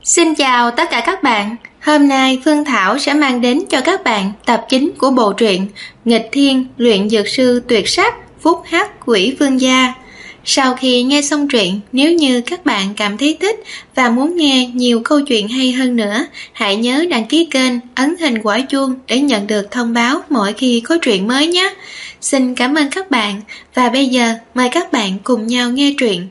Xin chào tất cả các bạn. Hôm nay Phương Thảo sẽ mang đến cho các bạn tập 9 của bộ truyện Nghịch Thiên Luyện Dược Sư Tuyệt Sắc Phúc Hắc Quỷ Vương Gia. Sau khi nghe xong truyện, nếu như các bạn cảm thấy thích và muốn nghe nhiều câu chuyện hay hơn nữa, hãy nhớ đăng ký kênh, ấn hình quả chuông để nhận được thông báo mỗi khi có truyện mới nhé. Xin cảm ơn các bạn và bây giờ mời các bạn cùng nhau nghe truyện.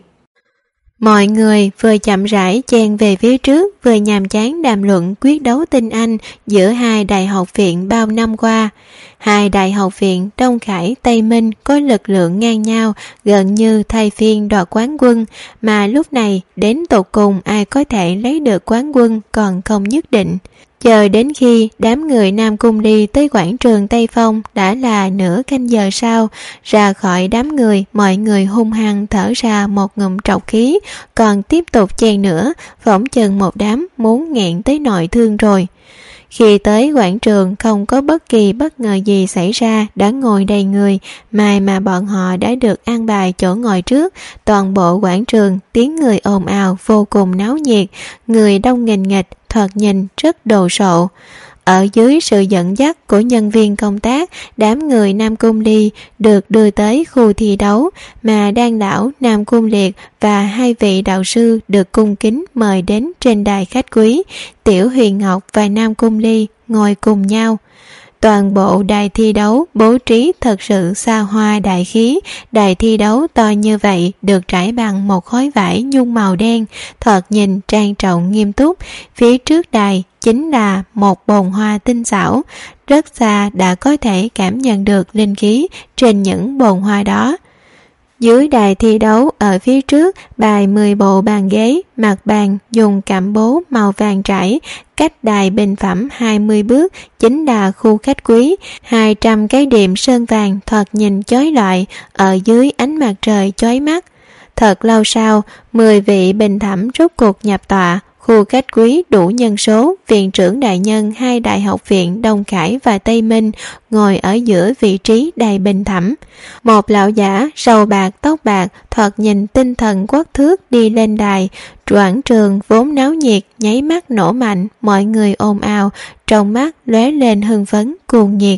Mọi người vừa chậm rãi chen về phía trước, vừa nhàm chán đàm luận quyết đấu tinh anh giữa hai đại học viện bao năm qua. Hai đại học viện Đông Khải, Tây Minh có lực lượng ngang nhau, gần như thay phiên đoạt quán quân, mà lúc này đến tột cùng ai có thể lấy được quán quân còn không nhất định. Chờ đến khi đám người Nam Cung Ly tới quảng trường Tây Phong đã là nửa canh giờ sau. Ra khỏi đám người, mọi người hung hăng thở ra một ngụm trọc khí, còn tiếp tục chen nữa, phỏng chừng một đám muốn nghẹn tới nội thương rồi. Khi tới quảng trường không có bất kỳ bất ngờ gì xảy ra, đã ngồi đầy người, may mà bọn họ đã được an bài chỗ ngồi trước. Toàn bộ quảng trường tiếng người ồn ào vô cùng náo nhiệt, người đông nghìn nghịch, thoạt nhìn rất đồ sộ. Ở dưới sự dẫn dắt của nhân viên công tác, đám người Nam Cung Ly được đưa tới khu thi đấu, mà Đan Lão, Nam Cung Liệt và hai vị đạo sư được cung kính mời đến trên đài khách quý. Tiểu Huyền Ngọc và Nam Cung Ly ngồi cùng nhau. Toàn bộ đài thi đấu bố trí thật sự xa hoa đại khí. Đài thi đấu to như vậy được trải bằng một khối vải nhung màu đen, thoạt nhìn trang trọng nghiêm túc. Phía trước đài chính là một bồn hoa tinh xảo, rất xa đã có thể cảm nhận được linh khí trên những bồn hoa đó. Dưới đài thi đấu ở phía trước bày 10 bộ bàn ghế, mặt bàn dùng cẩm bố màu vàng trải, cách đài bình phẩm 20 bước chính là khu khách quý. 200 cái điểm sơn vàng thoạt nhìn chói lọi ở dưới ánh mặt trời chói mắt. Thật lâu sau, 10 vị bình thẩm rốt cuộc nhập tọa. Khu khách quý đủ nhân số, viện trưởng đại nhân hai đại học viện Đông Khải và Tây Minh ngồi ở giữa vị trí đài bình thẩm. Một lão giả râu bạc tóc bạc thoạt nhìn tinh thần quắc thước đi lên đài. Quảng trường vốn náo nhiệt nháy mắt nổ mạnh, mọi người ồn ào, trong mắt lóe lên hưng phấn cuồng nhiệt.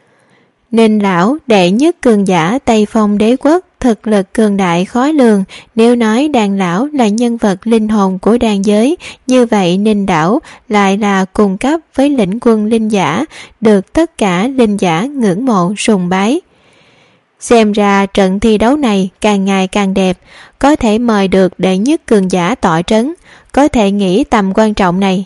Ninh lão, đệ nhất cường giả Tây Phong đế quốc, thực lực cường đại khó lường. Nếu nói Đan lão là nhân vật linh hồn của đan giới, như vậy Ninh lão lại là cùng cấp với lĩnh quân linh giả, được tất cả linh giả ngưỡng mộ sùng bái. Xem ra trận thi đấu này càng ngày càng đẹp, có thể mời được đệ nhất cường giả tọa trấn, có thể nghĩ tầm quan trọng này.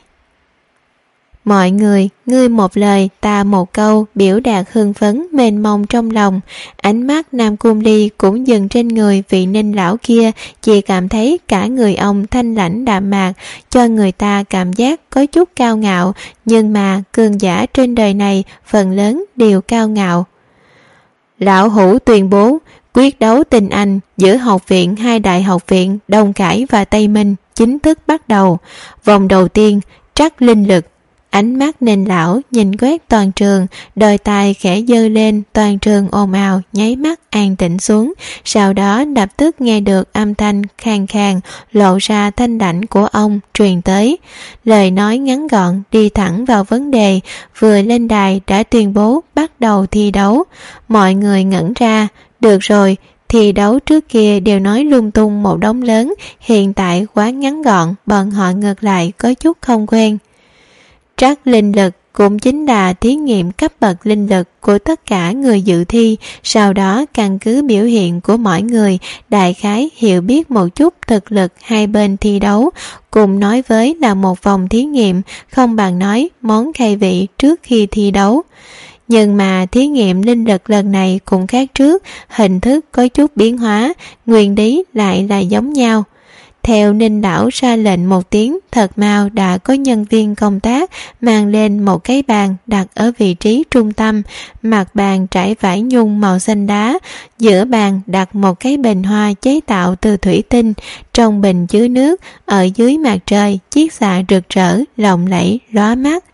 Mọi người, ngươi một lời ta một câu, biểu đạt hưng phấn mênh mông trong lòng. Ánh mắt Nam Cung Ly cũng dừng trên người vị Ninh lão kia, chỉ cảm thấy cả người ông thanh lãnh đạm mạc, cho người ta cảm giác có chút cao ngạo, nhưng mà cường giả trên đời này phần lớn đều cao ngạo. Lão hủ tuyên bố quyết đấu tinh anh giữa học viện hai đại học viện Đông Khải và Tây Minh chính thức bắt đầu. Vòng đầu tiên trắc linh lực. Ánh mắt Ninh lão nhìn quét toàn trường, đôi tai khẽ giơ lên, toàn trường ồn ào, nháy mắt an tĩnh xuống. Sau đó lập tức nghe được âm thanh khàn khàn lộ ra thanh lãnh của ông truyền tới. Lời nói ngắn gọn, đi thẳng vào vấn đề, vừa lên đài đã tuyên bố bắt đầu thi đấu. Mọi người ngẩn ra, được rồi, thi đấu trước kia đều nói lung tung một đống lớn, hiện tại quá ngắn gọn, bọn họ ngược lại có chút không quen. Trắc linh lực cũng chính là thí nghiệm cấp bậc linh lực của tất cả người dự thi, sau đó căn cứ biểu hiện của mỗi người, đại khái hiểu biết một chút thực lực hai bên thi đấu, cùng nói với là một vòng thí nghiệm, không bằng nói món khai vị trước khi thi đấu. Nhưng mà thí nghiệm linh lực lần này cũng khác trước, hình thức có chút biến hóa, nguyên lý lại là giống nhau. Theo Ninh lão ra lệnh một tiếng, thật mau đã có nhân viên công tác mang lên một cái bàn đặt ở vị trí trung tâm, mặt bàn trải vải nhung màu xanh đá, giữa bàn đặt một cái bình hoa chế tạo từ thủy tinh, trong bình chứa nước, ở dưới mặt trời chiết xạ rực rỡ, lộng lẫy, lóa mắt,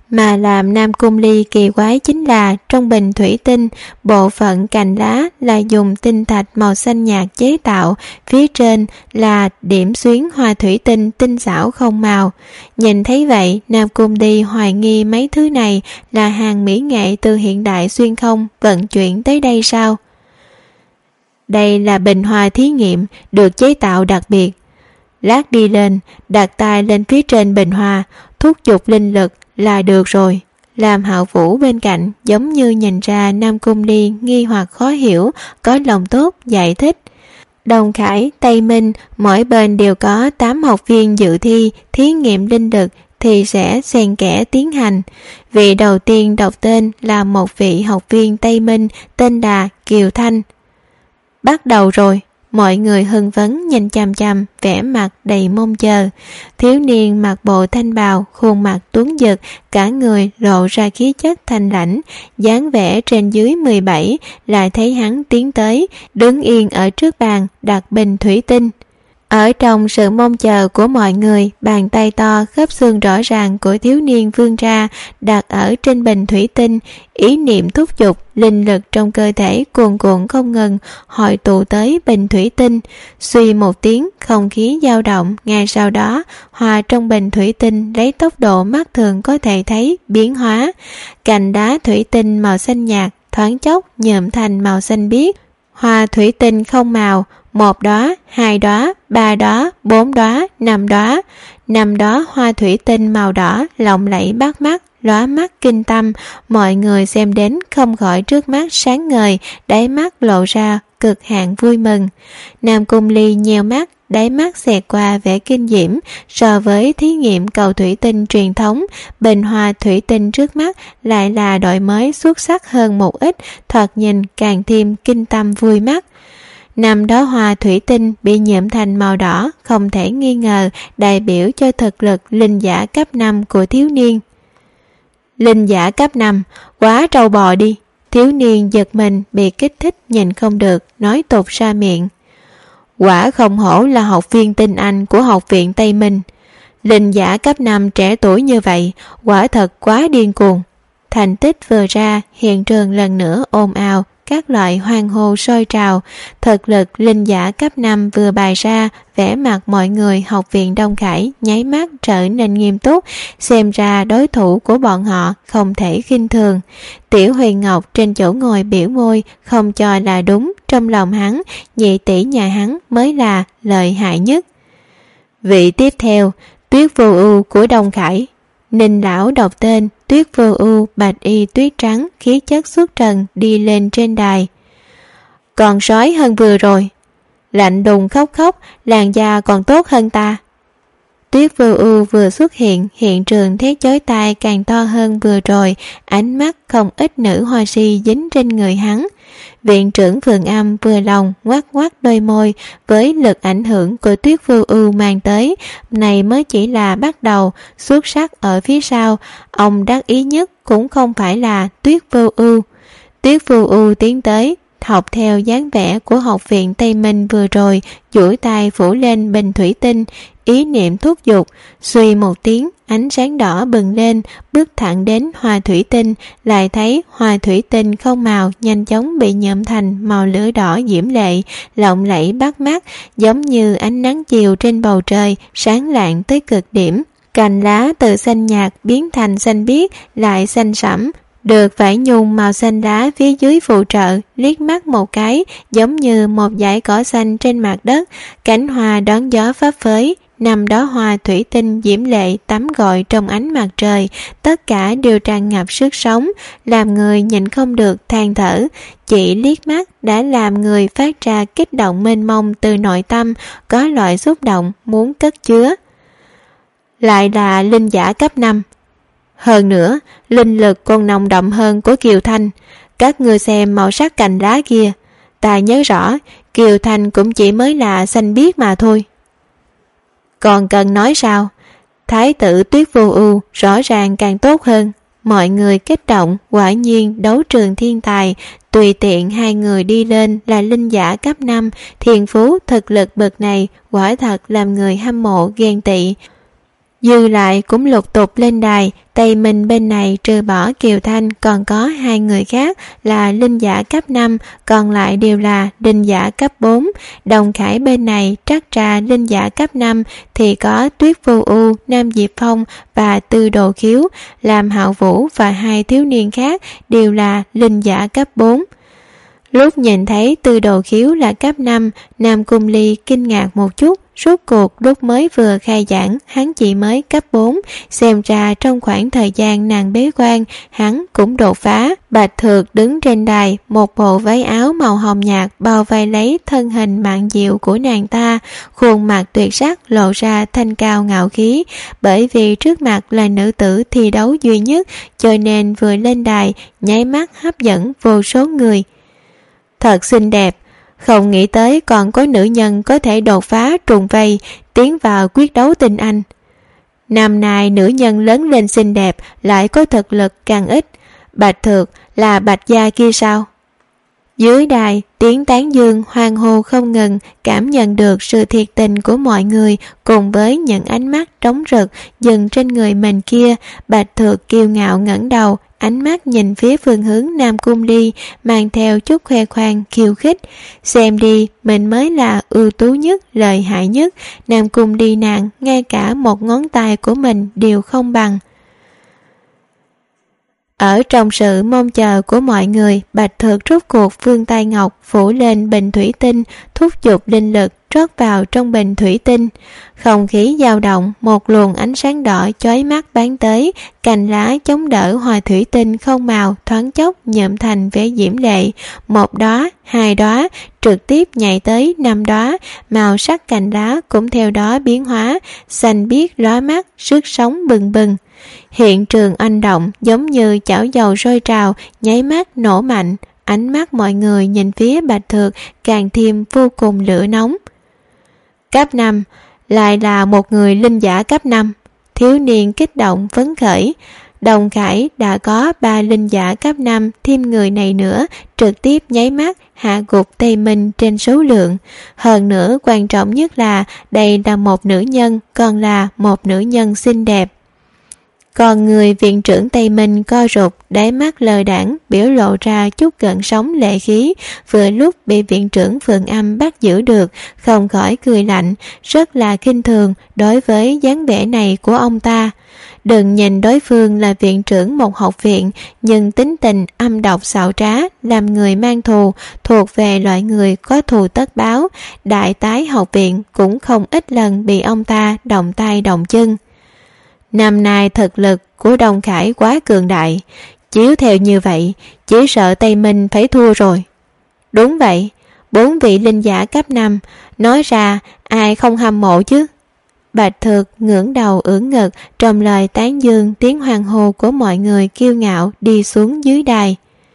Mà làm Nam Cung Ly kỳ quái chính là trong bình thủy tinh, bộ phận cành lá là dùng tinh thạch màu xanh nhạt chế tạo, phía trên là điểm xuyến hoa thủy tinh tinh xảo không màu. Nhìn thấy vậy, Nam Cung Ly hoài nghi mấy thứ này là hàng mỹ nghệ từ hiện đại xuyên không vận chuyển tới đây sao? Đây là bình hoa thí nghiệm được chế tạo đặc biệt. Lát đi lên, đặt tay lên phía trên bình hoa, thúc giục linh lực là được rồi. Làm Hạo Vũ bên cạnh giống như nhìn ra Nam Cung Ly nghi hoặc khó hiểu, có lòng tốt giải thích. Đồng Khải, Tây Minh, mỗi bên đều có 8 học viên dự thi thí nghiệm linh lực thì sẽ xen kẽ tiến hành. Vị đầu tiên đọc tên là một vị học viên Tây Minh tên là Kiều Thanh. Bắt đầu rồi. Mọi người hưng phấn nhìn chằm chằm, vẻ mặt đầy mong chờ. Thiếu niên mặc bộ thanh bào, khuôn mặt tuấn giật, cả người lộ ra khí chất thanh lãnh, dáng vẻ trên dưới 17, lại thấy hắn tiến tới, đứng yên ở trước bàn, đặt bình thủy tinh. Ở trong sự mong chờ của mọi người, bàn tay to khớp xương rõ ràng của thiếu niên vươn ra, đặt ở trên bình thủy tinh, ý niệm thúc giục, linh lực trong cơ thể cuồn cuộn không ngừng, hội tụ tới bình thủy tinh. Suy một tiếng, không khí dao động, ngay sau đó, hoa trong bình thủy tinh lấy tốc độ mắt thường có thể thấy biến hóa. Cành đá thủy tinh màu xanh nhạt, thoáng chốc nhuộm thành màu xanh biếc. Hoa thủy tinh không màu, 1 đóa, 2 đóa, 3 đóa, 4 đóa, 5 đóa. 5 đóa hoa thủy tinh màu đỏ lộng lẫy bắt mắt, lóa mắt kinh tâm. Mọi người xem đến không khỏi trước mắt sáng ngời, đáy mắt lộ ra cực hạn vui mừng. Nam Cung Ly nheo mắt, đáy mắt xẹt qua vẻ kinh diễm. So với thí nghiệm cầu thủy tinh truyền thống, bình hoa thủy tinh trước mắt lại là đổi mới xuất sắc hơn một ít, thoạt nhìn càng thêm kinh tâm vui mắt. 5 đóa hoa thủy tinh bị nhuộm thành màu đỏ, không thể nghi ngờ đại biểu cho thực lực linh giả cấp 5 của thiếu niên. Linh giả cấp 5, quá trâu bò đi. Thiếu niên giật mình, bị kích thích nhìn không được, nói tột ra miệng. Quả không hổ là học viên tinh Anh của học viện Tây Minh. Linh giả cấp 5 trẻ tuổi như vậy, quả thật quá điên cuồng. Thành tích vừa ra, hiện trường lần nữa ồn ào, các loại hoan hô sôi trào. Thực lực linh giả cấp 5 vừa bày ra, vẻ mặt mọi người học viện Đông Khải nháy mắt trở nên nghiêm túc, xem ra đối thủ của bọn họ không thể khinh thường. Tiểu Huyền Ngọc trên chỗ ngồi biểu môi, không cho là đúng, trong lòng hắn, nhị tỷ nhà hắn mới là lợi hại nhất. Vị tiếp theo, Tuyết Vô Ưu của Đông Khải. Ninh lão đọc tên, Tuyết Vô Ưu, bạch y tuyết trắng, khí chất xuất trần đi lên trên đài. Còn sói hơn vừa rồi. Lạnh đùng khóc khóc, làn da còn tốt hơn ta. Tuyết Vô Ưu vừa xuất hiện, hiện trường thét chói tai càng to hơn vừa rồi, ánh mắt không ít nữ hoa si dính trên người hắn. Viện trưởng Phượng Âm vừa lòng ngoắc ngoắc đôi môi, với lực ảnh hưởng của Tuyết Vô Ưu mang tới, này mới chỉ là bắt đầu, xuất sắc ở phía sau, ông đắc ý nhất cũng không phải là Tuyết Vô Ưu. Tuyết Vô Ưu tiến tới, học theo dáng vẻ của học viện Tây Minh vừa rồi, duỗi tay phủ lên bình thủy tinh, ý niệm thúc giục, suy một tiếng, ánh sáng đỏ bừng lên, bước thẳng đến hoa thủy tinh, lại thấy hoa thủy tinh không màu nhanh chóng bị nhuộm thành màu lửa đỏ diễm lệ, lộng lẫy bắt mắt, giống như ánh nắng chiều trên bầu trời, sáng lạng tới cực điểm. Cành lá từ xanh nhạt biến thành xanh biếc, lại xanh sẫm, được vải nhung màu xanh lá phía dưới phụ trợ, liếc mắt một cái, giống như một dải cỏ xanh trên mặt đất, cánh hoa đón gió phấp phới. 5 đóa hoa thủy tinh diễm lệ tắm gội trong ánh mặt trời, tất cả đều tràn ngập sức sống, làm người nhịn không được than thở. Chỉ liếc mắt đã làm người phát ra kích động mênh mông từ nội tâm, có loại xúc động muốn cất chứa. Lại là linh giả cấp 5. Hơn nữa, linh lực còn nồng đậm hơn của Kiều Thanh. Các ngươi xem màu sắc cành lá kia, ta nhớ rõ, Kiều Thanh cũng chỉ mới là xanh biếc mà thôi. Còn cần nói sao? Thái tử Tuyết Vô Ưu rõ ràng càng tốt hơn. Mọi người kích động, quả nhiên đấu trường thiên tài, tùy tiện hai người đi lên là linh giả cấp 5, thiên phú thực lực bậc này quả thật làm người hâm mộ ghen tị. dư lại cũng lục tục lên đài. Tây Minh bên này trừ bỏ Kiều Thanh còn có 2 người khác là linh giả cấp 5, còn lại đều là linh giả cấp 4. Đồng Khải bên này trắc ra linh giả cấp 5 thì có Tuyết Vô U, Nam Diệp Phong và Tư Đồ Khiếu, làm Hạo Vũ và 2 thiếu niên khác đều là linh giả cấp 4. Lúc nhìn thấy Tư Đồ Khiếu là cấp 5, Nam Cung Ly kinh ngạc một chút. Rốt cuộc lúc mới vừa khai giảng hắn chỉ mới cấp 4, xem ra trong khoảng thời gian nàng bế quan hắn cũng đột phá. Bạch Thược đứng trên đài, một bộ váy áo màu hồng nhạt bao vây lấy thân hình mạn diệu của nàng ta, khuôn mặt tuyệt sắc lộ ra thanh cao ngạo khí. Bởi vì trước mặt là nữ tử thi đấu duy nhất cho nên vừa lên đài nháy mắt hấp dẫn vô số người. Thật xinh đẹp, không nghĩ tới còn có nữ nhân có thể đột phá trùng vây tiến vào quyết đấu tinh anh. Năm nay nữ nhân lớn lên xinh đẹp lại có thực lực càng ít. Bạch Thược là Bạch gia kia sao? Dưới đài tiếng tán dương hoan hô không ngừng, cảm nhận được sự thiệt tình của mọi người cùng với những ánh mắt trống rực dừng trên người mình kia. Bạch Thược kiêu ngạo ngẩng đầu, ánh mắt nhìn phía phương hướng Nam Cung Ly, mang theo chút khoe khoang khiêu khích. Xem đi, mình mới là ưu tú nhất, lợi hại nhất. Nam Cung Ly nàng ngay cả một ngón tay của mình đều không bằng. Ở trong sự mong chờ của mọi người, Bạch Thược rút cuộc vươn tay ngọc phủ lên bình thủy tinh, thúc giục linh lực rót vào trong bình thủy tinh. Không khí dao động, một luồng ánh sáng đỏ chói mắt bắn tới, cành lá chống đỡ hoa thủy tinh không màu thoáng chốc nhuộm thành vẻ diễm lệ. Một đóa, 2 đóa, trực tiếp nhảy tới 5 đóa, màu sắc cành lá cũng theo đó biến hóa, xanh biếc lóa mắt, sức sống bừng bừng. Hiện trường anh động giống như chảo dầu sôi trào, nháy mắt nổ mạnh. Ánh mắt mọi người nhìn phía Bạch Thược càng thêm vô cùng lửa nóng. Cấp 5, lại là một người linh giả cấp 5. Thiếu niên kích động phấn khởi. Đồng Khải đã có 3 linh giả cấp 5, thêm người này nữa, trực tiếp nháy mắt hạ gục Tây Minh trên số lượng. Hơn nữa quan trọng nhất là đây là một nữ nhân, còn là một nữ nhân xinh đẹp. Còn người viện trưởng Tây Minh co rụt, đáy mắt lờ đãng biểu lộ ra chút gợn sóng lệ khí, vừa lúc bị viện trưởng Phượng Âm bắt giữ được, không khỏi cười lạnh, rất là khinh thường đối với dáng vẻ này của ông ta. Đừng nhìn đối phương là viện trưởng một học viện, nhưng tính tình âm độc xảo trá, làm người mang thù, thuộc về loại người có thù tất báo. Đại tái học viện cũng không ít lần bị ông ta động tay động chân. Năm nay thực lực của Đồng Khải quá cường đại, chiếu theo như vậy chỉ sợ Tây Minh phải thua rồi. Đúng vậy, 4 vị linh giả cấp 5, nói ra ai không hâm mộ chứ. Bạch Thược ngưỡng đầu ưỡn ngực, trong lời tán dương tiếng hoan hô của mọi người kiêu ngạo đi xuống dưới đài.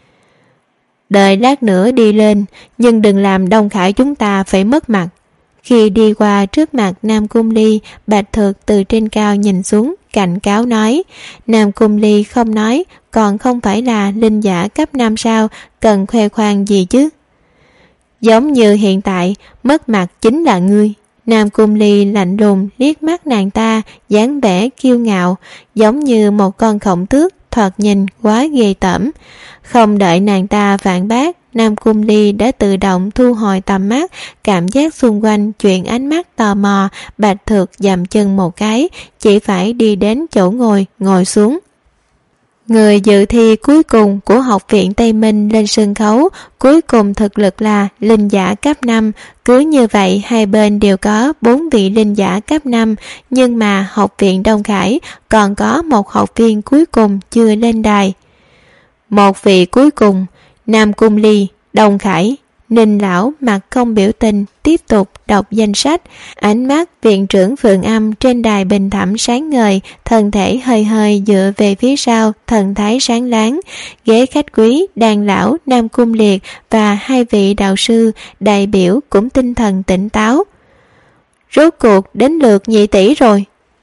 Đợi lát nữa đi lên, nhưng đừng làm Đồng Khải chúng ta phải mất mặt. Khi đi qua trước mặt Nam Cung Ly, Bạch Thược từ trên cao nhìn xuống, cảnh cáo nói. Nam Cung Ly không nói, còn không phải là linh giả cấp 5 sao, cần khoe khoang gì chứ. Giống như hiện tại, mất mặt chính là ngươi. Nam Cung Ly lạnh lùng liếc mắt nàng ta, dáng vẻ kiêu ngạo, giống như một con khổng tước, thoạt nhìn quá ghê tởm. Không đợi nàng ta phản bác, Nam Cung Ly đã tự động thu hồi tầm mắt, cảm giác xung quanh chuyển ánh mắt tò mò. Bạch Thược dậm chân một cái, chỉ phải đi đến chỗ ngồi xuống. Người dự thi cuối cùng của học viện Tây Minh lên sân khấu, cuối cùng thực lực là linh giả cấp 5. Cứ như vậy hai bên đều có 4 vị linh giả cấp 5, nhưng mà học viện Đông Khải còn có một học viên cuối cùng chưa lên đài. Một vị cuối cùng, Nam Cung Ly, Đông Khải. Ninh lão mặt không biểu tình tiếp tục đọc danh sách, ánh mắt viện trưởng Phượng Âm trên đài bình thẳm sáng ngời, thân thể hơi hơi dựa về phía sau, thần thái sáng láng. Ghế khách quý, đàn lão, Nam Cung Liệt và 2 vị đạo sư đại biểu cũng tinh thần tỉnh táo. Rốt cuộc đến lượt nhị tỷ rồi.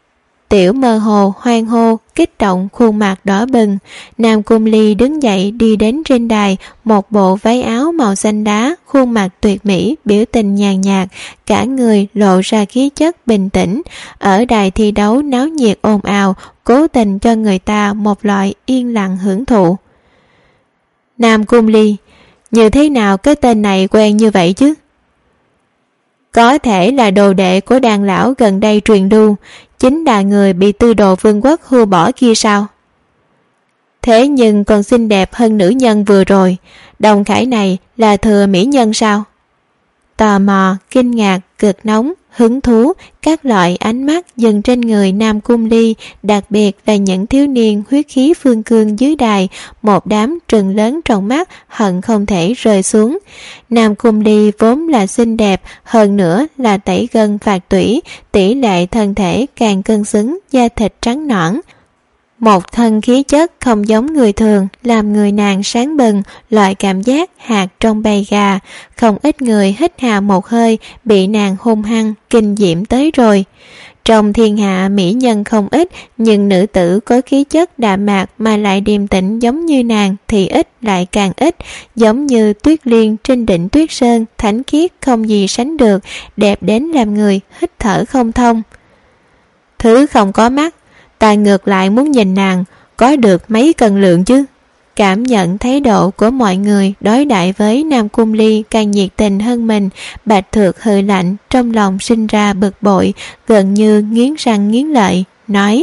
Tiểu mơ hồ hoang hô, kích động, khuôn mặt đỏ bừng. Nam Cung Ly đứng dậy đi đến trên đài, một bộ váy áo màu xanh đá, khuôn mặt tuyệt mỹ, biểu tình nhàn nhạt, cả người lộ ra khí chất bình tĩnh. Ở đài thi đấu náo nhiệt ồn ào, cố tình cho người ta một loại yên lặng hưởng thụ. Nam Cung Ly, như thế nào cái tên này quen như vậy chứ? Có thể là đồ đệ của Đan lão gần đây truyền đu, chính là người bị Tư Đồ Vương quốc hưu bỏ kia sao? Thế nhưng còn xinh đẹp hơn nữ nhân vừa rồi, Đồng Khải này là thừa mỹ nhân sao? Tò mò, kinh ngạc, cực nóng, hứng thú, các loại ánh mắt dần trên người Nam Cung Ly, đặc biệt là những thiếu niên huyết khí phương cương dưới đài, một đám trừng lớn trong mắt, hận không thể rơi xuống. Nam Cung Ly vốn là xinh đẹp, hơn nữa là tẩy gân phạt tủy, tỷ lệ thân thể càng cân xứng, da thịt trắng nõn. Một thân khí chất không giống người thường, làm người nàng sáng bừng, loại cảm giác hạt trong bầy gà. Không ít người hít hà một hơi, bị nàng hung hăng, kinh diễm tới rồi. Trong thiên hạ mỹ nhân không ít, nhưng nữ tử có khí chất đạm mạc mà lại điềm tĩnh giống như nàng thì ít lại càng ít, giống như Tuyết Liên trên đỉnh Tuyết Sơn, thánh khiết không gì sánh được, đẹp đến làm người hít thở không thông. Thứ không có mắt, ta ngược lại muốn nhìn nàng, có được mấy cân lượng chứ. Cảm nhận thái độ của mọi người đối đãi với Nam Cung Ly càng nhiệt tình hơn mình, Bạch Thược hừ lạnh, trong lòng sinh ra bực bội, gần như nghiến răng nghiến lợi, nói: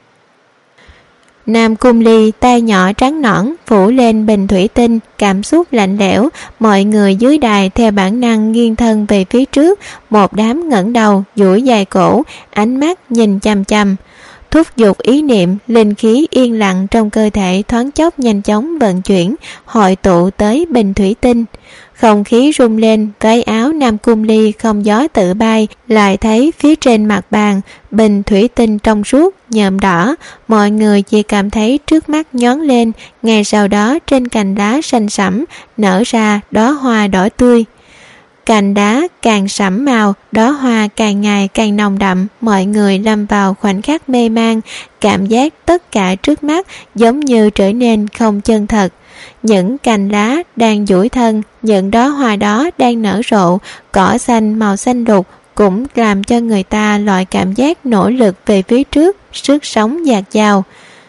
Nam Cung Ly tay nhỏ trắng nõn phủ lên bình thủy tinh, cảm xúc lạnh lẽo. Mọi người dưới đài theo bản năng nghiêng thân về phía trước, một đám ngẩng đầu duỗi dài cổ, ánh mắt nhìn chằm chằm. Thúc giục ý niệm, linh khí yên lặng trong cơ thể thoáng chốc nhanh chóng vận chuyển, hội tụ tới bình thủy tinh. Không khí rung lên, váy áo Nam Cung Ly không gió tự bay, lại thấy phía trên mặt bàn, bình thủy tinh trong suốt, nhợm đỏ. Mọi người chỉ cảm thấy trước mắt nhón lên, ngay sau đó trên cành đá xanh sẫm nở ra đóa hoa đỏ tươi. Cành đá càng sẫm màu, đóa hoa càng ngày càng nồng đậm, mọi người lâm vào khoảnh khắc mê man, cảm giác tất cả trước mắt giống như trở nên không chân thật. Những cành lá đang duỗi thân, những đóa hoa đó đang nở rộ, cỏ xanh màu xanh lục cũng làm cho người ta loại cảm giác nỗ lực về phía trước, sức sống dạt dào.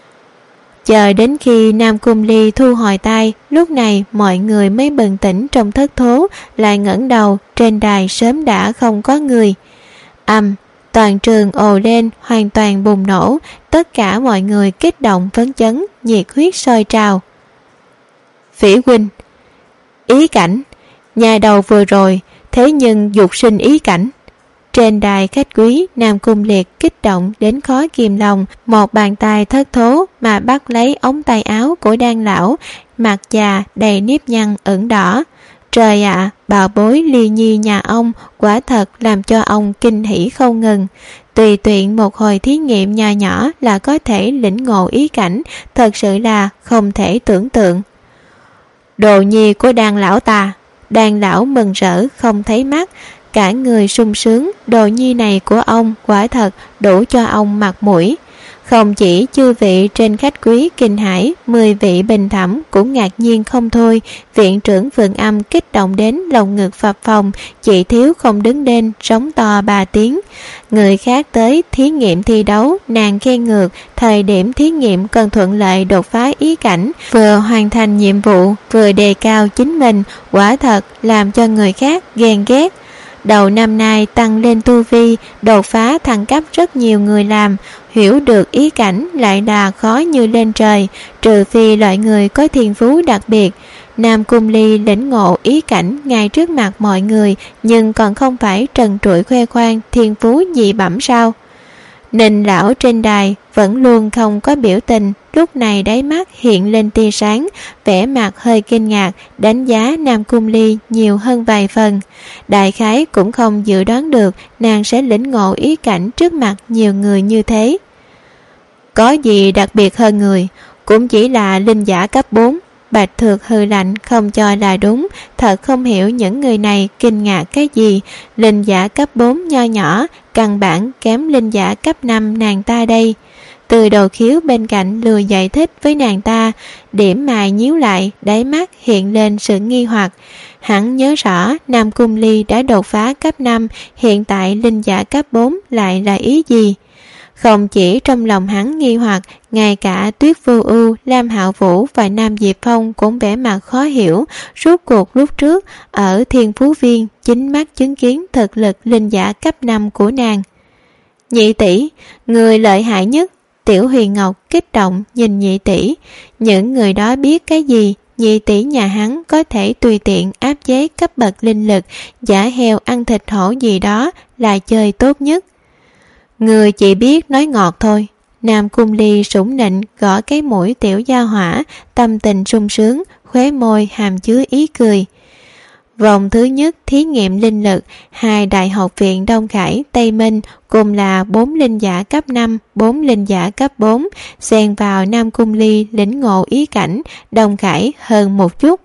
Chờ đến khi Nam Cung Ly thu hồi tay, lúc này mọi người mới bừng tỉnh trong thất thố, lại ngẩng đầu, trên đài sớm đã không có người. Toàn trường ồ lên, hoàn toàn bùng nổ, tất cả mọi người kích động phấn chấn, nhiệt huyết sôi trào. Phỉ huynh, ý cảnh, nhà đầu vừa rồi, thế nhưng dục sinh ý cảnh. Trên đài khách quý, Nam Cung Liệt kích động đến khó kìm lòng, một bàn tay thất thố mà bắt lấy ống tay áo của Đan lão, mặt già đầy nếp nhăn ửng đỏ. Trời ạ, bảo bối Ly Nhi nhà ông quả thật làm cho ông kinh hỉ không ngừng. Tùy tiện một hồi thí nghiệm nho nhỏ là có thể lĩnh ngộ ý cảnh, thật sự là không thể tưởng tượng. Đồ nhi của Đan lão ta. Đan lão mừng rỡ không thấy mắt, cả người sung sướng, đồ nhi này của ông quả thật đủ cho ông mặt mũi. Không chỉ chư vị trên khách quý kinh hãi, 10 vị bình thẩm cũng ngạc nhiên không thôi. Viện trưởng Phượng Âm kích động đến lồng ngực phập phồng, chỉ thiếu không đứng lên trống to 3 tiếng. Người khác tới thí nghiệm thi đấu, nàng khen ngược, thời điểm thí nghiệm cần thuận lợi đột phá ý cảnh, vừa hoàn thành nhiệm vụ vừa đề cao chính mình, quả thật làm cho người khác ghen ghét. Đầu năm nay tăng lên tu vi, đột phá thăng cấp rất nhiều người làm, hiểu được ý cảnh lại là khó như lên trời, trừ phi loại người có thiên phú đặc biệt. Nam Cung Ly lĩnh ngộ ý cảnh ngay trước mặt mọi người, nhưng còn không phải trần trụi khoe khoang thiên phú dị bẩm sao? Ninh lão trên đài vẫn luôn không có biểu tình, lúc này đáy mắt hiện lên tia sáng, vẻ mặt hơi kinh ngạc, đánh giá Nam Cung Ly nhiều hơn vài phần. Đại khái cũng không dự đoán được nàng sẽ lĩnh ngộ ý cảnh trước mặt nhiều người như thế. Có gì đặc biệt hơn người, cũng chỉ là linh giả cấp 4, Bạch Thược hừ lạnh không cho là đúng, thật không hiểu những người này kinh ngạc cái gì. Linh giả cấp 4 nho nhỏ, căn bản kém linh giả cấp 5 nàng ta đây. Từ đầu khiếu bên cạnh lười giải thích với nàng ta, điểm mày nhíu lại, đáy mắt hiện lên sự nghi hoặc. Hắn nhớ rõ Nam Cung Ly đã đột phá cấp 5, hiện tại linh giả cấp 4 lại là ý gì? Không chỉ trong lòng hắn nghi hoặc, ngay cả Tuyết Vô Ưu, Lam Hạo Vũ và Nam Diệp Phong cũng vẻ mặt khó hiểu. Rốt cuộc lúc trước ở Thiên Phú Viên chính mắt chứng kiến thực lực linh giả cấp 5 của nàng. Nhị tỷ, người lợi hại nhất. Tiểu Huyền Ngọc kích động nhìn nhị tỷ. Những người đó biết cái gì? Nhị tỷ nhà hắn có thể tùy tiện áp chế cấp bậc linh lực, giả heo ăn thịt hổ gì đó là chơi tốt nhất. Người chỉ biết nói ngọt thôi. Nam Cung Ly sủng nịnh gõ cái mũi tiểu gia hỏa, tâm tình sung sướng, khóe môi hàm chứa ý cười. Vòng thứ nhất thí nghiệm linh lực, 2 đại học viện Đông Khải, Tây Minh cùng là 4 linh giả cấp 5, 4 linh giả cấp 4, xen vào Nam Cung Ly lĩnh ngộ ý cảnh, Đông Khải hơn một chút.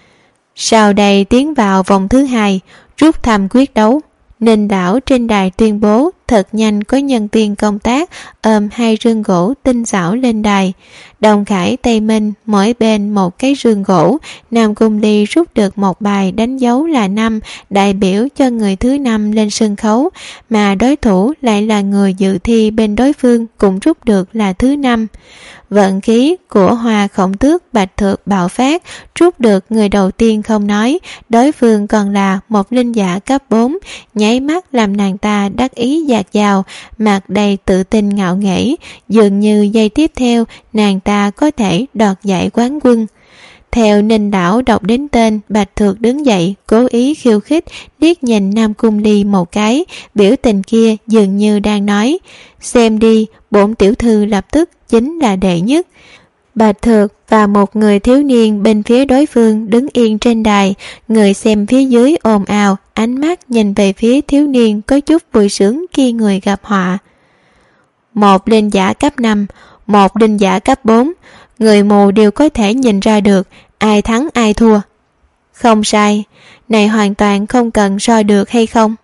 Sau đây tiến vào vòng thứ 2, rút thăm quyết đấu. Ninh đảo trên đài tuyên bố thật nhanh có nhân viên công tác ôm 2 rương gỗ tinh xảo lên đài. Đông Khải, Tây Minh mỗi bên một cái rương gỗ. Nam Cung Ly rút được một bài đánh dấu là 5, đại biểu cho người thứ 5 lên sân khấu, mà đối thủ lại là người dự thi bên đối phương cũng rút được là thứ 5. Vận khí của Hoa Khổng Tước Bạch Thược bạo phát, rút được người đầu tiên không nói, đối phương còn là một linh giả cấp 4, nháy mắt làm nàng ta đắc ý dạt dào, mặt đầy tự tin ngạo nghễ, dường như giây tiếp theo nàng ta có thể đoạt giải quán quân. Theo Ninh đảo đọc đến tên, Bạch Thược đứng dậy, cố ý khiêu khích, liếc nhìn Nam Cung Ly một cái, biểu tình kia dường như đang nói, xem đi, bổn tiểu thư lập tức chính là đệ nhất. Bạch Thược và một người thiếu niên bên phía đối phương đứng yên trên đài, người xem phía dưới ồn ào, ánh mắt nhìn về phía thiếu niên có chút vui sướng khi người gặp họa. Một linh giả cấp 5, một linh giả cấp 4, người mù đều có thể nhìn ra được ai thắng ai thua. Không sai, này hoàn toàn không cần soi được hay không?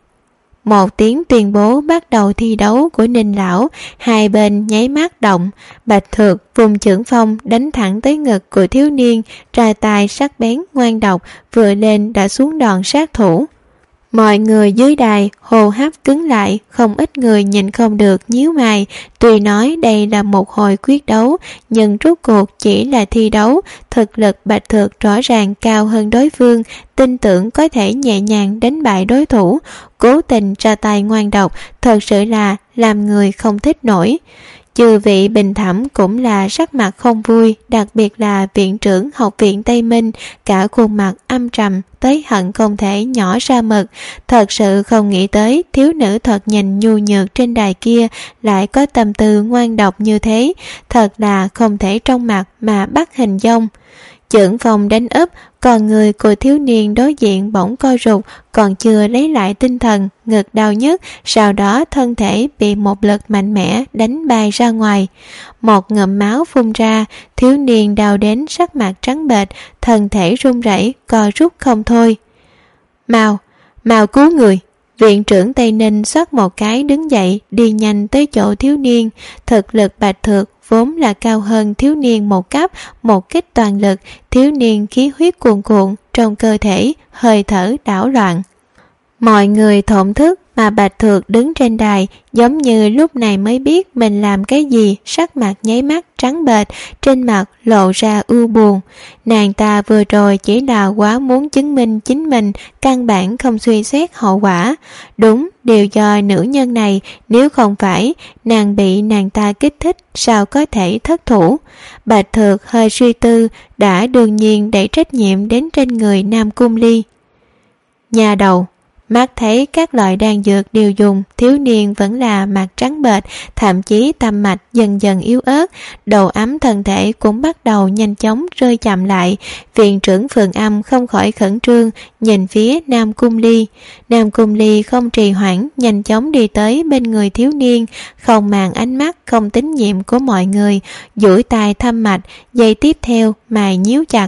Một tiếng tuyên bố bắt đầu thi đấu của Ninh lão, hai bên nháy mắt động. Bạch Thược vùng chưởng phong đánh thẳng tới ngực của thiếu niên, ra tay sắc bén ngoan độc, vừa lên đã xuống đòn sát thủ. Mọi người dưới đài hô hấp cứng lại, không ít người nhìn không được nhíu mày. Tuy nói đây là một hồi quyết đấu, nhưng rốt cuộc chỉ là thi đấu, thực lực Bạch Thược rõ ràng cao hơn đối phương, tin tưởng có thể nhẹ nhàng đánh bại đối thủ. Cố tình ra tay ngoan độc, thật sự là làm người không thích nổi. Chư vị bình thẩm cũng là sắc mặt không vui, đặc biệt là viện trưởng học viện Tây Minh, cả khuôn mặt âm trầm tới hận không thể nhỏ ra mực. Thật sự không nghĩ tới thiếu nữ thoạt nhìn nhu nhược trên đài kia lại có tâm tư ngoan độc như thế, thật là không thể trong mặt mà bắt hình dong. Chưởng phòng đánh úp, còn người của thiếu niên đối diện bỗng co rụt, còn chưa lấy lại tinh thần, ngực đau nhức, sau đó thân thể bị một lực mạnh mẽ đánh bay ra ngoài. Một ngụm máu phun ra, thiếu niên đau đến sắc mặt trắng bệch, thân thể run rẩy, co rút không thôi. Mau cứu người! Viện trưởng Tây Ninh xoát một cái đứng dậy, đi nhanh tới chỗ thiếu niên. Thực lực Bạch Thược vốn là cao hơn thiếu niên một cấp, một kích toàn lực, thiếu niên khí huyết cuồn cuộn trong cơ thể, hơi thở đảo loạn. Mọi người thổn thức, mà Bạch Thược đứng trên đài giống như lúc này mới biết mình làm cái gì, sắc mặt nháy mắt trắng bệch, trên mặt lộ ra ưu buồn. Nàng ta vừa rồi chỉ là quá muốn chứng minh chính mình, căn bản không suy xét hậu quả. Đúng, đều do nữ nhân này, nếu không phải nàng bị nàng ta kích thích sao có thể thất thủ. Bạch Thược hơi suy tư, đã đương nhiên đẩy trách nhiệm đến trên người Nam Cung Ly. Nhà đầu, Mắt thấy các loại đan dược đều dùng, thiếu niên vẫn là mặt trắng bệch, thậm chí tâm mạch dần dần yếu ớt, độ ấm thân thể cũng bắt đầu nhanh chóng rơi chậm lại. Viện trưởng Phượng Âm không khỏi khẩn trương nhìn phía Nam Cung Ly. Nam Cung Ly không trì hoãn, nhanh chóng đi tới bên người thiếu niên, không màng ánh mắt không tín nhiệm của mọi người, duỗi tay thăm mạch, giây tiếp theo mày nhíu chặt.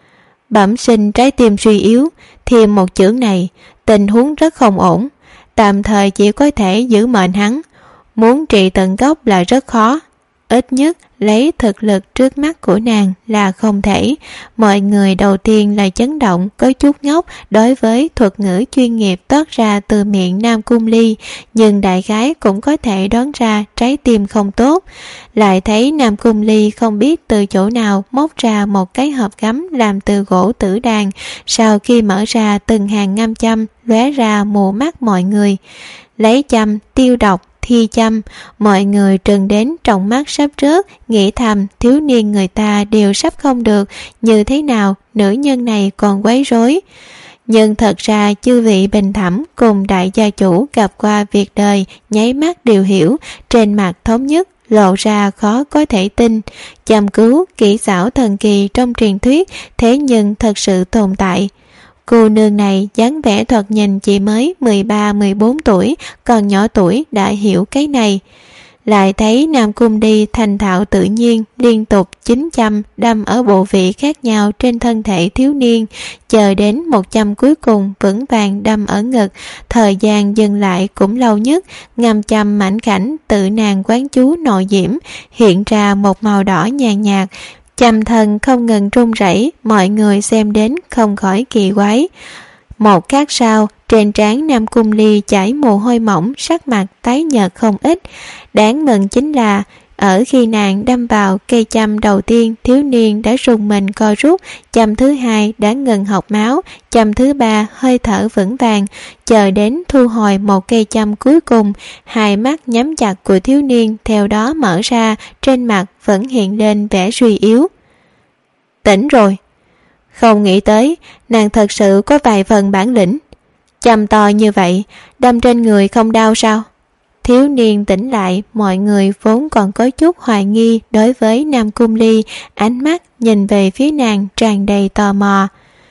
Bẩm sinh trái tim suy yếu, thêm một chưởng này, tình huống rất không ổn, tạm thời chỉ có thể giữ mệnh hắn, muốn trị tận gốc là rất khó, ít nhất lấy thực lực trước mắt của nàng là không thể. Mọi người đầu tiên là chấn động, có chút ngốc đối với thuật ngữ chuyên nghiệp toát ra từ miệng Nam Cung Ly, nhưng đại khái cũng có thể đoán ra trái tim không tốt. Lại thấy Nam Cung Ly không biết từ chỗ nào móc ra một cái hộp gấm làm từ gỗ tử đàn, sau khi mở ra từng hàng ngâm châm lóe ra mù mắt mọi người. Lấy châm tiêu độc thi châm, mọi người trừng đến trong mắt sắp rớt, nghĩ thầm thiếu niên người ta đều sắp không được, như thế nào nữ nhân này còn quấy rối. Nhưng thật ra chư vị Bình Thẩm cùng đại gia chủ gặp qua việc đời, nháy mắt đều hiểu, trên mặt thống nhất lộ ra khó có thể tin. Châm cứu kỹ xảo thần kỳ trong truyền thuyết, thế nhưng thật sự tồn tại. Cô nương này dáng vẻ thoạt nhìn chỉ mới 13-14 tuổi, còn nhỏ tuổi đã hiểu cái này. Lại thấy Nam Cung Ly thành thạo tự nhiên, liên tục 9 châm đâm ở bộ vị khác nhau trên thân thể thiếu niên, chờ đến một châm cuối cùng vững vàng đâm ở ngực. Thời gian dừng lại cũng lâu nhất, ngâm châm mảnh khảnh tự nàng quán chú nội diễm, hiện ra một màu đỏ nhàn nhạt. Châm thân không ngừng run rẩy, mọi người xem đến không khỏi kỳ quái. Một khắc sau, trên trán Nam Cung Ly chảy mồ hôi mỏng, sắc mặt tái nhợt không ít. Đáng mừng chính là ở khi nàng đâm vào cây châm đầu tiên, thiếu niên đã rùng mình co rút, châm thứ hai đã ngừng học máu, châm thứ ba hơi thở vững vàng. Chờ đến thu hồi một cây châm cuối cùng, hai mắt nhắm chặt của thiếu niên theo đó mở ra, trên mặt vẫn hiện lên vẻ suy yếu. Tỉnh rồi. Không nghĩ tới nàng thật sự có vài phần bản lĩnh. Châm to như vậy, đâm trên người không đau sao? Thiếu niên tỉnh lại, mọi người vốn còn có chút hoài nghi đối với Nam Cung Ly, ánh mắt nhìn về phía nàng tràn đầy tò mò.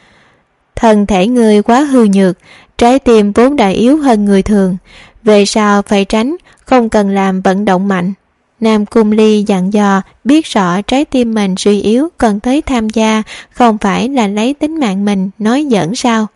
Thân thể người quá hư nhược, trái tim vốn đã yếu hơn người thường, về sau phải tránh, không cần làm vận động mạnh. Nam Cung Ly dặn dò, biết rõ trái tim mình suy yếu còn tới tham gia, không phải là lấy tính mạng mình nói giỡn sao?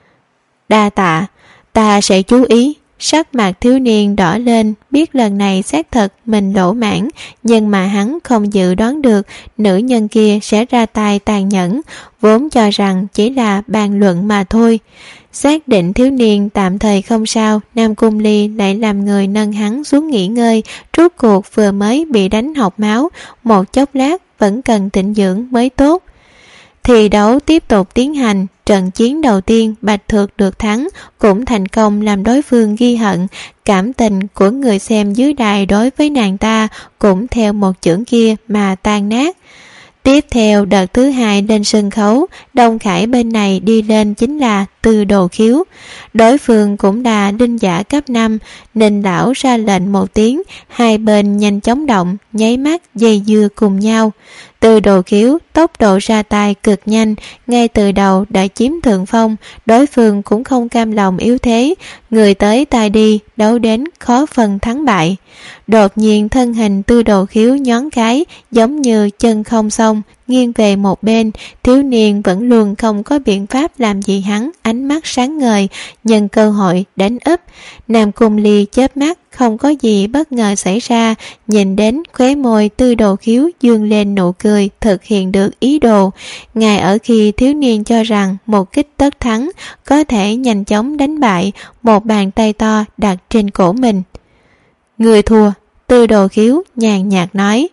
Đa tạ, ta sẽ chú ý. Sắc mặt thiếu niên đỏ lên, biết lần này xác thật mình lỗ mãn, nhưng mà hắn không dự đoán được nữ nhân kia sẽ ra tay tàn nhẫn, vốn cho rằng chỉ là bàn luận mà thôi. Xác định thiếu niên tạm thời không sao, Nam Cung Ly lại làm người nâng hắn xuống nghỉ ngơi, rốt cuộc vừa mới bị đánh học máu, một chốc lát vẫn cần tĩnh dưỡng mới tốt. Thi đấu tiếp tục tiến hành, trận chiến đầu tiên Bạch Thược được thắng, cũng thành công làm đối phương ghi hận, cảm tình của người xem dưới đài đối với nàng ta cũng theo một chưởng kia mà tan nát. Tiếp theo đợt thứ hai lên sân khấu, Đông Khải bên này đi lên chính là Tư Đồ Khiếu. Đối phương cũng là linh giả cấp 5, nên lão ra lệnh một tiếng, hai bên nhanh chóng động, nháy mắt dây dưa cùng nhau. Tư Đồ Khiếu tốc độ ra tay cực nhanh, ngay từ đầu đã chiếm thượng phong, đối phương cũng không cam lòng yếu thế, người tới tay đi, đấu đến khó phân thắng bại. Đột nhiên thân hình Tư Đồ Khiếu nhón cái, giống như chân không xong, nghiêng về một bên, thiếu niên vẫn luôn không có biện pháp làm gì hắn, ánh mắt sáng ngời, nhân cơ hội đánh úp. Nam Cung Ly chớp mắt, không có gì bất ngờ xảy ra, nhìn đến khóe môi Tư Đồ Khiếu dương lên nụ cười, thực hiện được ý đồ. Ngay ở khi thiếu niên cho rằng một kích tất thắng, có thể nhanh chóng đánh bại, một bàn tay to đặt trên cổ mình. Người thua, Tư Đồ Khiếu nhàn nhạt nói.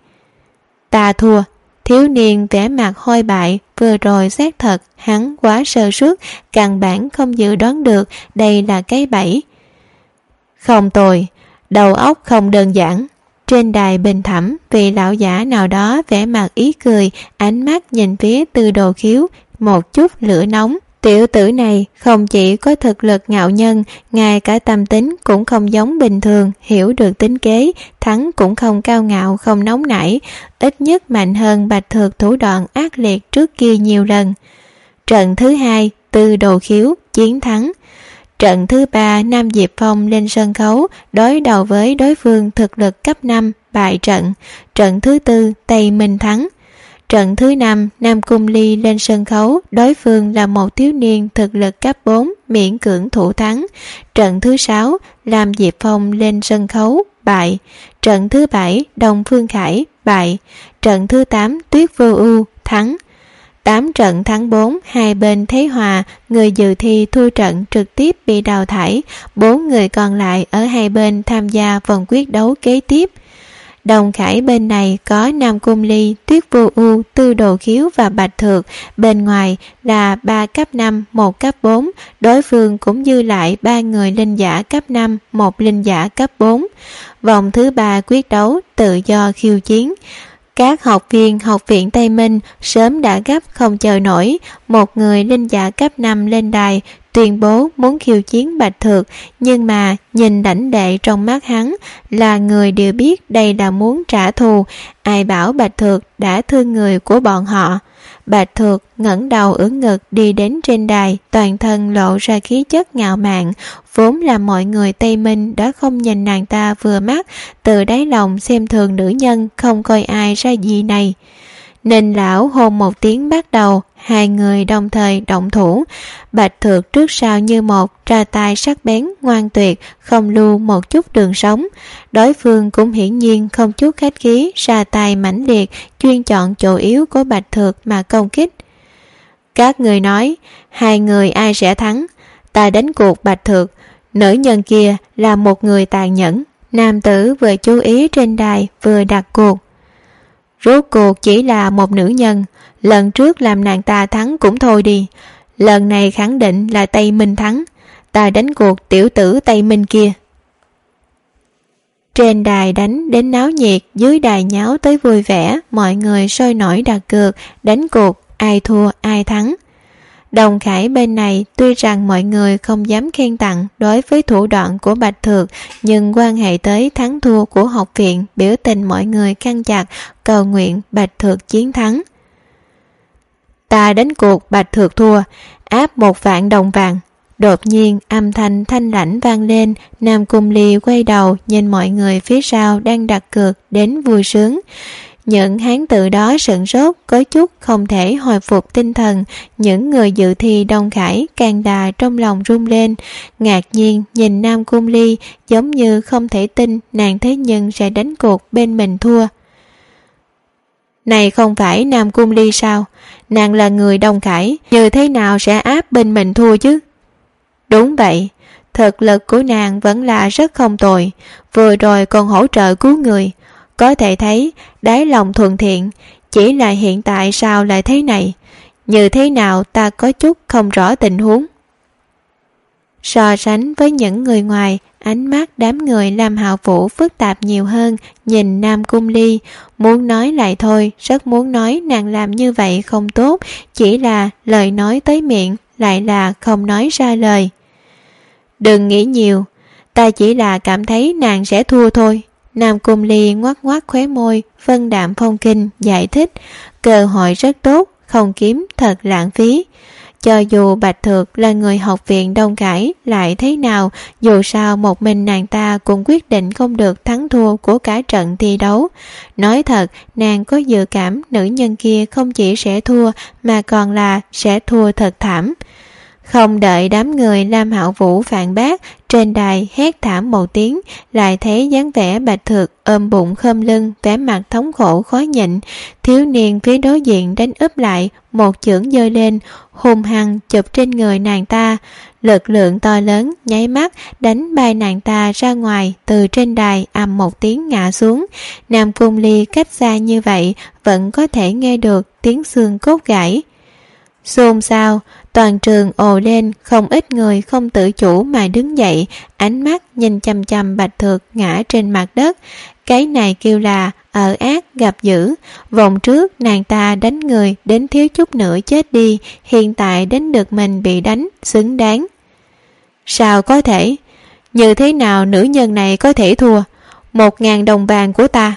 Ta thua. Thiếu niên vẻ mặt hôi bại, vừa rồi xác thật hắn quá sơ suất, căn bản không dự đoán được đây là cái bẫy. Không tồi, đầu óc không đơn giản. Trên đài Bình Thẩm, vị lão giả nào đó vẻ mặt ý cười, ánh mắt nhìn phía Tư Đồ Khiếu, một chút lửa nóng. Tiểu tử này không chỉ có thực lực ngạo nhân, ngay cả tâm tính cũng không giống bình thường, hiểu được tính kế, thắng cũng không cao ngạo, không nóng nảy, ít nhất mạnh hơn Bạch Thược thủ đoạn ác liệt trước kia nhiều lần. Trận thứ hai, Tư Đồ Khiếu chiến thắng. Trận thứ ba, Nam Diệp Phong lên sân khấu đối đầu với đối phương thực lực cấp 5, bại trận. Trận thứ tư, Tây Minh thắng. Trận thứ năm, Nam Cung Ly lên sân khấu, đối phương là một thiếu niên thực lực cấp 4, miễn cưỡng thủ thắng. Trận thứ 6, Lam Diệp Phong lên sân khấu, bại. Trận thứ 7, Đông Phương Khải, bại. Trận thứ 8, Tuyết Vô Ưu, thắng. 8 trận thắng 4, hai bên thế hòa, người dự thi thua trận trực tiếp bị đào thải, 4 người còn lại ở hai bên tham gia vòng quyết đấu kế tiếp. Đồng Khải bên này có Nam Cung Ly, Tuyết Vô Ưu, Tư Đồ Khiếu và Bạch Thược, bên ngoài là 3 cấp 5, 1 cấp 4, đối phương cũng dư lại 3 người linh giả cấp 5, 1 linh giả cấp 4. Vòng thứ 3 quyết đấu tự do khiêu chiến. Các học viên học viện Tây Minh sớm đã gấp không chờ nổi, một người linh giả cấp 5 lên đài tuyên bố muốn khiêu chiến Bạch Thược, nhưng mà nhìn lãnh đệ trong mắt hắn là người đều biết đây là muốn trả thù, ai bảo Bạch Thược đã thương người của bọn họ. Bạch Thược ngẩng đầu ưỡn ngực đi đến trên đài, toàn thân lộ ra khí chất ngạo mạn, vốn là mọi người Tây Minh đã không nhìn nàng ta vừa mắt, từ đáy lòng xem thường nữ nhân không coi ai ra gì này. Nên lão hôn một tiếng bắt đầu, hai người đồng thời động thủ. Bạch Thược trước sau như một, ra tay sắc bén ngoan tuyệt, không lưu một chút đường sống. Đối phương cũng hiển nhiên không chút khách khí, ra tay mãnh liệt, chuyên chọn chỗ yếu của Bạch Thược mà công kích. Các người nói, hai người ai sẽ thắng? Ta đánh cuộc Bạch Thược. Nữ nhân kia là một người tàn nhẫn. Nam tử vừa chú ý trên đài vừa đặt cuộc. Rốt cuộc chỉ là một nữ nhân, lần trước làm nàng ta thắng cũng thôi đi, lần này khẳng định là Tây Minh thắng, ta đánh cuộc tiểu tử Tây Minh kia. Trên đài đánh đến náo nhiệt, dưới đài nháo tới vui vẻ, mọi người sôi nổi đặt cược, đánh cuộc ai thua ai thắng. Đồng Khải bên này tuy rằng mọi người không dám khen tặng đối với thủ đoạn của Bạch Thược, nhưng quan hệ tới thắng thua của học viện, biểu tình mọi người căng chặt, cầu nguyện Bạch Thược chiến thắng. Ta đánh cuộc Bạch Thược thua, áp 1 vạn đồng vàng. Đột nhiên âm thanh thanh lãnh vang lên, Nam Cung Ly quay đầu nhìn mọi người phía sau đang đặt cược đến vui sướng. Những hán tự đó sửng sốt, có chút không thể hồi phục tinh thần. Những người dự thi Đông Khải càng đà trong lòng run lên, ngạc nhiên nhìn Nam Cung Ly, giống như không thể tin nàng thế nhưng sẽ đánh cuộc bên mình thua. Này không phải Nam Cung Ly sao? Nàng là người Đông Khải, như thế nào sẽ áp bên mình thua chứ? Đúng vậy, thực lực của nàng vẫn là rất không tồi, vừa rồi còn hỗ trợ cứu người. Có thể thấy đáy lòng thuận thiện, chỉ là hiện tại sao lại thế này, như thế nào ta có chút không rõ tình huống. So sánh với những người ngoài, ánh mắt đám người Lam Hạo Vũ phức tạp nhiều hơn, nhìn Nam Cung Ly, muốn nói lại thôi, rất muốn nói nàng làm như vậy không tốt, chỉ là lời nói tới miệng lại là không nói ra lời. Đừng nghĩ nhiều, ta chỉ là cảm thấy nàng sẽ thua thôi. Nam Cung Ly ngoắc ngoắc khóe môi, vân đạm phong kinh giải thích, cơ hội rất tốt, không kiếm thật lãng phí. Cho dù Bạch Thược là người học viện Đông Khải lại thế nào, dù sao một mình nàng ta cũng quyết định không được thắng thua của cả trận thi đấu. Nói thật, nàng có dự cảm nữ nhân kia không chỉ sẽ thua mà còn là sẽ thua thật thảm. Không đợi đám người Lam Hạo Vũ phản bác, trên đài hét thảm một tiếng, lại thấy dáng vẻ Bạch Thược ôm bụng khom lưng, vẻ mặt thống khổ khó nhịn. Thiếu niên phía đối diện đánh úp lại, một chưởng giơ lên, hung hăng chụp trên người nàng ta. Lực lượng to lớn nháy mắt đánh bay nàng ta ra ngoài, từ trên đài ầm một tiếng ngã xuống. Nam Cung Ly cách xa như vậy vẫn có thể nghe được tiếng xương cốt gãy. Xôn xao, toàn trường ồ lên, không ít người không tự chủ mà đứng dậy, ánh mắt nhìn chằm chằm Bạch Thược ngã trên mặt đất. cái này kêu là ở ác gặp dữ. Vòng trước nàng ta đánh người đến thiếu chút nữa chết đi, hiện tại đến được mình bị đánh, xứng đáng. Sao có thể? Như thế nào nữ nhân này có thể thua? 1.000 đồng vàng của ta.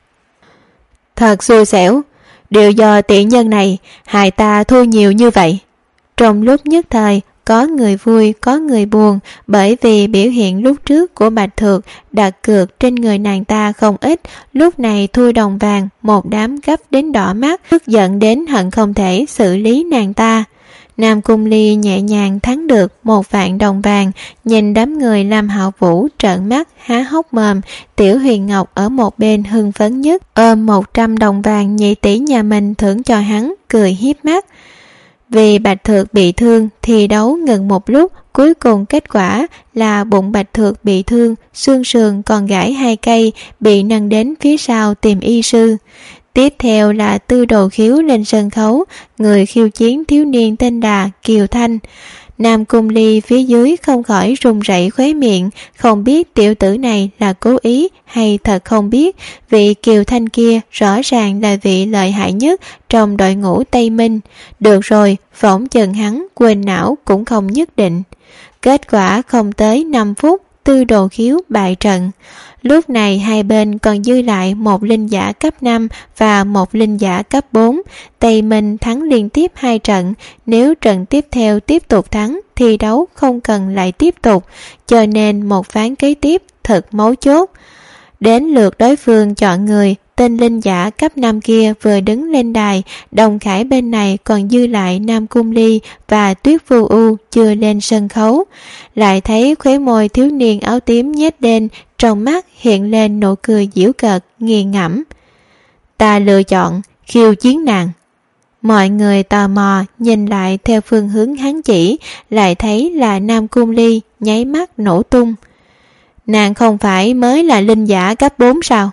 Thật xui xẻo, đều do tiện nhân này hại ta thua nhiều như vậy. Trong lúc nhất thời, có người vui, có người buồn, bởi vì biểu hiện lúc trước của Bạch Thược đặt cược trên người nàng ta không ít, lúc này thua đồng vàng, một đám gấp đến đỏ mắt, tức giận đến hận không thể xử lý nàng ta. Nam Cung Ly nhẹ nhàng thắng được 1.000 đồng vàng, nhìn đám người Lam Hạo Vũ trợn mắt há hốc mồm. Tiểu Huyền Ngọc ở một bên hưng phấn nhất, ôm 100 đồng vàng nhị tỷ nhà mình thưởng cho hắn, cười hiếp mắt. Vì Bạch Thược bị thương, thi đấu ngừng một lúc, cuối cùng kết quả là bụng Bạch Thược bị thương, xương sườn còn gãy 2 cây, bị nâng đến phía sau tìm y sư. Tiếp theo là Tư Đồ Khiếu lên sân khấu, người khiêu chiến thiếu niên tên là Kiều Thanh. Nam Cung Ly phía dưới không khỏi run rẩy khóe miệng, không biết tiểu tử này là cố ý hay thật không biết, vị Kiều Thanh kia rõ ràng là vị lợi hại nhất trong đội ngũ Tây Minh. Được rồi, phỏng chừng hắn quên não cũng không nhất định. Kết quả không tới 5 phút, Tư Đồ Khiếu bại trận. Lúc này hai bên còn dư lại một linh giả cấp 5 và một linh giả cấp 4. Tây Minh thắng liên tiếp 2 trận, nếu trận tiếp theo tiếp tục thắng, thi đấu không cần lại tiếp tục, cho nên một ván kế tiếp thật mấu chốt. Đến lượt đối phương chọn người, tên linh giả cấp 5 kia vừa đứng lên đài, Đồng Khải bên này còn dư lại Nam Cung Ly và Tuyết Vô U chưa lên sân khấu. Lại thấy khóe môi thiếu niên áo tím nhếch lên, trong mắt hiện lên nụ cười giễu cợt, nghiền ngẫm. Ta lựa chọn khiêu chiến nàng. Mọi người tò mò nhìn lại theo phương hướng hắn chỉ, lại thấy là Nam Cung Ly, nháy mắt nổ tung. Nàng không phải mới là linh giả cấp 4 sao?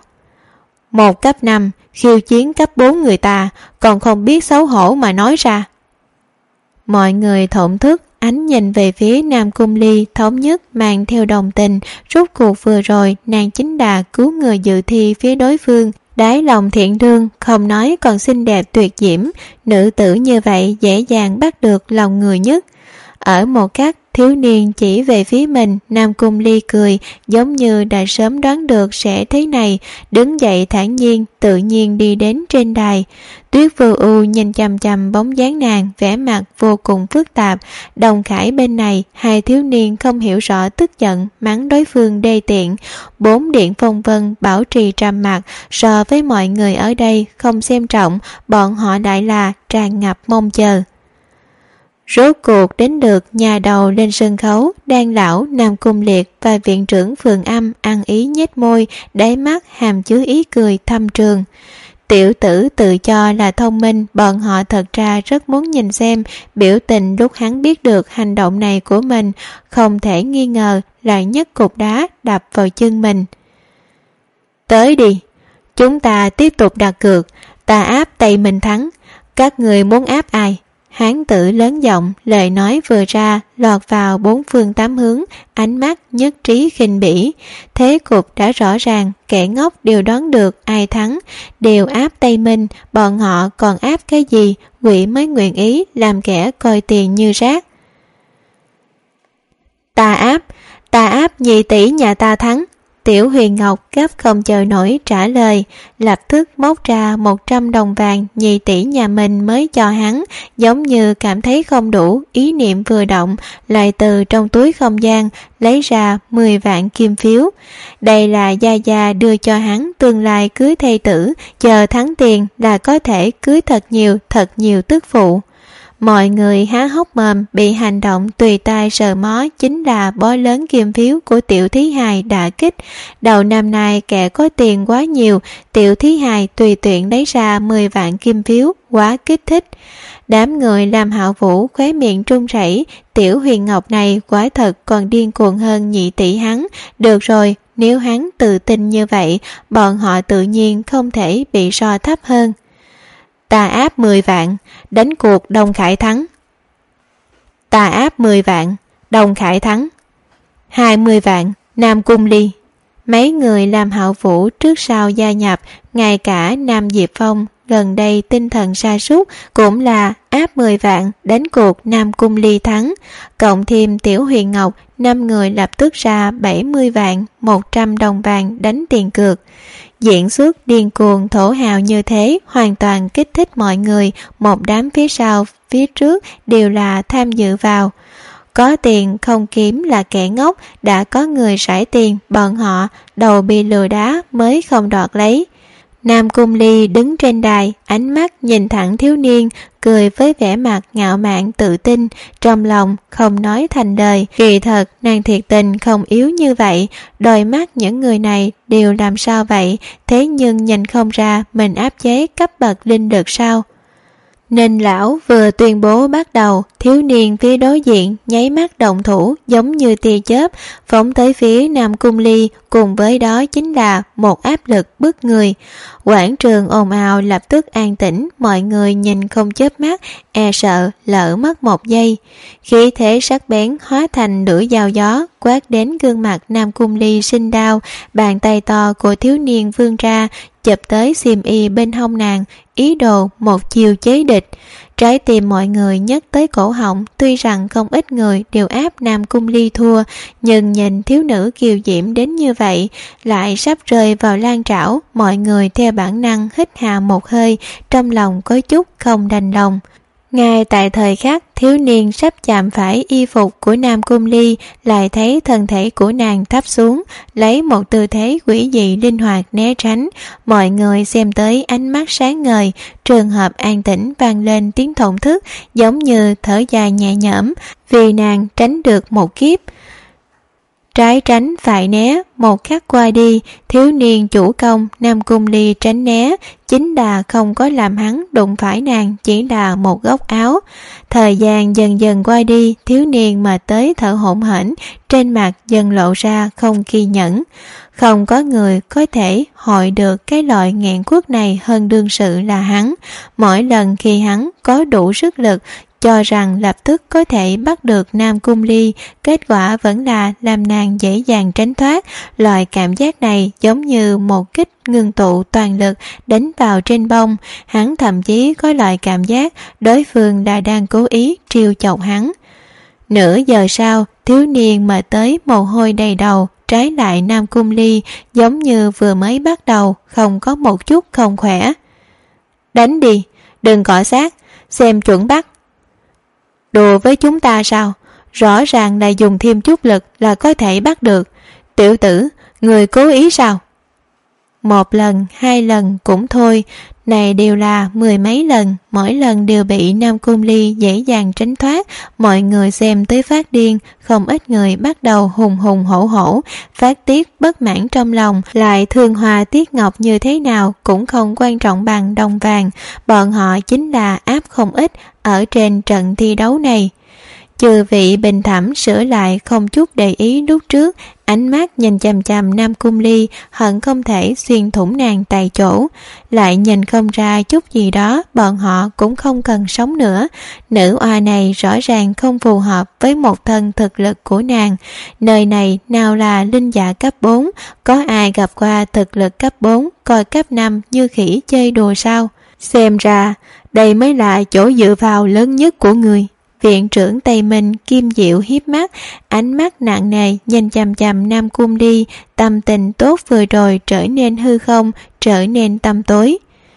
Một cấp 5 khiêu chiến cấp 4 người ta, còn không biết xấu hổ mà nói ra. Mọi người thổn thức, ánh nhìn về phía Nam Cung Ly thống nhất mang theo đồng tình. Rốt cuộc vừa rồi nàng chính là cứu người dự thi phía đối phương, đáy lòng thiện lương, không nói còn xinh đẹp tuyệt diễm. Nữ tử như vậy dễ dàng bắt được lòng người nhất. Ở một cách thiếu niên chỉ về phía mình, Nam Cung Ly cười, giống như đã sớm đoán được sẽ thế này, đứng dậy thản nhiên, tự nhiên đi đến trên đài. Tuyết Vô U nhìn chằm chằm bóng dáng nàng, vẻ mặt vô cùng phức tạp. Đồng Khải bên này, hai thiếu niên không hiểu rõ tức giận, mắng đối phương đê tiện. 4 Điện Phong Vân bảo trì trầm mặc, so với mọi người ở đây không xem trọng, bọn họ đại là tràn ngập mong chờ. Rốt cuộc đến được nhà đầu lên sân khấu, Đan lão, Nam Cung Liệt và viện trưởng Phường Âm ăn ý nhếch môi, đáy mắt hàm chứa ý cười thâm trường. Tiểu tử tự cho là thông minh, bọn họ thật ra rất muốn nhìn xem biểu tình lúc hắn biết được hành động này của mình, không thể nghi ngờ là nhất cục đá đập vào chân mình. Tới đi, chúng ta tiếp tục đặt cược, ta áp Tây Minh thắng, các người muốn áp ai? Hán tử lớn giọng, lời nói vừa ra lọt vào 4 phương 8 hướng, ánh mắt nhất trí khinh bỉ. Thế cục đã rõ ràng, kẻ ngốc đều đoán được ai thắng, đều áp Tây Minh, bọn họ còn áp cái gì? Quỷ mới nguyện ý làm kẻ coi tiền như rác. Ta áp nhị tỷ nhà ta thắng. Tiểu Huyền Ngọc gấp không chờ nổi trả lời, lập tức móc ra 100 đồng vàng nhị tỷ nhà mình mới cho hắn, giống như cảm thấy không đủ, ý niệm vừa động, lại từ trong túi không gian lấy ra 10 vạn kim phiếu. Đây là Gia Gia đưa cho hắn tương lai cưới thê tử, chờ thắng tiền là có thể cưới thật nhiều tức phụ. Mọi người há hốc mồm, bị hành động tùy tay sờ mó chính là bó lớn kim phiếu của Tiểu Thí Hài đã kích. Đầu năm nay kẻ có tiền quá nhiều, Tiểu Thí Hài tùy tiện lấy ra 10 vạn kim phiếu, quá kích thích. Đám người làm Hạo Vũ khóe miệng run rẩy, Tiểu Huyền Ngọc này quả thật còn điên cuồng hơn nhị tỷ hắn. Được rồi, nếu hắn tự tin như vậy, bọn họ tự nhiên không thể bị so thấp hơn. Ta áp 10 vạn, đánh cuộc Đồng Khải thắng. Ta áp 10 vạn, Đồng Khải thắng. 20 vạn, Nam Cung Ly. Mấy người làm hậu vũ trước sau gia nhập, ngay cả Nam Diệp Phong gần đây tinh thần sa sút cũng là áp 10 vạn đánh cuộc Nam Cung Ly thắng, cộng thêm Tiểu Huyền Ngọc, 5 người lập tức ra 70 vạn 100 đồng vàng đánh tiền cược. Diễn xuất điên cuồng thổ hào như thế hoàn toàn kích thích mọi người, một đám phía sau phía trước đều là tham dự vào. Có tiền không kiếm là kẻ ngốc, đã có người sải tiền, bọn họ đầu bị lừa đá mới không đoạt lấy. Nam Cung Ly đứng trên đài, ánh mắt nhìn thẳng thiếu niên, cười với vẻ mặt ngạo mạn tự tin, trong lòng không nói thành lời. Kỳ thật nàng thiệt tình không yếu như vậy, đôi mắt những người này đều làm sao vậy, thế nhưng nhìn không ra mình áp chế cấp bậc linh lực sao. Nên lão vừa tuyên bố bắt đầu, thiếu niên phía đối diện nháy mắt động thủ giống như tia chớp phóng tới phía Nam Cung Ly, cùng với đó chính là một áp lực bức người. Quảng trường ồn ào lập tức an tĩnh, mọi người nhìn không chớp mắt, e sợ lỡ mất một giây. Khí thế sắc bén hóa thành lưỡi dao gió quát đến gương mặt Nam Cung Ly sinh đau, bàn tay to của thiếu niên vươn ra chụp tới xiêm y bên hông nàng, ý đồ một chiều chế địch. Trái tim mọi người nhấc tới cổ họng, tuy rằng không ít người đều áp Nam Cung Ly thua, nhưng nhìn thiếu nữ kiều diễm đến như vậy, lại sắp rơi vào lan trảo, mọi người theo bản năng hít hà một hơi, trong lòng có chút không đành lòng. Ngay tại thời khắc thiếu niên sắp chạm phải y phục của Nam Cung Ly, lại thấy thân thể của nàng thấp xuống, lấy một tư thế quỷ dị linh hoạt né tránh. Mọi người xem tới ánh mắt sáng ngời, trường hợp an tĩnh vang lên tiếng thổn thức, giống như thở dài nhẹ nhõm, vì nàng tránh được một kiếp. Trái tránh phải né, một khắc qua đi, thiếu niên chủ công Nam Cung Ly tránh né, chính là không có làm hắn đụng phải nàng, chỉ là một góc áo. Thời gian dần dần qua đi, thiếu niên mà tới thở hổn hển, trên mặt dần lộ ra không kiên nhẫn. Không có người có thể hội được cái loại nghẹn khuất này hơn đương sự là hắn. Mỗi lần khi hắn có đủ sức lực, cho rằng lập tức có thể bắt được Nam Cung Ly, kết quả vẫn là làm nàng dễ dàng tránh thoát. Loại cảm giác này giống như một kích ngưng tụ toàn lực đánh vào trên bông, hắn thậm chí có loại cảm giác đối phương đã đang cố ý trêu chọc hắn. Nửa giờ sau, thiếu niên mà tới mồ hôi đầy đầu, trái lại Nam Cung Ly giống như vừa mới bắt đầu, không có một chút không khỏe. Đánh đi, đừng cọ sát, xem chuẩn bắt. Đùa với chúng ta sao? Rõ ràng là dùng thêm chút lực là có thể bắt được. Tiểu tử, người cố ý sao? Một lần, hai lần cũng thôi, này đều là 10 mấy lần, mỗi lần đều bị Nam Cung Ly dễ dàng tránh thoát. Mọi người xem tới phát điên, không ít người bắt đầu hùng hùng hổ hổ, phát tiết bất mãn trong lòng, lại thương Hoa Tiết Ngọc như thế nào cũng không quan trọng bằng đồng vàng, bọn họ chính là áp không ít ở trên trận thi đấu này. Chư vị bình thẩm sửa lại không chút để ý lúc trước, ánh mắt nhìn chằm chằm Nam Cung Ly, hận không thể xuyên thủng nàng tại chỗ. Lại nhìn không ra chút gì đó, bọn họ cũng không cần sống nữa. Nữ oa này rõ ràng không phù hợp với một thân thực lực của nàng. Nơi này nào là linh giả cấp 4, có ai gặp qua thực lực cấp 4, coi cấp 5 như khỉ chơi đùa sao? Xem ra, đây mới là chỗ dựa vào lớn nhất của người. Viện trưởng Tây Minh Kim Diệu hiếp mắt, ánh mắt nặng nề nhìn chằm chằm Nam Cung Ly, tâm tình tốt vừa rồi trở nên hư không, trở nên tăm tối.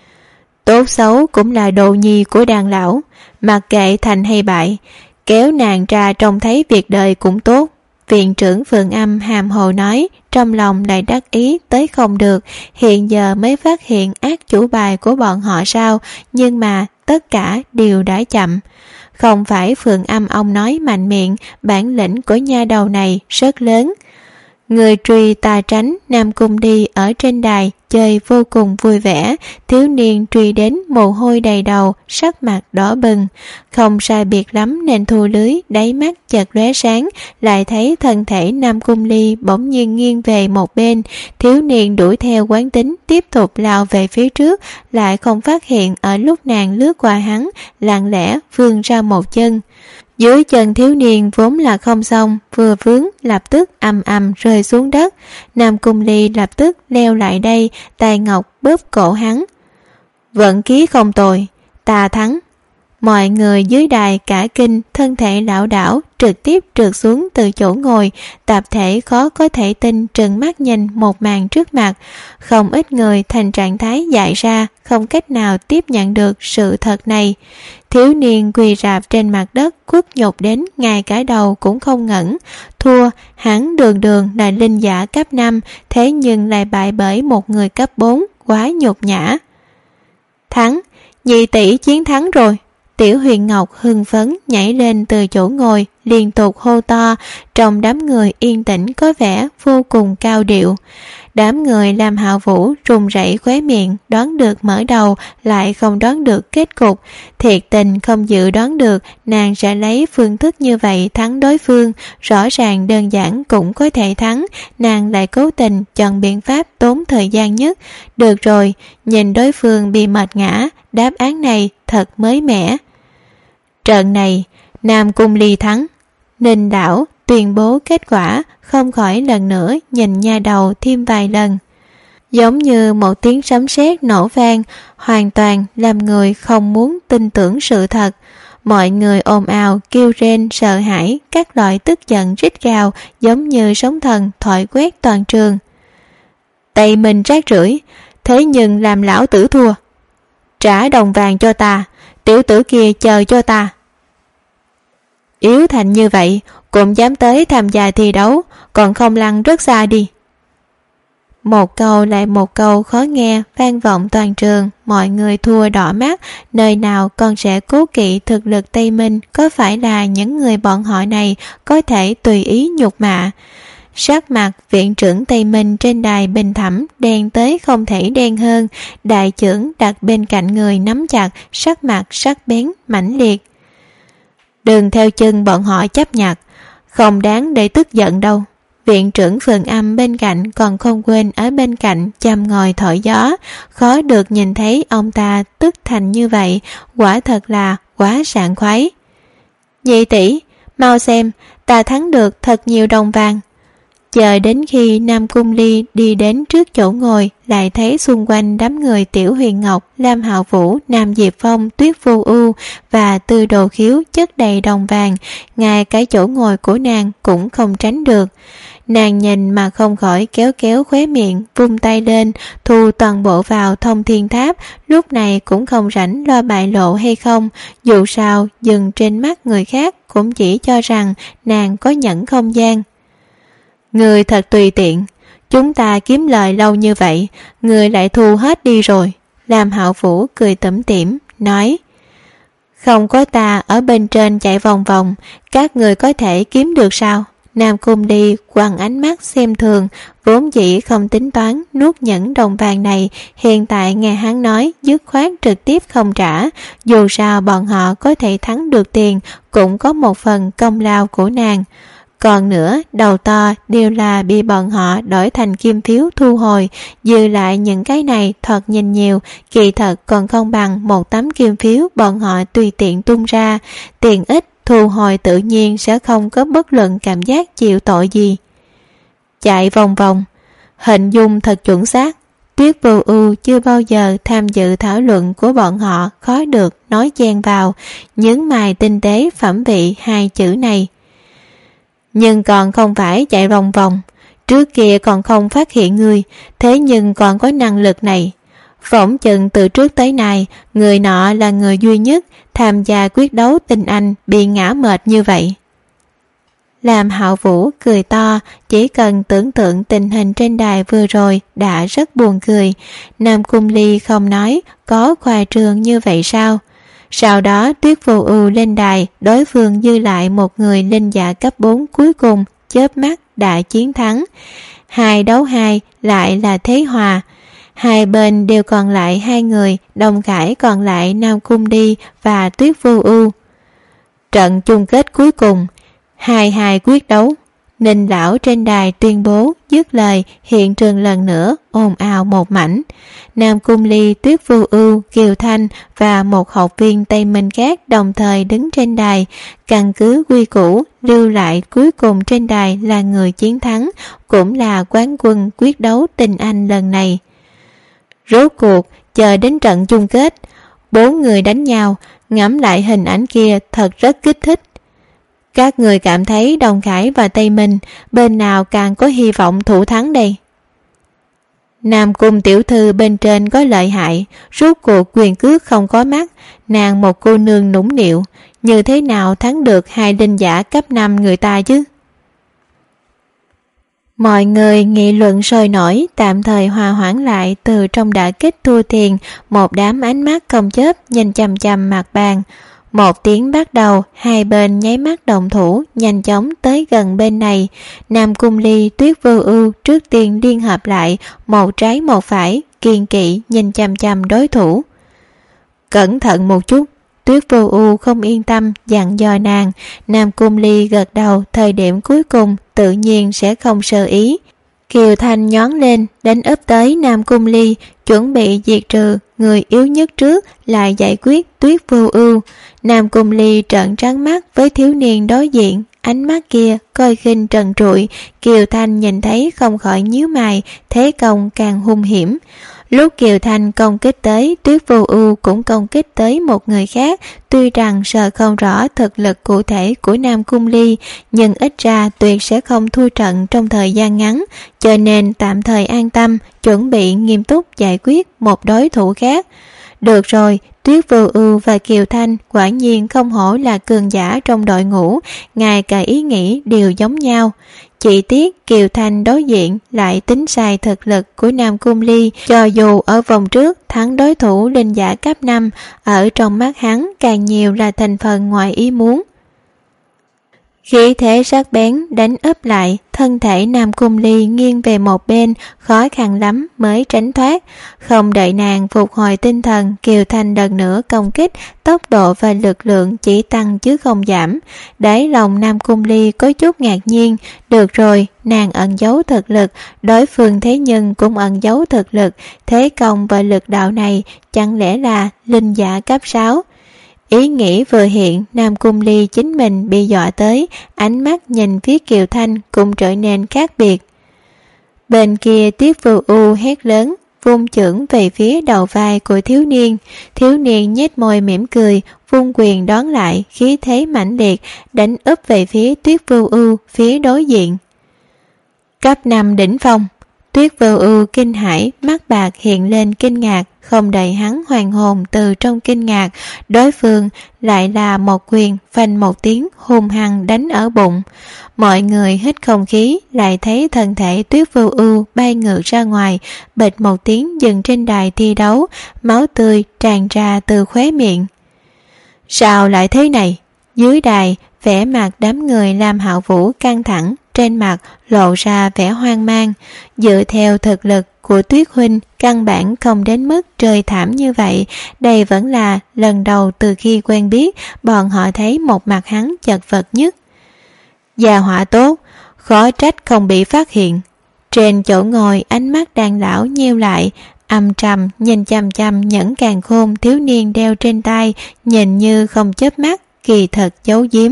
Tốt xấu cũng là đồ nhi của đàn lão, mặc kệ thành hay bại, kéo nàng ra trông thấy việc đời cũng tốt. Viện trưởng Phượng Âm hàm hồ nói, trong lòng lại đắc ý tới không được, hiện giờ mới phát hiện ác chủ bài của bọn họ sao, nhưng mà tất cả đều đã chậm. Không phải Phượng Âm ông nói mạnh miệng, bản lĩnh của nha đầu này rất lớn. Người truy ta tránh, Nam Cung đi ở trên đài chơi vô cùng vui vẻ, thiếu niên truy đến mồ hôi đầy đầu, sắc mặt đỏ bừng. Không sai biệt lắm nên thu lưới, đáy mắt chợt lóe sáng, lại thấy thân thể Nam Cung Ly bỗng nhiên nghiêng về một bên. Thiếu niên đuổi theo quán tính, tiếp tục lao về phía trước, lại không phát hiện ở lúc nàng lướt qua hắn, lặng lẽ vươn ra một chân. Dưới chân thiếu niên vốn là không xong, vừa vướng lập tức ầm ầm rơi xuống đất. Nam Cung Ly lập tức leo lại đây, tay ngọc bóp cổ hắn. Vận khí không tồi, ta thắng. Mọi người dưới đài cả kinh, thân thể lảo đảo trực tiếp trượt xuống từ chỗ ngồi, tập thể khó có thể tin trừng mắt nhìn một màn trước mặt. Không ít người thành trạng thái dại ra, không cách nào tiếp nhận được sự thật này. Thiếu niên quỳ rạp trên mặt đất, khuất nhục đến ngay cả đầu cũng không ngẩng. Thua, hắn đường đường là linh giả cấp 5, thế nhưng lại bại bởi một người cấp 4, quá nhục nhã. Thắng, nhị tỷ chiến thắng rồi. Tiểu Huyền Ngọc hưng phấn nhảy lên từ chỗ ngồi, liên tục hô to, trong đám người yên tĩnh có vẻ vô cùng cao điệu. Đám người làm Hạo Vũ run rẩy khóe miệng, đoán được mở đầu lại không đoán được kết cục. Thiệt tình không dự đoán được nàng sẽ lấy phương thức như vậy thắng đối phương, rõ ràng đơn giản cũng có thể thắng, nàng lại cố tình chọn biện pháp tốn thời gian nhất. Được rồi, nhìn đối phương bị mệt ngã, đáp án này thật mới mẻ. Trận này, Nam Cung Ly thắng. Ninh Đảo tuyên bố kết quả, không khỏi lần nữa nhìn nha đầu thêm vài lần. Giống như một tiếng sấm sét nổ vang, hoàn toàn làm người không muốn tin tưởng sự thật. Mọi người ồn ào kêu rên sợ hãi, các loại tức giận rít gào giống như sóng thần thổi quét toàn trường. Tay mình rác rưởi, thế nhưng làm lão tử thua. Trả đồng vàng cho ta, tiểu tử kia chờ cho ta. Yếu thành như vậy cũng dám tới tham gia thi đấu, còn không lăn rất xa đi. Một câu lại một câu khó nghe vang vọng toàn trường, mọi người thua đỏ mắt, nơi nào còn sẽ cố kỵ thực lực Tây Minh, có phải là những người bọn họ này có thể tùy ý nhục mạ. Sắc mặt viện trưởng Tây Minh trên đài bình thẩm đen tới không thể đen hơn, đại trưởng đặt bên cạnh người nắm chặt, sắc mặt sắc bén mãnh liệt. Đừng theo chân bọn họ chấp nhặt, không đáng để tức giận đâu. Viện trưởng Phượng Âm bên cạnh còn không quên ở bên cạnh chăm ngồi thổi gió, khó được nhìn thấy ông ta tức thành như vậy, quả thật là quá sảng khoái. Nhị tỷ, mau xem, ta thắng được thật nhiều đồng vàng. Chờ đến khi Nam Cung Ly đi đến trước chỗ ngồi, lại thấy xung quanh đám người Tiểu Huyền Ngọc, Lam Hạo Vũ, Nam Diệp Phong, Tuyết Vô Ưu và Tư Đồ Khiếu chất đầy đồng vàng, ngay cái chỗ ngồi của nàng cũng không tránh được. Nàng nhìn mà không khỏi kéo kéo khóe miệng, vung tay lên, thu toàn bộ vào Thông Thiên Tháp, lúc này cũng không rảnh lo bại lộ hay không, dù sao dừng trên mắt người khác cũng chỉ cho rằng nàng có nhẫn không gian. Người thật tùy tiện, chúng ta kiếm lời lâu như vậy, người lại thu hết đi rồi. Lam Hạo Vũ cười tủm tỉm, nói: Không có ta ở bên trên chạy vòng vòng, các người có thể kiếm được sao? Nam Cung Ly quăng ánh mắt xem thường, vốn dĩ không tính toán nuốt những đồng vàng này, hiện tại nghe hắn nói dứt khoát trực tiếp không trả, dù sao bọn họ có thể thắng được tiền, cũng có một phần công lao của nàng. Còn nữa, đầu to đều là bị bọn họ đổi thành kim phiếu thu hồi, dư lại những cái này thật nhìn nhiều, kỳ thật còn không bằng một tấm kim phiếu bọn họ tùy tiện tung ra, tiền ít, thu hồi tự nhiên sẽ không có bất luận cảm giác chịu tội gì. Chạy vòng vòng, hình dung thật chuẩn xác. Tuyết Vô Ưu chưa bao giờ tham dự thảo luận của bọn họ, khó được nói chen vào, nhướng mày tinh tế phẩm vị hai chữ này. Nhưng còn không phải chạy vòng vòng, trước kia còn không phát hiện ngươi, thế nhưng còn có năng lực này. Phỏng chừng từ trước tới nay, người nọ là người duy nhất tham gia quyết đấu tinh anh bị ngã mệt như vậy. Lam Hạo Vũ cười to, chỉ cần tưởng tượng tình hình trên đài vừa rồi đã rất buồn cười. Nam Cung Ly không nói, có khoa trương như vậy sao? Sau đó Tuyết Vô Ưu lên đài, đối phương dư lại một người linh giả cấp 4 cuối cùng, chớp mắt đã chiến thắng. 2 đấu 2 lại là thế hòa. Hai bên đều còn lại 2 người, đồng khải còn lại Nam Cung Ly và Tuyết Vô Ưu. Trận chung kết cuối cùng, 2-2 quyết đấu. Ninh lão trên đài tuyên bố, dứt lời, hiện trường lần nữa ồn ào một mảnh. Nam Cung Ly, Tuyết Vô Ưu, Kiều Thanh và một học viên Tây Minh khác đồng thời đứng trên đài. Căn cứ quy củ, lưu lại cuối cùng trên đài là người chiến thắng, cũng là quán quân quyết đấu tình anh lần này. Rốt cuộc chờ đến trận chung kết, 4 người đánh nhau, ngẫm lại hình ảnh kia thật rất kích thích. Các người cảm thấy Đồng Khải và Tây Minh bên nào càng có hy vọng thủ thắng đây? Nam Cung tiểu thư bên trên có lợi hại, rốt cuộc quyền cước không có mắt, nàng một cô nương nũng nịu, như thế nào thắng được 2 linh giả cấp 5 người ta chứ? Mọi người nghị luận sôi nổi, tạm thời hòa hoãn lại từ trong đả kích thua tiền, một đám ánh mắt không chớp nhìn chằm chằm mặt bàn. Một tiếng bắt đầu, hai bên nháy mắt động thủ, nhanh chóng tới gần bên này. Nam Cung Ly, Tuyết Vô Ưu trước tiên liên hợp lại, một trái một phải, kiên kỵ nhìn chằm chằm đối thủ. Cẩn thận một chút. Tuyết Vô Ưu không yên tâm dặn dò nàng. Nam Cung Ly gật đầu, thời điểm cuối cùng tự nhiên sẽ không sơ ý. Kiều Thanh nhón lên, đánh úp tới Nam Cung Ly, chuẩn bị diệt trừ người yếu nhất trước, lại giải quyết Tuyết Vô Ưu. Nam Cung Ly trợn trắng mắt với thiếu niên đối diện, ánh mắt kia coi khinh trần trụi. Kiều Thanh nhìn thấy không khỏi nhíu mày, thế công càng hung hiểm. Lúc Kiều Thanh công kích tới, Tuyết Vô Ưu cũng công kích tới một người khác. Tuy rằng sợ không rõ thực lực cụ thể của Nam Cung Ly, nhưng ít ra tuyệt sẽ không thua trận trong thời gian ngắn, cho nên tạm thời an tâm, chuẩn bị nghiêm túc giải quyết một đối thủ khác. Được rồi, Tuyết Vô Ưu và Kiều Thanh quả nhiên không hổ là cường giả trong đội ngũ, ngay cả ý nghĩ đều giống nhau. Chỉ tiếc Kiều Thanh đối diện lại tính sai thực lực của Nam Cung Ly, cho dù ở vòng trước thắng đối thủ linh giả cấp 5, ở trong mắt hắn càng nhiều là thành phần ngoài ý muốn. Khí thế sắc bén đánh úp lại, thân thể Nam Cung Ly nghiêng về một bên, khó khăn lắm mới tránh thoát. Không đợi nàng phục hồi tinh thần, Kiều Thanh lần nữa công kích, tốc độ và lực lượng chỉ tăng chứ không giảm. Đáy lòng Nam Cung Ly có chút ngạc nhiên, được rồi, nàng ẩn giấu thực lực, đối phương thế nhưng cũng ẩn giấu thực lực, thế công và lực đạo này chẳng lẽ là linh giả cấp 6? Ý nghĩ vừa hiện, Nam Cung Ly chính mình bị dọa tới, ánh mắt nhìn phía Kiều Thanh cũng trở nên khác biệt. Bên kia Tuyết Vô Ưu hét lớn, vung chưởng về phía đầu vai của thiếu niên nhếch môi mỉm cười, vung quyền đón lại, khí thế mãnh liệt đánh úp về phía Tuyết Vô Ưu phía đối diện. Cấp 5 đỉnh phong. Tuyết Vô Ưu kinh hãi, mắt bạc hiện lên kinh ngạc, không đợi hắn hoàn hồn từ trong kinh ngạc, đối phương lại là một quyền phanh một tiếng hung hăng đánh ở bụng. Mọi người hít không khí, lại thấy thân thể Tuyết Vô Ưu bay ngược ra ngoài, bịch một tiếng dừng trên đài thi đấu, máu tươi tràn ra từ khóe miệng. Sao lại thế này? Dưới đài, vẻ mặt đám người Lam Hạo Vũ căng thẳng, trên mặt lộ ra vẻ hoang mang. Dựa theo thực lực của Tuyết huynh, căn bản không đến mức trời thảm như vậy. Đây vẫn là lần đầu từ khi quen biết, bọn họ thấy một mặt hắn chật vật nhất. Gia hỏa tốt, khó trách không bị phát hiện. Trên chỗ ngồi, ánh mắt đàn lão nheo lại, âm trầm nhìn chằm chằm nhẫn càn khôn thiếu niên đeo trên tay, nhìn như không chớp mắt, kỳ thật giấu giếm.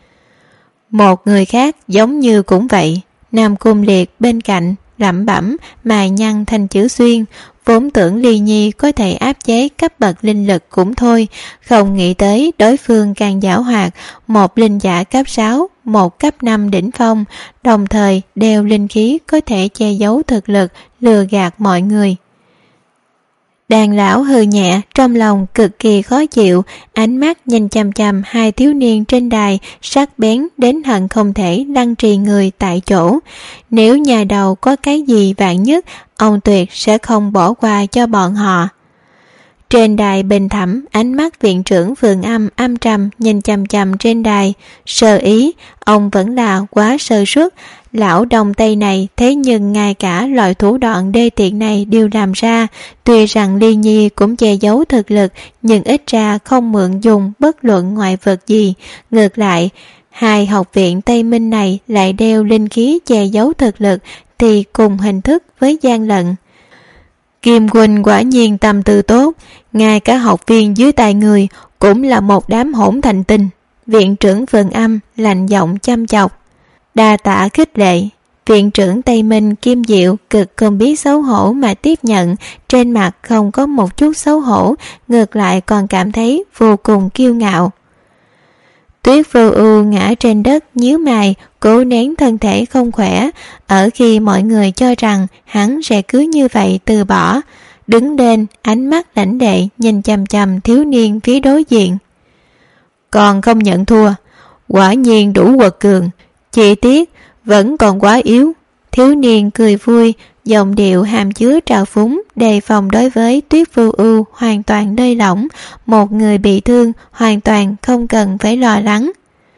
Một người khác giống như cũng vậy. Nam Cung Liệt bên cạnh lẩm bẩm, mày nhăn thành chữ xuyên, vốn tưởng Ly Nhi có thể áp chế cấp bậc linh lực cũng thôi, không nghĩ tới đối phương càng giảo hoạt, một linh giả cấp 6, một cấp 5 đỉnh phong, đồng thời đeo linh khí có thể che giấu thực lực, lừa gạt mọi người. Đàn lão hừ nhẹ, trong lòng cực kỳ khó chịu, ánh mắt nhìn chằm chằm hai thiếu niên trên đài, sắc bén đến hận không thể lăng trì người tại chỗ. Nếu nhà đầu có cái gì vạn nhất, ông tuyệt sẽ không bỏ qua cho bọn họ. Trên đài bình thẳm, ánh mắt viện trưởng Phượng Âm âm trầm nhìn chằm chằm trên đài. Sơ ý, ông vẫn là quá sơ suất. Lão đồng Tây này thế nhưng ngay cả loại thủ đoạn đê tiện này đều làm ra. Tuy rằng Ly Nhi cũng che giấu thực lực, nhưng ít ra không mượn dùng bất luận ngoại vật gì. Ngược lại, Hai học viện Tây Minh này lại đeo linh khí che giấu thực lực thì cùng hình thức với gian lận. Kim huynh quả nhiên tâm tư tốt, ngay cả học viên dưới tay người cũng là một đám hỗn thành tinh. Viện trưởng Vườn Âm lạnh giọng chăm chọc. Đa tạ khích lệ. Viện trưởng Tây Minh Kim Diệu cực không biết xấu hổ mà tiếp nhận, trên mặt không có một chút xấu hổ, ngược lại còn cảm thấy vô cùng kiêu ngạo. Tuyết Vô Ưu ngã trên đất nhíu mày, cố nén thân thể không khỏe, ở khi mọi người cho rằng hắn sẽ cứ như vậy từ bỏ, đứng lên, ánh mắt lãnh đệ nhìn chằm chằm thiếu niên phía đối diện. Còn không nhận thua, quả nhiên đủ quật cường, chỉ tiếc vẫn còn quá yếu. Thiếu niên cười vui, giọng điệu hàm chứa trào phúng, đề phòng đối với Tuyết Vô Ưu hoàn toàn lơi lỏng, một người bị thương hoàn toàn không cần phải lo lắng.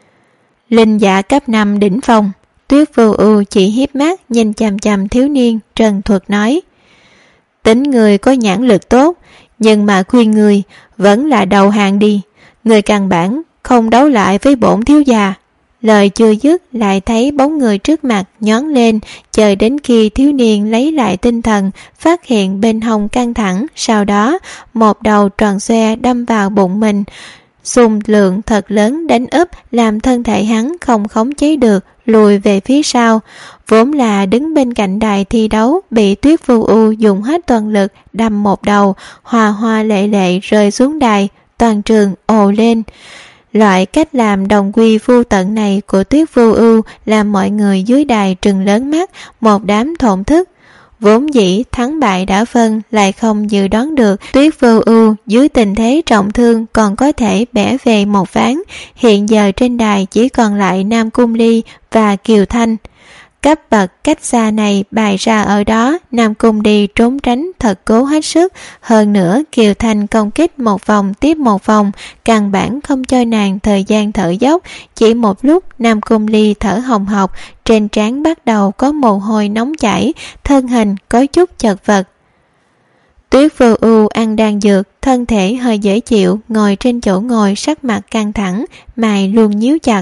Linh giả cấp 5 đỉnh phong. Tuyết Vô Ưu chỉ hiếp mắt nhìn chằm chằm thiếu niên, trần thuật nói: tính người có nhãn lực tốt, nhưng mà khuyên người vẫn là đầu hàng đi, người căn bản không đấu lại với bổn thiếu gia. Lời chưa dứt lại thấy bóng người trước mặt nhón lên, chờ đến khi thiếu niên lấy lại tinh thần, phát hiện bên hông căng thẳng, sau đó một đầu tròn xoe đâm vào bụng mình, xung lượng thật lớn đánh úp làm thân thể hắn không khống chế được, lùi về phía sau. Vốn là đứng bên cạnh đài thi đấu, bị Tuyết Vô Ưu dùng hết toàn lực đâm một đầu, hoa hoa lệ lệ rơi xuống đài, toàn trường ồ lên. Loại cách làm đồng quy vô tận này của Tuyết Vô Ưu làm mọi người dưới đài trừng lớn mắt, một đám thổn thức. Vốn dĩ thắng bại đã phân, lại không dự đoán được Tuyết Vô Ưu dưới tình thế trọng thương còn có thể bẻ về một ván. Hiện giờ trên đài chỉ còn lại Nam Cung Ly và Kiều Thanh. Cấp bậc cách xa này bày ra ở đó, Nam Cung Ly trốn tránh thật cố hết sức, hơn nữa Kiều Thanh công kích một vòng tiếp một vòng, căn bản không cho nàng thời gian thở dốc. Chỉ một lúc Nam Cung Ly thở hồng hộc, trên trán bắt đầu có mồ hôi nóng chảy, thân hình có chút chật vật. Tuyết Vô Ưu ăn đan dược, thân thể hơi dễ chịu, ngồi trên chỗ ngồi, sắc mặt căng thẳng, mày luôn nhíu chặt.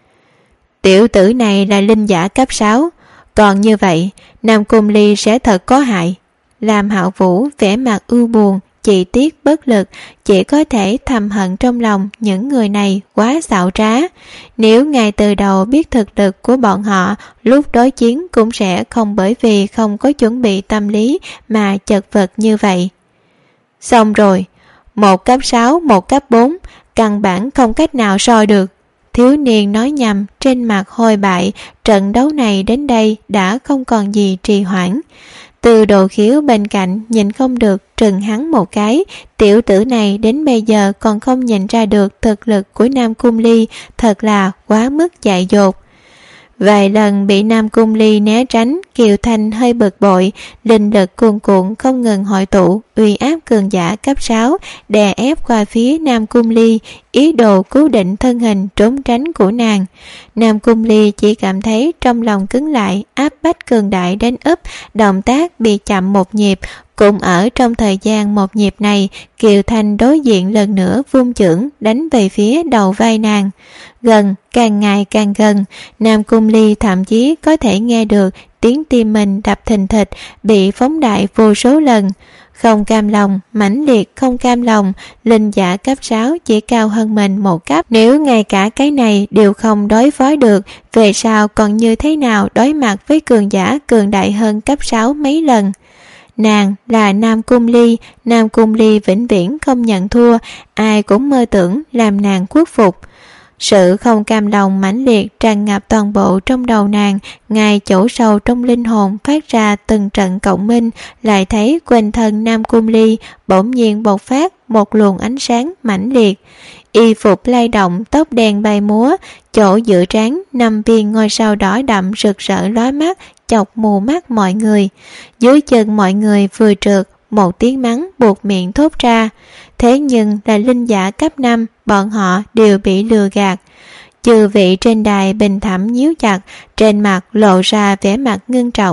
Tiểu tử này là linh giả cấp 6, còn như vậy Nam Cung Ly sẽ thật có hại. Lam Hạo Vũ vẻ mặt ưu buồn, chỉ tiếc bất lực, chỉ có thể thầm hận trong lòng những người này quá xảo trá. Nếu ngay từ đầu biết thực lực của bọn họ, lúc đối chiến cũng sẽ không bởi vì không có chuẩn bị tâm lý mà chật vật như vậy. Xong rồi, một cấp 6, một cấp 4, căn bản không cách nào so được. Thiếu niên nói nhầm, trên mặt hôi bại, trận đấu này đến đây đã không còn gì trì hoãn. Từ Đồ Khiếu bên cạnh nhìn không được trừng hắn một cái, tiểu tử này đến bây giờ còn không nhìn ra được thực lực của Nam Cung Ly, thật là quá mức dại dột. Vài lần bị Nam Cung Ly né tránh, Kiều Thanh hơi bực bội, linh lực cuồn cuộn không ngừng hội tụ, uy áp cường giả cấp 6, đè ép qua phía Nam Cung Ly, ý đồ cố định thân hình trốn tránh của nàng. Nam Cung Ly chỉ cảm thấy trong lòng cứng lại, áp bách cường đại đến úp, động tác bị chậm một nhịp. Cũng ở trong thời gian một nhịp này, Kiều Thanh đối diện lần nữa vung chưởng đánh về phía đầu vai nàng. Gần, càng ngày càng gần, Nam Cung Ly thậm chí có thể nghe được tiếng tim mình đập thình thịch, bị phóng đại vô số lần. Không cam lòng, mãnh liệt không cam lòng, linh giả cấp 6 chỉ cao hơn mình một cấp. Nếu ngay cả cái này đều không đối phó được, về sau còn như thế nào đối mặt với cường giả cường đại hơn cấp 6 mấy lần. Nàng là Nam Cung Ly, Nam Cung Ly vĩnh viễn không nhận thua, ai cũng mơ tưởng làm nàng khuất phục. Sự không cam lòng mãnh liệt tràn ngập toàn bộ trong đầu nàng, ngay chỗ sâu trong linh hồn phát ra từng trận cộng minh, lại thấy quanh thân Nam Cung Ly bỗng nhiên bộc phát một luồng ánh sáng mãnh liệt. Y phục lay động, tóc đen bay múa, chỗ giữa trán 5 viên ngôi sao đỏ đậm rực rỡ lóa mắt, chọc mù mắt mọi người. Dưới chân mọi người vừa trượt, một tiếng mắng buộc miệng thốt ra. Thế nhưng là linh giả cấp 5, bọn họ đều bị lừa gạt. Chư vị trên đài bình thẩm nhíu chặt, trên mặt lộ ra vẻ mặt ngưng trọng,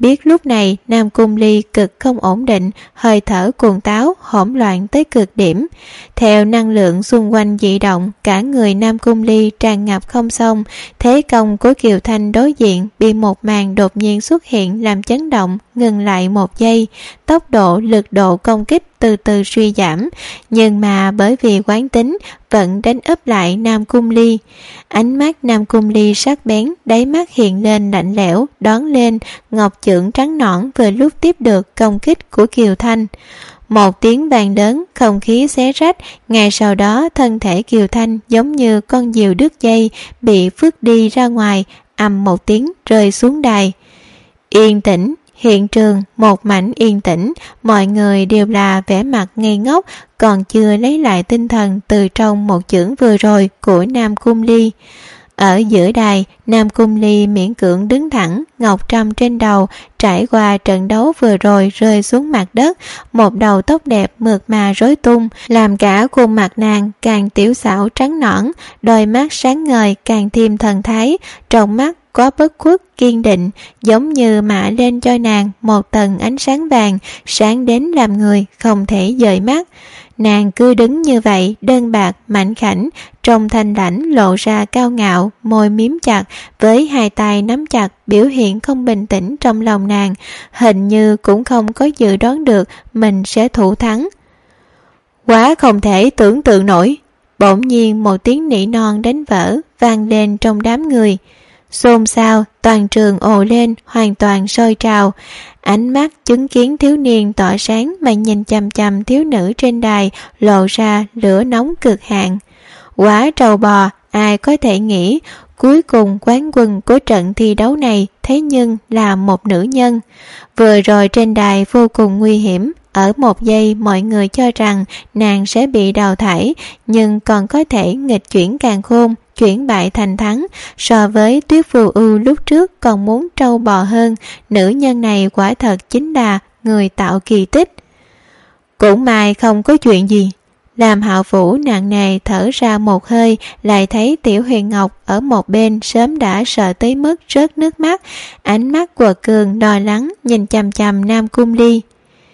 biết lúc này Nam Cung Ly cực không ổn định, hơi thở cuồng táo, hỗn loạn tới cực điểm. Theo năng lượng xung quanh dị động, cả người Nam Cung Ly tràn ngập không xong. Thế công của Kiều Thanh đối diện bị một màn đột nhiên xuất hiện làm chấn động, ngừng lại một giây. Tốc độ, lực độ công kích từ từ suy giảm, nhưng mà bởi vì quán tính vẫn đánh úp lại Nam Cung Ly. Ánh mắt Nam Cung Ly sắc bén, đáy mắt hiện lên lạnh lẽo, đón lên ngọc chưởng trắng nõn vừa lúc tiếp được công kích của Kiều Thanh. Một tiếng vang lớn, không khí xé rách, ngay sau đó thân thể Kiều Thanh giống như con diều đứt dây bị phước đi ra ngoài, ầm một tiếng rơi xuống đài. Yên tĩnh. Hiện trường một mảnh yên tĩnh, mọi người đều là vẻ mặt ngây ngốc, còn chưa lấy lại tinh thần từ trong một chưởng vừa rồi của Nam Cung Ly. Ở giữa đài, Nam Cung Ly miễn cưỡng đứng thẳng, ngọc trâm trên đầu, trải qua trận đấu vừa rồi rơi xuống mặt đất, một đầu tóc đẹp mượt mà rối tung, làm cả khuôn mặt nàng càng tiểu xảo trắng nõn, đôi mắt sáng ngời càng thêm thần thái, trong mắt có bất khuất kiên định, giống như mạ lên cho nàng một tầng ánh sáng vàng, sáng đến làm người không thể dời mắt. Nàng cứ đứng như vậy, đơn bạc, mảnh khảnh, trong thanh lãnh lộ ra cao ngạo, môi miếm chặt, với hai tay nắm chặt, biểu hiện không bình tĩnh trong lòng nàng, hình như cũng không có dự đoán được mình sẽ thủ thắng. Quá không thể tưởng tượng nổi. Bỗng nhiên một tiếng nỉ non đánh vỡ, vang lên trong đám người. Xôn xao, toàn trường ồ lên, hoàn toàn sôi trào. Ánh mắt chứng kiến thiếu niên tỏa sáng mà nhìn chằm chằm thiếu nữ trên đài, lộ ra lửa nóng cực hạn. Quá trâu bò, ai có thể nghĩ cuối cùng quán quân của trận thi đấu này thế nhưng là một nữ nhân. Vừa rồi trên đài vô cùng nguy hiểm, ở một giây mọi người cho rằng nàng sẽ bị đào thải, nhưng còn có thể nghịch chuyển càn khôn, chuyển bại thành thắng. So với Tuyết Phù Ưu lúc trước còn muốn trâu bò hơn, nữ nhân này quả thật chính là người tạo kỳ tích. Cũng may không có chuyện gì. Làm Hạo Vũ nặng nề thở ra một hơi, lại thấy Tiểu Huyền Ngọc ở một bên sớm đã sợ tới mức rớt nước mắt, ánh mắt quật cường lo lắng nhìn chằm chằm Nam Cung Ly.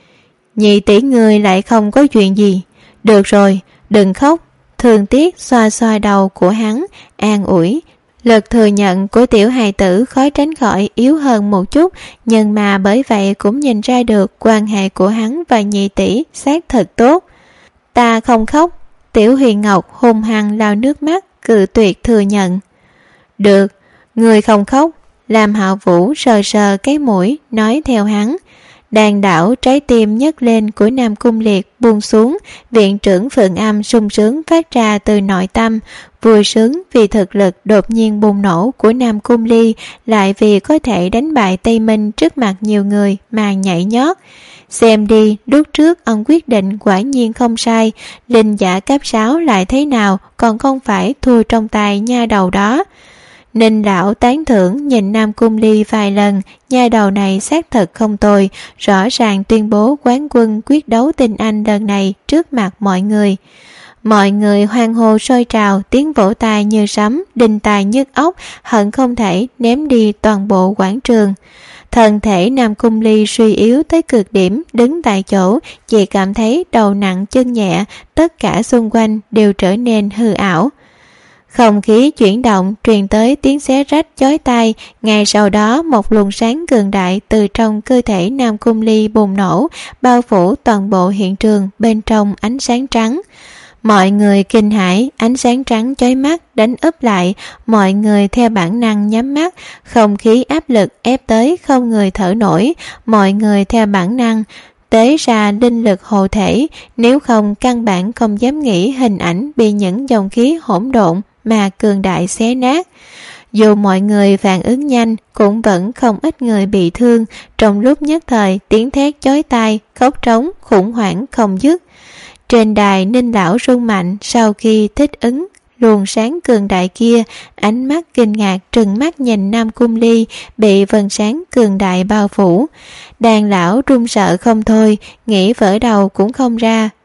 Nhị tỷ người lại không có chuyện gì. Được rồi, đừng khóc. Thương tiếc xoa xoa đầu của hắn, an ủi. Lực thừa nhận của tiểu hài tử khó tránh khỏi yếu hơn một chút, nhưng mà bởi vậy cũng nhìn ra được quan hệ của hắn và nhị tỷ xác thật tốt. Ta không khóc. Tiểu Huyền Ngọc hung hăng lau nước mắt, cự tuyệt thừa nhận. Được, người không khóc. Làm Hạo Vũ sờ sờ cái mũi, nói theo hắn. Đàn đảo trái tim nhấc lên của Nam Cung Liệt buông xuống, viện trưởng Phượng Âm sung sướng phát ra từ nội tâm, vui sướng vì thực lực đột nhiên bùng nổ của Nam Cung Ly, lại vì có thể đánh bại Tây Minh trước mặt nhiều người mà nhảy nhót. Xem đi, lúc trước ông quyết định quả nhiên không sai, linh giả cấp 6 lại thế nào, còn không phải thua trong tay nha đầu đó. Ninh lão tán thưởng nhìn Nam Cung Ly vài lần, nha đầu này xác thật không tồi, rõ ràng tuyên bố quán quân quyết đấu tinh anh lần này trước mặt mọi người. Mọi người hoan hô sôi trào, tiếng vỗ tay như sấm, đinh tai nhức óc, hận không thể ném đi toàn bộ quảng trường. Thân thể Nam Cung Ly suy yếu tới cực điểm, đứng tại chỗ, chỉ cảm thấy đầu nặng chân nhẹ, tất cả xung quanh đều trở nên hư ảo. Không khí chuyển động truyền tới tiếng xé rách chói tai, ngay sau đó một luồng sáng cường đại từ trong cơ thể Nam Cung Ly bùng nổ, bao phủ toàn bộ hiện trường bên trong ánh sáng trắng. Mọi người kinh hãi, ánh sáng trắng chói mắt đánh úp lại, mọi người theo bản năng nhắm mắt, không khí áp lực ép tới không người thở nổi, mọi người theo bản năng tế ra linh lực hộ thể, nếu không căn bản không dám nghĩ hình ảnh bị những dòng khí hỗn độn mà cường đại xé nát. Dù mọi người phản ứng nhanh, cũng vẫn không ít người bị thương, trong lúc nhất thời tiếng thét chói tai, khóc trống, khủng hoảng không dứt. Trên đài Ninh lão rung mạnh sau khi thích ứng luồng sáng cường đại kia, ánh mắt kinh ngạc trừng mắt nhìn Nam Cung Ly bị vầng sáng cường đại bao phủ. Đàn lão run sợ không thôi, nghĩ vỡ đầu cũng không ra,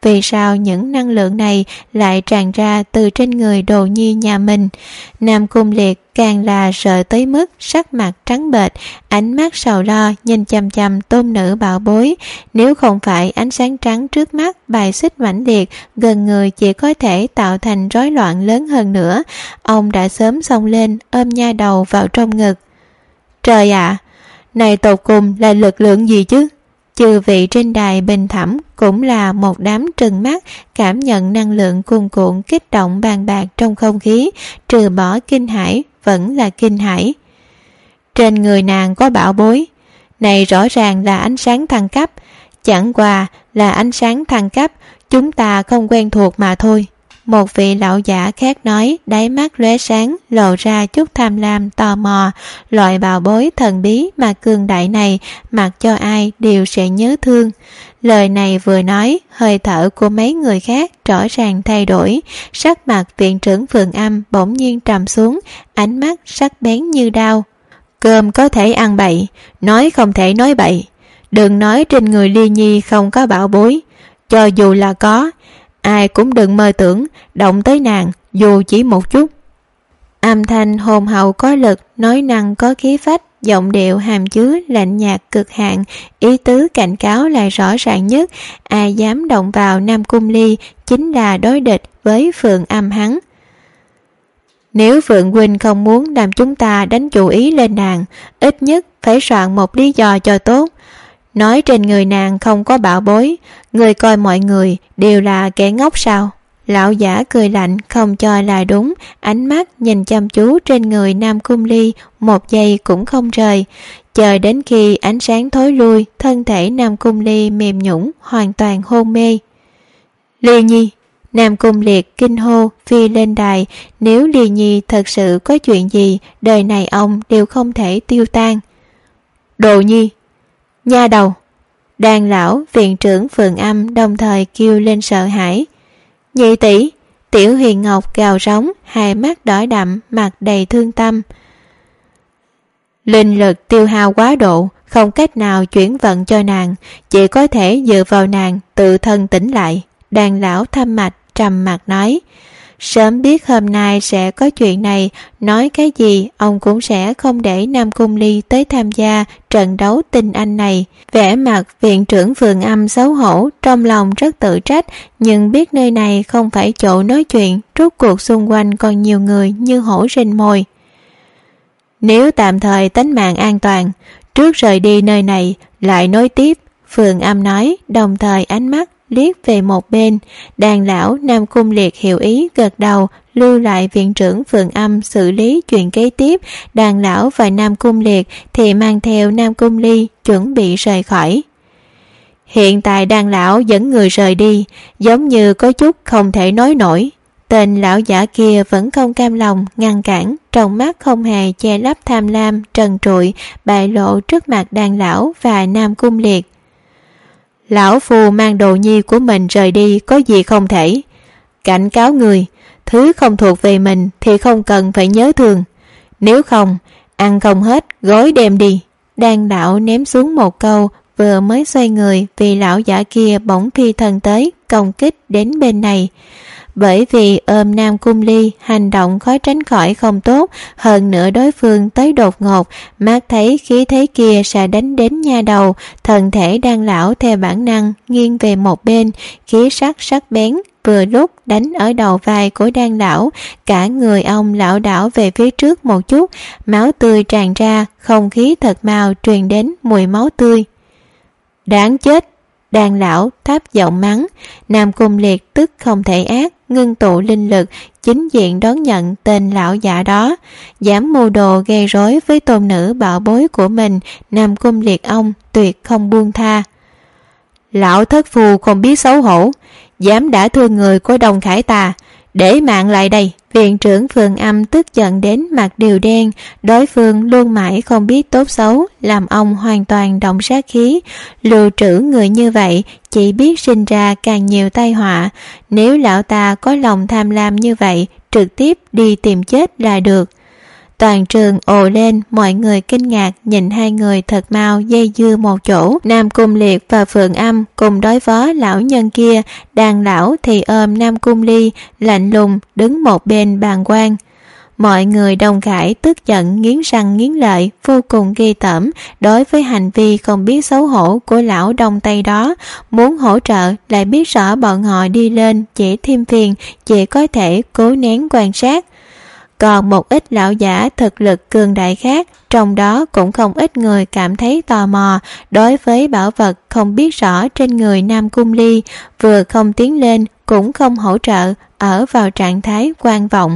vì sao những năng lượng này lại tràn ra từ trên người Đồ Nhi nhà mình. Nam Cung Liệt càng là sợ tới mức sắc mặt trắng bệch, ánh mắt sầu lo nhìn chằm chằm tôn nữ bảo bối. Nếu không phải ánh sáng trắng trước mắt bài xích mãnh liệt, gần người chỉ có thể tạo thành rối loạn lớn hơn nữa, ông đã sớm xông lên ôm nha đầu vào trong ngực. Trời ạ, này tột cùng là lực lượng gì chứ? Chư vị trên đài bình thẩm cũng là một đám trừng mắt, cảm nhận năng lượng cuồn cuộn kích động bàn bạc trong không khí, trừ bỏ kinh hãi vẫn là kinh hãi. Trên người nàng có bảo bối, này rõ ràng là ánh sáng thăng cấp, chẳng qua là ánh sáng thăng cấp, chúng ta không quen thuộc mà thôi. Một vị lão giả khác nói, đáy mắt lóe sáng, lộ ra chút tham lam tò mò. Loại bảo bối thần bí mà cường đại này, mặc cho ai đều sẽ nhớ thương. Lời này vừa nói, hơi thở của mấy người khác rõ ràng thay đổi. Sắc mặt viện trưởng Phượng Âm bỗng nhiên trầm xuống, ánh mắt sắc bén như đao. Cơm có thể ăn bậy, nói không thể nói bậy. Đừng nói trên người Ly Nhi không có bảo bối, cho dù là có, ai cũng đừng mơ tưởng động tới nàng dù chỉ một chút. Âm thanh hồn hậu có lực, nói năng có khí phách, giọng điệu hàm chứa lạnh nhạt cực hạn, ý tứ cảnh cáo lại rõ ràng nhất. Ai dám động vào Nam Cung Ly chính là đối địch với Phượng Âm hắn. Nếu Phượng huynh không muốn làm chúng ta đánh chủ ý lên nàng, ít nhất phải soạn một lý do cho tốt. Nói trên người nàng không có bảo bối, người coi mọi người đều là kẻ ngốc sao? Lão giả cười lạnh không cho là đúng, ánh mắt nhìn chăm chú trên người Nam Cung Ly, một giây cũng không rời. Chờ đến khi ánh sáng thối lui, thân thể Nam Cung Ly mềm nhũn, hoàn toàn hôn mê. Ly Nhi! Nam Cung Liệt kinh hô phi lên đài, nếu Ly Nhi thật sự có chuyện gì, đời này ông đều không thể tiêu tan. Đồ Nhi! Nha đầu! Đàn lão, viện trưởng Phượng Âm đồng thời kêu lên sợ hãi. Nhị tỷ! Tiểu Huyền Ngọc gào rống, hai mắt đỏ đậm, mặt đầy thương tâm. Linh lực tiêu hao quá độ, không cách nào chuyển vận cho nàng, chỉ có thể dựa vào nàng tự thân tỉnh lại. Đàn lão thâm mạch trầm mặt nói, sớm biết hôm nay sẽ có chuyện này, nói cái gì ông cũng sẽ không để Nam Cung Ly tới tham gia trận đấu tinh anh này. Vẻ mặt viện trưởng Phượng Âm xấu hổ, trong lòng rất tự trách, nhưng biết nơi này không phải chỗ nói chuyện, rốt cuộc xung quanh còn nhiều người như hổ rình mồi. Nếu tạm thời tính mạng an toàn, trước rời đi nơi này lại nói tiếp, Phượng Âm nói, đồng thời ánh mắt liếc về một bên. Đàn lão Nam Cung Liệt hiểu ý gật đầu, lưu lại viện trưởng Phượng Âm xử lý chuyện kế tiếp. Đàn lão và Nam Cung Liệt thì mang theo Nam Cung Ly chuẩn bị rời khỏi. Hiện tại đàn lão dẫn người rời đi, giống như có chút không thể nói nổi. Tên lão giả kia vẫn không cam lòng ngăn cản, trong mắt không hề che lấp tham lam trần trụi bại lộ trước mặt đàn lão và Nam Cung Liệt. Lão phù mang Đồ Nhi của mình rời đi có gì không thể. Cảnh cáo người, thứ không thuộc về mình thì không cần phải nhớ thương. Nếu không, ăn không hết, gói đem đi. Đan lão ném xuống một câu, vừa mới xoay người vì lão giả kia bỗng phi thân tới, công kích đến bên này. Bởi vì ôm Nam Cung Ly, hành động khó tránh khỏi không tốt, hơn nữa đối phương tới đột ngột, mắt thấy khí thế kia sẽ đánh đến nha đầu, thân thể Đan lão theo bản năng nghiêng về một bên, khí sắc bén vừa lúc đánh ở đầu vai của Đan lão, cả người ông lảo đảo về phía trước một chút, máu tươi tràn ra, không khí thật mau truyền đến mùi máu tươi. Đáng chết! Đan lão thấp giọng mắng. Nam Cung Liệt tức không thể ác, ngưng tụ linh lực, chính diện đón nhận tên lão giả đó. Dám mưu đồ gây rối với tôn nữ bảo bối của mình, Nam Cung Liệt ông tuyệt không buông tha. Lão thất phù không biết xấu hổ, dám đả thương người của Đông Khải ta, để mạng lại đây. Viện trưởng Phượng Âm tức giận đến mặt đều đen, đối phương luôn mãi không biết tốt xấu, làm ông hoàn toàn động sát khí. Lưu trữ người như vậy chỉ biết sinh ra càng nhiều tai họa. Nếu lão ta có lòng tham lam như vậy, trực tiếp đi tìm chết là được. Toàn trường ồ lên, mọi người kinh ngạc nhìn hai người thật mau dây dưa một chỗ. Nam Cung Liệt và Phượng Âm cùng đối phó lão nhân kia, Đàn lão thì ôm Nam Cung Ly, lạnh lùng đứng một bên bàng quan. Mọi người Đông Khải tức giận nghiến răng nghiến lợi, vô cùng ghê tởm đối với hành vi không biết xấu hổ của lão Đông Tây đó. Muốn hỗ trợ lại biết rõ bọn họ đi lên chỉ thêm phiền, chỉ có thể cố nén quan sát. Còn một ít lão giả thực lực cường đại khác, trong đó cũng không ít người cảm thấy tò mò đối với bảo vật không biết rõ trên người Nam Cung Ly, vừa không tiến lên cũng không hỗ trợ, ở vào trạng thái quan vọng.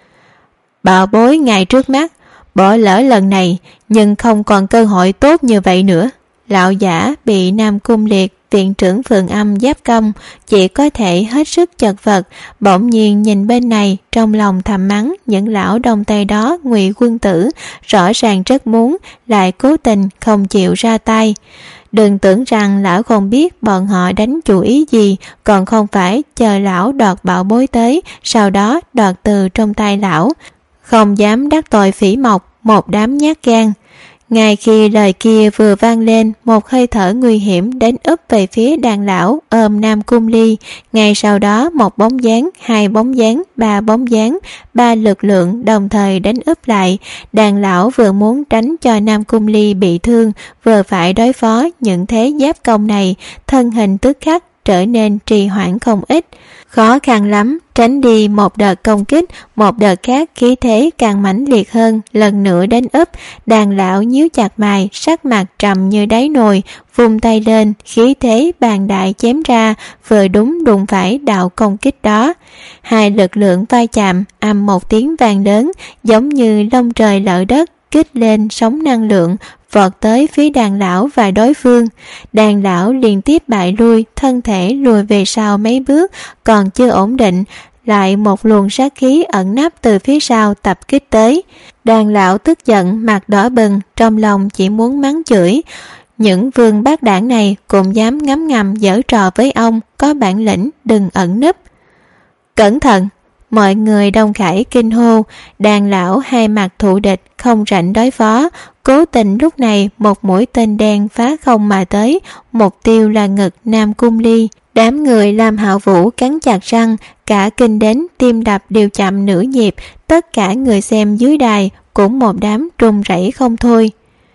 Bảo bối ngay trước mắt, bỏ lỡ lần này nhưng không còn cơ hội tốt như vậy nữa. Lão giả bị Nam Cung Liệt, viện trưởng Phượng Âm giáp công, chỉ có thể hết sức chật vật, bỗng nhiên nhìn bên này, trong lòng thầm mắng những lão Đông Tây đó ngụy quân tử, rõ ràng rất muốn, lại cố tình không chịu ra tay. Đừng tưởng rằng lão không biết bọn họ đánh chủ ý gì, còn không phải chờ lão đoạt bảo bối tới, sau đó đoạt từ trong tay lão. Không dám đắc tội Phỉ Mộc, một đám nhát gan. Ngay khi lời kia vừa vang lên, một hơi thở nguy hiểm đến úp về phía Đàn lão ôm Nam Cung Ly. Ngay sau đó một bóng dáng, hai bóng dáng, ba bóng dáng, ba lực lượng đồng thời đánh úp lại. Đàn lão vừa muốn tránh cho Nam Cung Ly bị thương, vừa phải đối phó những thế giáp công này, thân hình tức khắc trở nên trì hoãn không ít. Khó khăn lắm, tránh đi một đợt công kích, một đợt khác khí thế càng mãnh liệt hơn, lần nữa đến úp. Đàn lão nhíu chặt mày, sắc mặt trầm như đáy nồi, vung tay lên, khí thế bàn đại chém ra, vừa đúng đụng phải đạo công kích đó. Hai lực lượng va chạm, ầm một tiếng vang lớn, giống như lông trời lở đất, kích lên sóng năng lượng, vọt tới phía Đàn lão và đối phương. Đàn lão liên tiếp bại lui, thân thể lùi về sau mấy bước, còn chưa ổn định, lại một luồng sát khí ẩn nấp từ phía sau tập kích tới. Đàn lão tức giận, mặt đỏ bừng, trong lòng chỉ muốn mắng chửi. Những vương bát đảng này cũng dám ngấm ngầm giở trò với ông, có bản lĩnh đừng ẩn nấp. Cẩn thận! Mọi người Đông Khải kinh hô. Đàn lão hai mặt thù địch, không rảnh đối phó. Cố tình lúc này một mũi tên đen phá không mà tới, mục tiêu là ngực Nam Cung Ly. Đám người Lam Hạo Vũ cắn chặt răng, cả kinh đến tim đập đều chậm nửa nhịp. Tất cả người xem dưới đài cũng một đám run rẩy không thôi.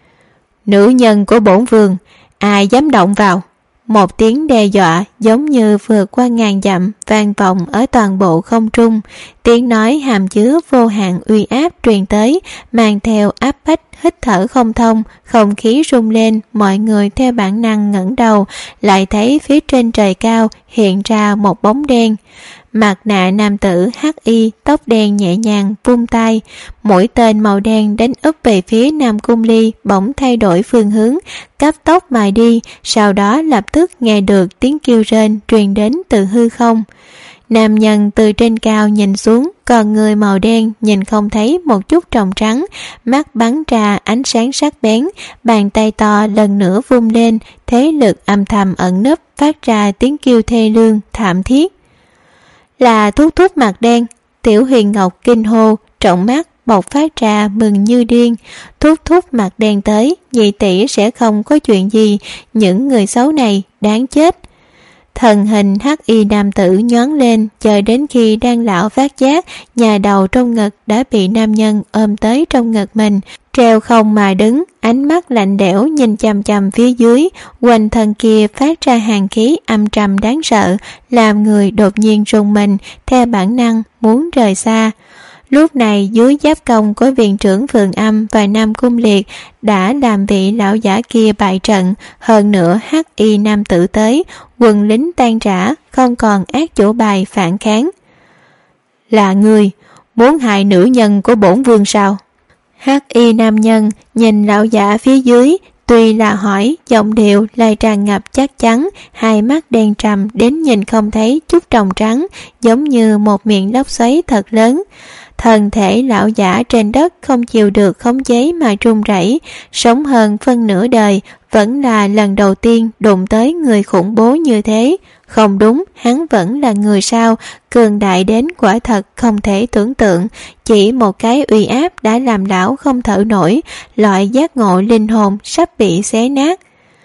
Nữ nhân của bổn vương, ai dám động vào? Một tiếng đe dọa giống như vượt qua ngàn dặm vang vọng ở toàn bộ không trung. Tiếng nói hàm chứa vô hạn uy áp truyền tới, mang theo áp bách hít thở không thông, không khí rung lên. Mọi người theo bản năng ngẩng đầu, lại thấy phía trên trời cao hiện ra một bóng đen. Mặt nạ nam tử hắc y, tóc đen nhẹ nhàng vung tay, mũi tên màu đen đánh úp về phía Nam Cung Ly, bỗng thay đổi phương hướng, cấp tốc mà đi. Sau đó lập tức nghe được tiếng kêu rên truyền đến từ hư không. Nam nhân từ trên cao nhìn xuống, còn người màu đen nhìn không thấy một chút tròng trắng, mắt bắn ra ánh sáng sắc bén, bàn tay to lần nữa vung lên, thế lực âm thầm ẩn nấp phát ra tiếng kêu thê lương thảm thiết. Là Thúc Thúc mặt đen. Tiểu Huyền Ngọc kinh hô, trọng mắt bộc phát ra mừng như điên. Thúc Thúc mặt đen tới, nhị tỷ sẽ không có chuyện gì, những người xấu này đáng chết. Thần hình hắc y nam tử nhoáng lên, chờ đến khi Đan lão phát giác nhà đầu trong ngực đã bị nam nhân ôm tới trong ngực mình, treo không mà đứng, ánh mắt lạnh lẽo nhìn chằm chằm phía dưới. Quanh thân kia phát ra hàn khí âm trầm đáng sợ, làm người đột nhiên rùng mình, theo bản năng muốn rời xa. Lúc này dưới giáp công của viện trưởng Phượng Âm và Nam Cung Liệt đã làm vị lão giả kia bại trận. Hơn nữa hắc y nam tử tới, quân lính tan rã, không còn ác chủ bài phản kháng. Là người muốn hại nữ nhân của bổn vương sao? Hắc y nam nhân nhìn lão giả phía dưới, tuy là hỏi, giọng điệu lại tràn ngập chắc chắn, hai mắt đen trầm đến nhìn không thấy chút tròng trắng, giống như một miệng lốc xoáy thật lớn. Thân thể lão giả trên đất không chịu được khống chế mà run rẩy, sống hơn phân nửa đời, vẫn là lần đầu tiên đụng tới người khủng bố như thế. Không đúng, hắn vẫn là người sao, cường đại đến quả thật không thể tưởng tượng. Chỉ một cái uy áp đã làm lão không thở nổi, loại giác ngộ linh hồn sắp bị xé nát.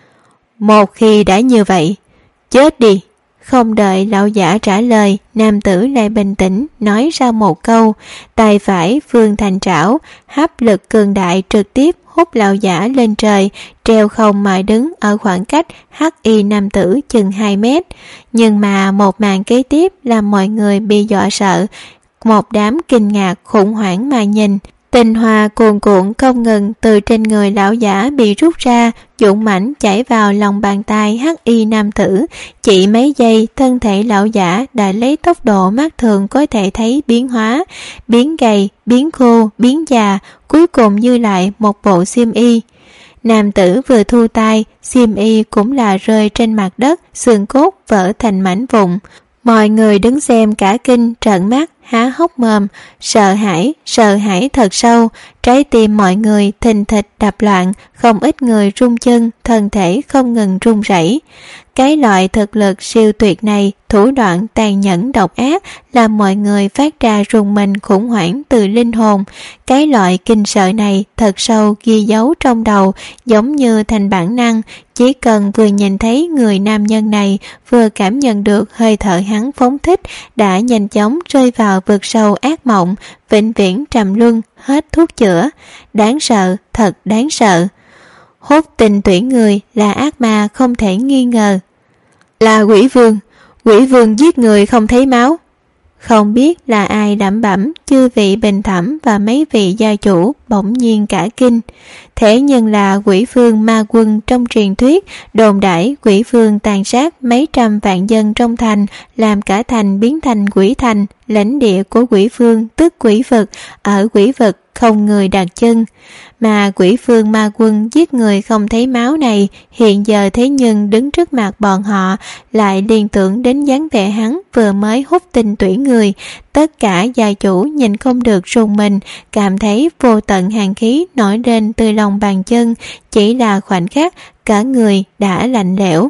Một khi đã như vậy, chết đi. Không đợi lão giả trả lời, nam tử lại bình tĩnh nói ra một câu, tay phải vươn thành trảo, hấp lực cường đại trực tiếp hút lão giả lên trời, treo không mà đứng ở khoảng cách hắc y nam tử chừng 2 mét. Nhưng mà một màn kế tiếp làm mọi người bị dọa sợ, một đám kinh ngạc khủng hoảng mà nhìn. Tinh hoa cuồn cuộn không ngừng từ trên người lão giả bị rút ra, dũng mãnh chảy vào lòng bàn tay hắc y nam tử. Chỉ mấy giây, thân thể lão giả đã lấy tốc độ mắt thường có thể thấy biến hóa, biến gầy, biến khô, biến già, cuối cùng như lại một bộ xiêm y. Nam tử vừa thu tay, xiêm y cũng là rơi trên mặt đất, xương cốt vỡ thành mảnh vụn. Mọi người đứng xem cả kinh trợn mắt há hốc mồm, sợ hãi thật sâu, trái tim mọi người thình thịch đập loạn, không ít người run chân, thân thể không ngừng run rẩy. Cái loại thực lực siêu tuyệt này, thủ đoạn tàn nhẫn độc ác làm mọi người phát ra rùng mình khủng hoảng từ linh hồn. Cái loại kinh sợ này thật sâu ghi dấu trong đầu, giống như thành bản năng, chỉ cần vừa nhìn thấy người nam nhân này, vừa cảm nhận được hơi thở hắn phóng thích, đã nhanh chóng rơi vào vực sâu ác mộng, vĩnh viễn trầm luân, hết thuốc chữa. Đáng sợ, thật đáng sợ. Hút tình tuyển người là ác ma không thể nghi ngờ. Là quỷ vương giết người không thấy máu. Không biết là ai đảm bẩm, chư vị bình thẩm và mấy vị gia chủ bỗng nhiên cả kinh. Thế nhưng là quỷ vương ma quân trong truyền thuyết, đồn đãi quỷ vương tàn sát mấy trăm vạn dân trong thành, làm cả thành biến thành quỷ thành, lãnh địa của quỷ vương tức quỷ vực, ở quỷ vực không người đặt chân. Mà quỷ vương ma quân giết người không thấy máu này, hiện giờ thế nhưng đứng trước mặt bọn họ, lại liên tưởng đến dáng vẻ hắn vừa mới hút tình tuyển người. Tất cả gia chủ nhìn không được rùng mình, cảm thấy vô tận hàn khí nổi lên từ lòng bàn chân, chỉ là khoảnh khắc cả người đã lạnh lẽo.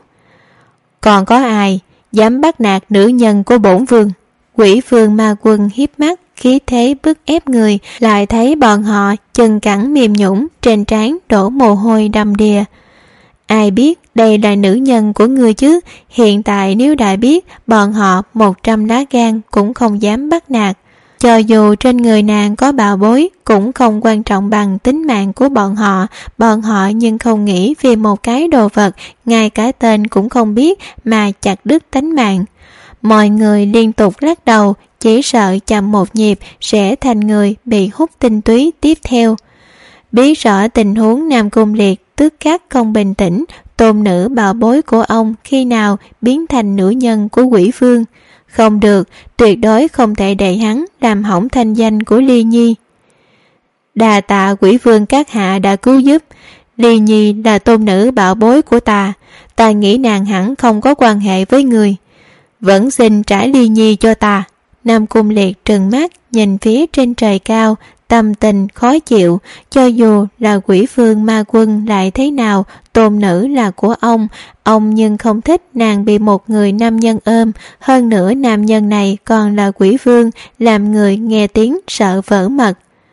Còn có ai dám bắt nạt nữ nhân của bổn vương? Quỷ vương ma quân hiếp mắt, khí thế bức ép người, lại thấy bọn họ chân cẳng mềm nhũn, trên trán đổ mồ hôi đầm đìa. Ai biết đây là nữ nhân của ngươi chứ? Hiện tại nếu đã biết, bọn họ 100 lá gan cũng không dám bắt nạt. Cho dù trên người nàng có bảo bối, cũng không quan trọng bằng tính mạng của bọn họ nhưng không nghĩ vì một cái đồ vật, ngay cả tên cũng không biết mà chặt đứt tánh mạng. Mọi người liên tục lắc đầu, chỉ sợ chậm một nhịp sẽ thành người bị hút tinh túy tiếp theo. Biết rõ tình huống Nam Cung Liệt tức khắc không bình tĩnh, tôn nữ bảo bối của ông khi nào biến thành nữ nhân của quỷ vương. Không được, tuyệt đối không thể để hắn làm hỏng thanh danh của Ly Nhi. Đà tạ quỷ vương các hạ đã cứu giúp. Ly Nhi là tôn nữ bảo bối của ta nghĩ nàng hẳn không có quan hệ với người. Vẫn xin trả Ly Nhi cho ta. Nam Cung Liệt trừng mắt nhìn phía trên trời cao, tâm tình khó chịu. Cho dù là quỷ vương ma quân lại thế nào, tôn nữ là của ông nhưng không thích nàng bị một người nam nhân ôm. Hơn nữa nam nhân này còn là quỷ vương, làm người nghe tiếng sợ vỡ mật.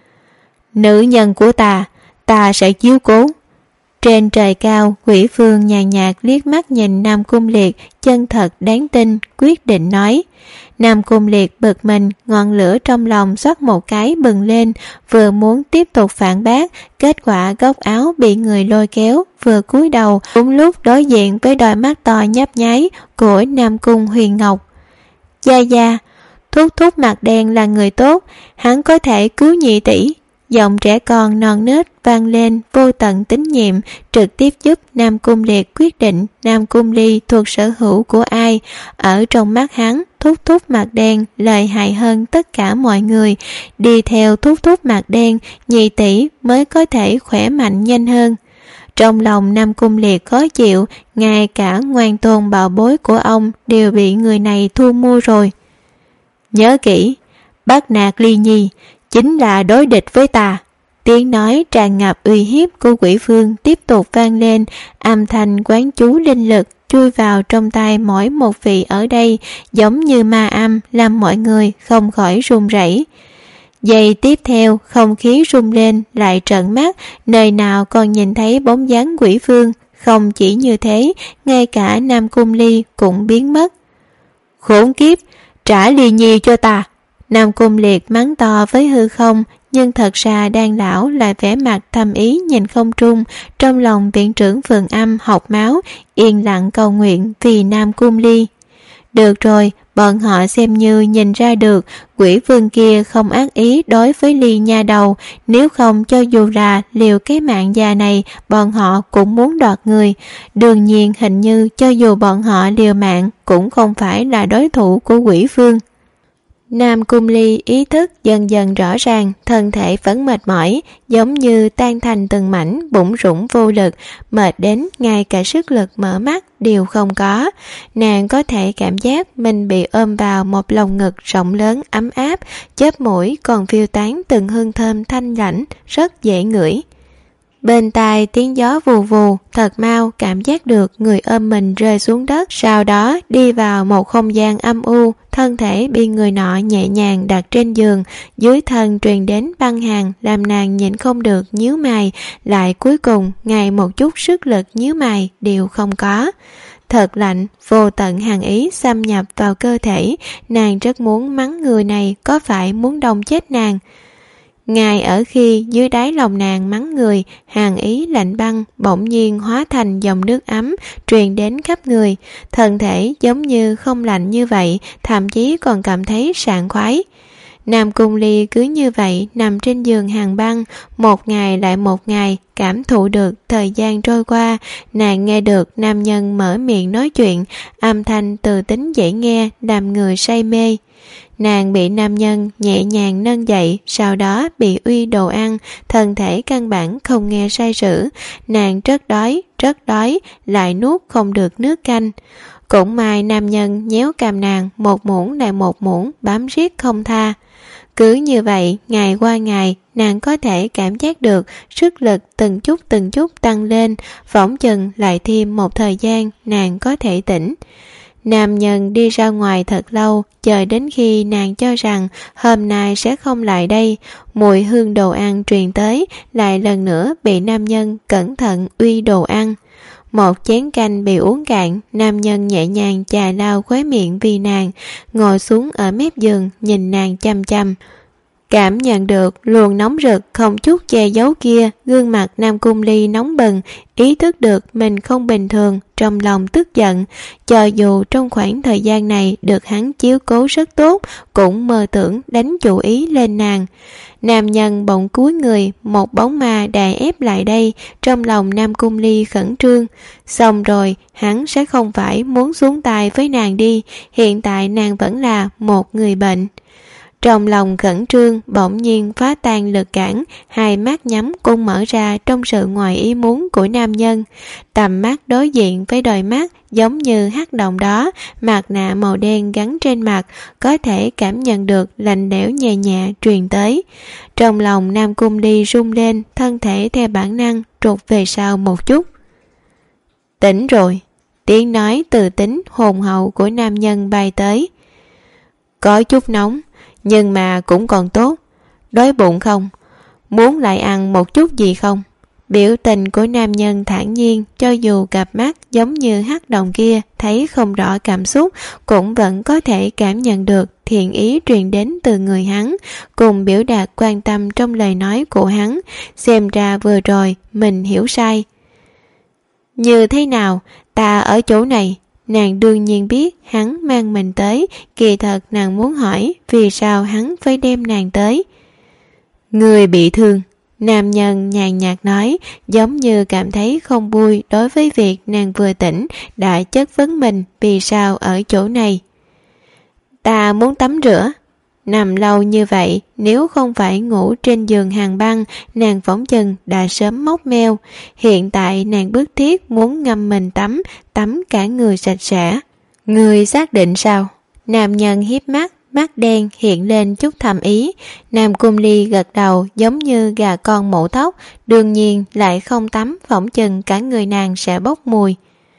Nữ nhân của ta sẽ chiếu cố. Trên trời cao, quỷ vương nhàn nhạt liếc mắt nhìn Nam Cung Liệt, chân thật đáng tin, quyết định nói. Nam Cung Liệt bực mình, ngọn lửa trong lòng xoát một cái bừng lên, vừa muốn tiếp tục phản bác, kết quả góc áo bị người lôi kéo, vừa cúi đầu, đúng lúc đối diện với đôi mắt to nhấp nháy của Nam Cung Huyền Ngọc. Gia, thúc mặt đen là người tốt, hắn có thể cứu nhị tỷ. Giọng trẻ con non nớt vang lên vô tận tín nhiệm, trực tiếp giúp Nam Cung Liệt quyết định Nam Cung Ly thuộc sở hữu của ai. Ở trong mắt hắn, thúc mặt đen lợi hại hơn tất cả mọi người. Đi theo thúc mặt đen, nhị tỷ mới có thể khỏe mạnh nhanh hơn. Trong lòng Nam Cung Liệt khó chịu, ngay cả ngoan tôn bảo bối của ông đều bị người này thu mua rồi. Nhớ kỹ, bắt nạt Ly Nhi chính là đối địch với ta. Tiếng nói tràn ngập uy hiếp của quỷ vương tiếp tục vang lên, âm thanh quán chú linh lực chui vào trong tai mỗi một vị ở đây, giống như ma âm làm mọi người không khỏi run rẩy. Giây tiếp theo, không khí rung lên lại trợn mắt, nơi nào còn nhìn thấy bóng dáng quỷ vương. Không chỉ như thế, ngay cả Nam Cung Ly cũng biến mất. Khốn kiếp, trả Ly Nhi cho ta! Nam Cung Liệt mắng to với hư không, nhưng thật ra Đan lão lại vẻ mặt thầm ý nhìn không trung. Trong lòng viện trưởng Phượng Âm học máu, yên lặng cầu nguyện vì Nam Cung Ly. Được rồi, bọn họ xem như nhìn ra được quỷ vương kia không ác ý đối với Ly nha đầu, nếu không cho dù là liều cái mạng già này, bọn họ cũng muốn đoạt người. Đương nhiên hình như cho dù bọn họ liều mạng cũng không phải là đối thủ của quỷ vương. Nam Cung Ly ý thức dần dần rõ ràng, thân thể vẫn mệt mỏi, giống như tan thành từng mảnh, bủn rủn vô lực, mệt đến ngay cả sức lực mở mắt đều không có. Nàng có thể cảm giác mình bị ôm vào một lồng ngực rộng lớn ấm áp, chớp mũi còn phiêu tán từng hương thơm thanh lãnh, rất dễ ngửi. Bên tai tiếng gió vù vù, thật mau cảm giác được người ôm mình rơi xuống đất, sau đó đi vào một không gian âm u, thân thể bị người nọ nhẹ nhàng đặt trên giường, dưới thân truyền đến băng hàn làm nàng nhịn không được nhíu mày, lại cuối cùng ngay một chút sức lực nhíu mày đều không có. Thật lạnh, vô tận hàn ý xâm nhập vào cơ thể, nàng rất muốn mắng người này có phải muốn đông chết nàng. Ngay ở khi dưới đáy lòng nàng mắng người, hàn ý lạnh băng bỗng nhiên hóa thành dòng nước ấm truyền đến khắp người, thân thể giống như không lạnh như vậy, thậm chí còn cảm thấy sảng khoái. Nam Cung Ly cứ như vậy nằm trên giường hàn băng, một ngày lại một ngày, cảm thụ được thời gian trôi qua. Nàng nghe được nam nhân mở miệng nói chuyện, âm thanh từ tính dễ nghe làm người say mê. Nàng bị nam nhân nhẹ nhàng nâng dậy, sau đó bị uy đồ ăn, thân thể căn bản không nghe sai sử. Nàng rất đói, lại nuốt không được nước canh. Cũng may nam nhân nhéo cằm nàng một muỗng lại một muỗng, bám riết không tha. Cứ như vậy, ngày qua ngày, nàng có thể cảm giác được sức lực từng chút tăng lên, phỏng chừng lại thêm một thời gian nàng có thể tỉnh. Nam nhân đi ra ngoài thật lâu, chờ đến khi nàng cho rằng hôm nay sẽ không lại đây, mùi hương đồ ăn truyền tới, lại lần nữa bị nam nhân cẩn thận uy đồ ăn. Một chén canh bị uống cạn, nam nhân nhẹ nhàng chà lau khóe miệng vì nàng, ngồi xuống ở mép giường nhìn nàng chăm chăm. Cảm nhận được luồng nóng rực không chút che giấu kia, gương mặt Nam Cung Ly nóng bừng, ý thức được mình không bình thường, trong lòng tức giận. Cho dù trong khoảng thời gian này được hắn chiếu cố rất tốt, cũng mơ tưởng đánh chủ ý lên nàng. Nam nhân bỗng cúi người, một bóng ma đè ép lại đây, trong lòng Nam Cung Ly khẩn trương. Xong rồi, hắn sẽ không phải muốn xuống tay với nàng đi, hiện tại nàng vẫn là một người bệnh. Trong lòng khẩn trương bỗng nhiên phá tan lực cản, hai mắt nhắm cung mở ra trong sự ngoài ý muốn của nam nhân. Tầm mắt đối diện với đôi mắt giống như hắc động đó, mặt nạ màu đen gắn trên mặt, có thể cảm nhận được lạnh lẽo nhẹ nhẹ truyền tới. Trong lòng Nam Cung Ly rung lên, thân thể theo bản năng trục về sau một chút. Tỉnh rồi, tiếng nói từ tính hồn hậu của nam nhân bay tới. Có chút nóng, nhưng mà cũng còn tốt. Đói bụng không? Muốn lại ăn một chút gì không? Biểu tình của nam nhân thản nhiên, cho dù cặp mắt giống như hắc đồng kia thấy không rõ cảm xúc, cũng vẫn có thể cảm nhận được thiện ý truyền đến từ người hắn, cùng biểu đạt quan tâm trong lời nói của hắn. Xem ra vừa rồi mình hiểu sai. Như thế nào? Ta ở chỗ này. Nàng đương nhiên biết hắn mang mình tới, kỳ thật nàng muốn hỏi vì sao hắn phải đem nàng tới. Người bị thương, nam nhân nhàn nhạt nói, giống như cảm thấy không vui đối với việc nàng vừa tỉnh đã chất vấn mình vì sao ở chỗ này. Ta muốn tắm rửa. Nằm lâu như vậy, nếu không phải ngủ trên giường hàng băng, nàng phỏng chừng đã sớm móc meo. Hiện tại nàng bức thiết muốn ngâm mình tắm cả người sạch sẽ. Người xác định sao? Nam nhân hiếp mắt, mắt đen hiện lên chút thầm ý. Nam Cung Ly gật đầu giống như gà con mổ tóc, đương nhiên lại không tắm, phỏng chừng cả người nàng sẽ bốc mùi.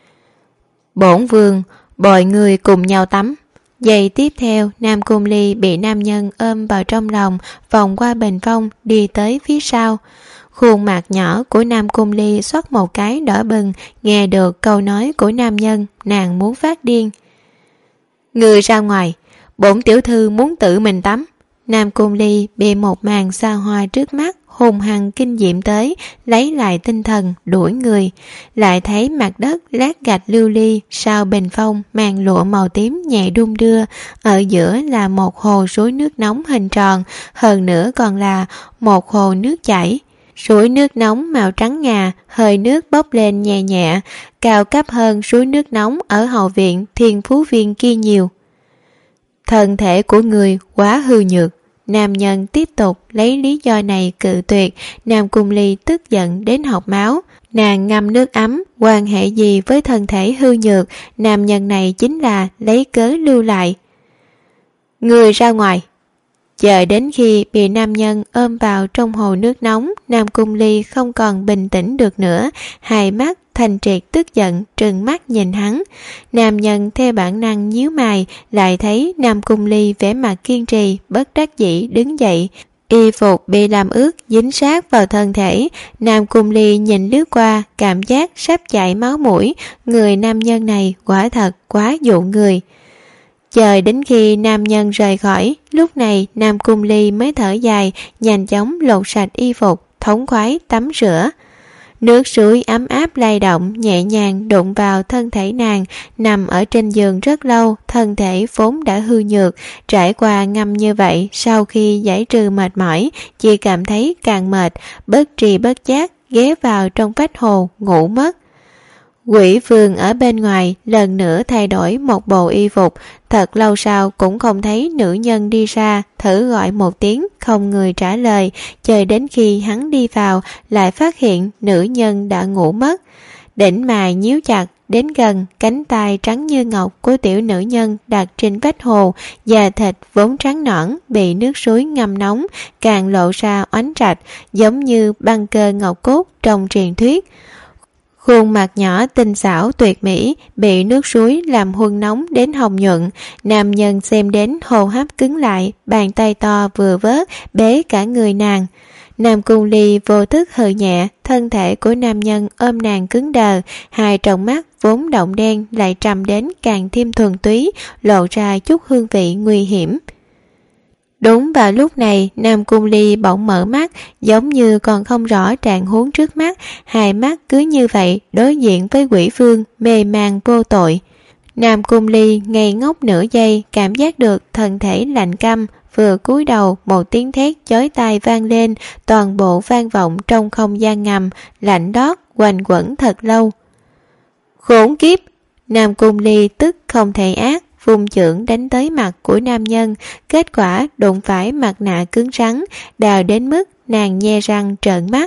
Bổn vương bồi người cùng nhau tắm. Giây tiếp theo, Nam Cung Ly bị nam nhân ôm vào trong lòng, vòng qua bình phong đi tới phía sau. Khuôn mặt nhỏ của Nam Cung Ly xoắt một cái đỏ bừng, nghe được câu nói của nam nhân, nàng muốn phát điên. Người ra ngoài, bổn tiểu thư muốn tự mình tắm. Nam Cung Ly bị một màn xa hoa trước mắt hùng hăng kinh diệm tới, lấy lại tinh thần đuổi người, lại thấy mặt đất lát gạch lưu ly, sau bình phong màn lụa màu tím nhẹ đung đưa, ở giữa là một hồ suối nước nóng hình tròn, hơn nữa còn là một hồ nước chảy. Suối nước nóng màu trắng ngà, hơi nước bốc lên nhẹ nhẹ, cao cấp hơn suối nước nóng ở hậu viện Thiên Phú Viên kia nhiều. Thân thể của người quá hư nhược. Nam nhân tiếp tục lấy lý do này cự tuyệt. Nam Cung Ly tức giận đến học máu. Nàng ngâm nước ấm, quan hệ gì với thân thể hư nhược, nam nhân này chính là lấy cớ lưu lại. Người ra ngoài. Chờ đến khi bị nam nhân ôm vào trong hồ nước nóng, Nam Cung Ly không còn bình tĩnh được nữa, hai mắt thanh triệt tức giận trừng mắt nhìn hắn. Nam nhân theo bản năng nhíu mày, lại thấy Nam Cung Ly vẻ mặt kiên trì, bất đắc dĩ đứng dậy. Y phục bị làm ướt dính sát vào thân thể. Nam Cung Ly nhìn lướt qua, cảm giác sắp chảy máu mũi. Người nam nhân này quả thật quá dụ người. Chờ đến khi nam nhân rời khỏi, lúc này Nam Cung Ly mới thở dài, nhanh chóng lột sạch y phục, thống khoái tắm rửa. Nước suối ấm áp lay động, nhẹ nhàng đụng vào thân thể nàng. Nằm ở trên giường rất lâu, thân thể vốn đã hư nhược, trải qua ngâm như vậy, sau khi giải trừ mệt mỏi, chỉ cảm thấy càng mệt, bất tri bất giác ghé vào trong vách hồ ngủ mất. Quỷ Vương ở bên ngoài lần nữa thay đổi một bộ y phục, thật lâu sau cũng không thấy nữ nhân đi ra, thử gọi một tiếng không người trả lời, chờ đến khi hắn đi vào lại phát hiện nữ nhân đã ngủ mất. Đỉnh mày nhíu chặt, đến gần, cánh tay trắng như ngọc của tiểu nữ nhân đặt trên vách hồ, da thịt vốn trắng nõn bị nước suối ngâm nóng càng lộ ra oánh trạch, giống như băng cơ ngọc cốt trong truyền thuyết. Khuôn mặt nhỏ tinh xảo tuyệt mỹ bị nước suối làm huân nóng đến hồng nhuận. Nam nhân xem đến hô hấp cứng lại, bàn tay to vừa vớt bế cả người nàng. Nam Cung Ly vô thức hừ nhẹ, thân thể của nam nhân ôm nàng cứng đờ, hai tròng mắt vốn động đen lại trầm đến càng thêm thuần túy, lộ ra chút hương vị nguy hiểm. Đúng vào lúc này, Nam Cung Ly bỗng mở mắt, giống như còn không rõ trạng huống trước mắt, hai mắt cứ như vậy đối diện với Quỷ Vương, mê man vô tội. Nam Cung Ly ngây ngốc nửa giây, cảm giác được thân thể lạnh căm, vừa cúi đầu một tiếng thét chói tai vang lên, toàn bộ vang vọng trong không gian ngầm, lạnh đót quanh quẩn thật lâu. Khốn kiếp! Nam Cung Ly tức không thể ác, vung chưởng đánh tới mặt của nam nhân, kết quả đụng phải mặt nạ cứng rắn, đau đến mức nàng nhe răng trợn mắt.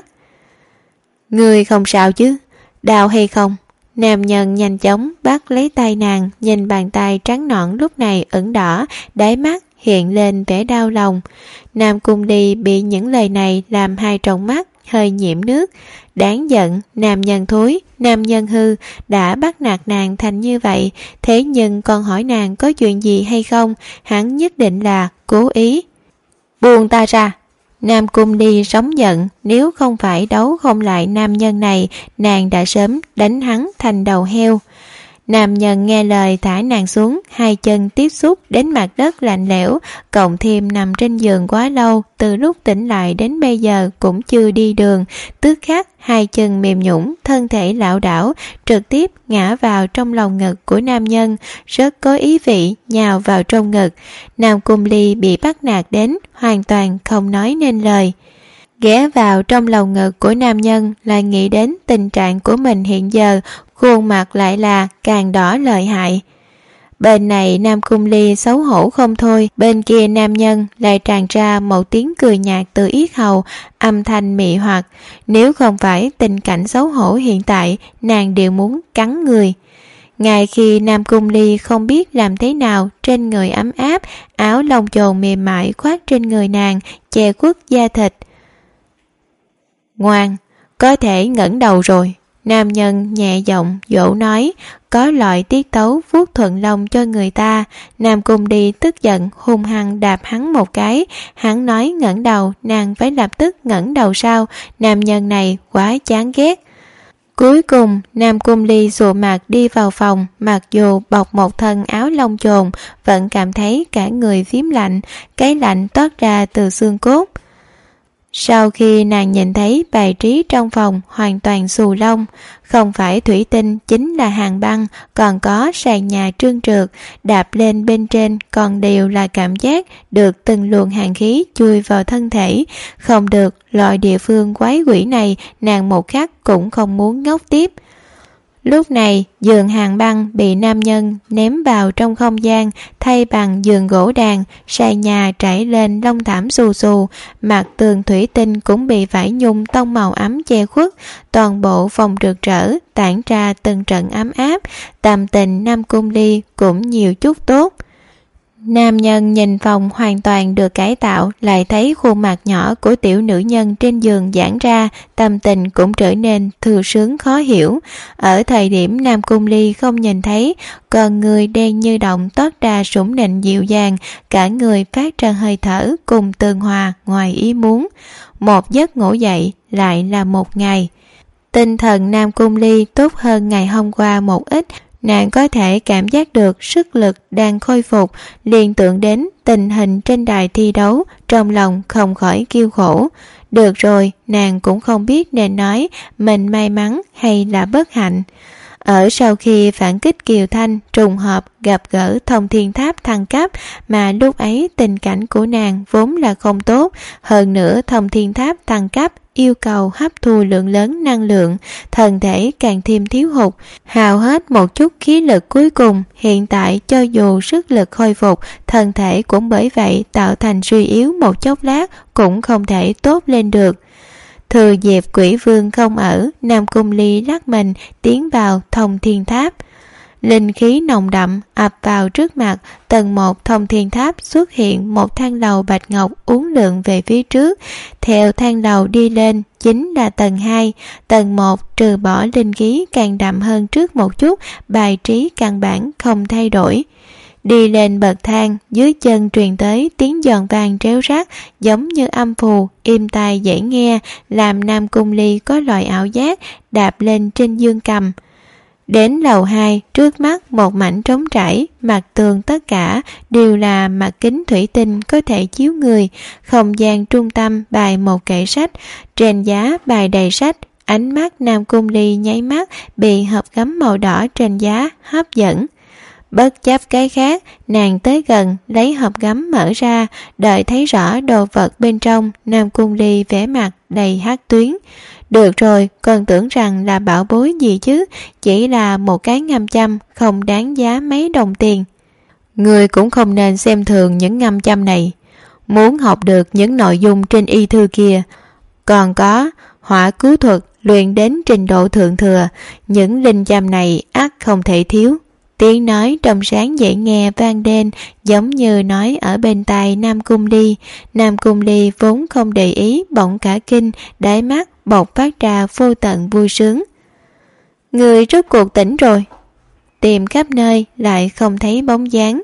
Người không sao chứ? Đau hay không? Nam nhân nhanh chóng bắt lấy tay nàng, nhìn bàn tay trắng nõn lúc này ửng đỏ, đáy mắt hiện lên vẻ đau lòng. Nam Cung Ly bị những lời này làm hai tròng mắt hơi nhiễm nước. Đáng giận, nam nhân thối, nam nhân hư, đã bắt nạt nàng thành như vậy, thế nhưng còn hỏi nàng có chuyện gì hay không, hắn nhất định là cố ý. Buông ta ra! Nam Cung Ly sống giận, nếu không phải đấu không lại nam nhân này, nàng đã sớm đánh hắn thành đầu heo. Nam nhân nghe lời thả nàng xuống, hai chân tiếp xúc đến mặt đất lạnh lẽo, cộng thêm nằm trên giường quá lâu, từ lúc tỉnh lại đến bây giờ cũng chưa đi đường, tức khắc hai chân mềm nhũn, thân thể lảo đảo, trực tiếp ngã vào trong lòng ngực của nam nhân, rất có ý vị nhào vào trong ngực. Nam Cung Ly bị bắt nạt đến hoàn toàn không nói nên lời. Ghé vào trong lòng ngực của nam nhân, lại nghĩ đến tình trạng của mình hiện giờ, khuôn mặt lại là càng đỏ lợi hại. Bên này Nam Cung Ly xấu hổ không thôi, bên kia nam nhân lại tràn ra một tiếng cười nhạt từ yết hầu, âm thanh mị hoặc. Nếu không phải tình cảnh xấu hổ hiện tại, nàng đều muốn cắn người. Ngay khi Nam Cung Ly không biết làm thế nào, trên người ấm áp, áo lông chồn mềm mại khoác trên người nàng, che khuất da thịt. Ngoan, có thể ngẩng đầu rồi. Nam nhân nhẹ giọng dỗ nói, có loại tiết tấu vuốt thuận lòng cho người ta. Nam Cung Ly tức giận hung hăng đạp hắn một cái. Hắn nói ngẩng đầu, nàng phải lập tức ngẩng đầu sao? Nam nhân này quá chán ghét. Cuối cùng Nam Cung Ly sụ mặt đi vào phòng, mặc dù bọc một thân áo lông chồn vẫn cảm thấy cả người phím lạnh, cái lạnh toát ra từ xương cốt. Sau khi nàng nhìn thấy bài trí trong phòng hoàn toàn xù lông, không phải thủy tinh chính là hàng băng, còn có sàn nhà trơn trượt, đạp lên bên trên còn đều là cảm giác được từng luồng hàn khí chui vào thân thể. Không được, loại địa phương quái quỷ này nàng một khắc cũng không muốn ngốc tiếp. Lúc này giường hàng băng bị nam nhân ném vào trong không gian, thay bằng giường gỗ đàn, sàn nhà trải lên lông thảm xù xù, mặt tường thủy tinh cũng bị vải nhung tông màu ấm che khuất, toàn bộ phòng rực rỡ tản ra từng trận ấm áp. Tâm tình Nam Cung Ly cũng nhiều chút tốt. Nam nhân nhìn phòng hoàn toàn được cải tạo, lại thấy khuôn mặt nhỏ của tiểu nữ nhân trên giường giãn ra, tâm tình cũng trở nên thư sướng khó hiểu. Ở thời điểm Nam Cung Ly không nhìn thấy, con người đen như động toát ra sủng nịnh dịu dàng, cả người phát ra hơi thở cùng tường hòa ngoài ý muốn. Một giấc ngủ dậy lại là một ngày. Tinh thần Nam Cung Ly tốt hơn ngày hôm qua một ít. Nàng có thể cảm giác được sức lực đang khôi phục, liên tưởng đến tình hình trên đài thi đấu, trong lòng không khỏi kêu khổ. Được rồi, nàng cũng không biết nên nói mình may mắn hay là bất hạnh. Ở sau khi phản kích Kiều Thanh trùng hợp gặp gỡ Thông Thiên Tháp thăng cấp, mà lúc ấy tình cảnh của nàng vốn là không tốt, hơn nữa Thông Thiên Tháp thăng cấp yêu cầu hấp thu lượng lớn năng lượng, thân thể càng thêm thiếu hụt, hao hết một chút khí lực cuối cùng. Hiện tại cho dù sức lực khôi phục, thân thể cũng bởi vậy tạo thành suy yếu một chốc lát, cũng không thể tốt lên được. Thừa dịp Quỷ Vương không ở, Nam Cung Ly lắc mình tiến vào Thông Thiên Tháp. Linh khí nồng đậm ập vào trước mặt. Tầng 1 Thông Thiên Tháp xuất hiện một thang lầu bạch ngọc uốn lượn về phía trước. Theo thang lầu đi lên chính là tầng 2. Tầng 1 trừ bỏ linh khí càng đậm hơn trước một chút, bài trí căn bản không thay đổi. Đi lên bậc thang, dưới chân truyền tới tiếng giòn vang réo rắt, giống như âm phù, êm tai dễ nghe, làm Nam Cung Ly có loại ảo giác đạp lên trên dương cầm. Đến lầu 2, trước mắt một mảnh trống trải, mặt tường tất cả đều là mặt kính thủy tinh có thể chiếu người. Không gian trung tâm bày một kệ sách, trên giá bày đầy sách. Ánh mắt Nam Cung Ly nháy mắt bị hộp gấm màu đỏ trên giá hấp dẫn. Bất chấp cái khác, nàng tới gần lấy hộp gấm mở ra, đợi thấy rõ đồ vật bên trong. Nam Cung Ly vẻ mặt đầy hắc tuyến. Được rồi, còn tưởng rằng là bảo bối gì chứ, chỉ là một cái ngâm châm không đáng giá mấy đồng tiền. Người cũng không nên xem thường những ngâm châm này. Muốn học được những nội dung trên y thư kia, còn có hỏa cứu thuật luyện đến trình độ thượng thừa, những linh châm này ắt không thể thiếu. Tiếng nói trong sáng dễ nghe vang lên, giống như nói ở bên tai Nam Cung Ly. Nam Cung Ly vốn không để ý, bỗng cả kinh, đáy mắt bộc phát ra vô tận vui sướng. Người rốt cuộc tỉnh rồi. Tìm khắp nơi lại không thấy bóng dáng.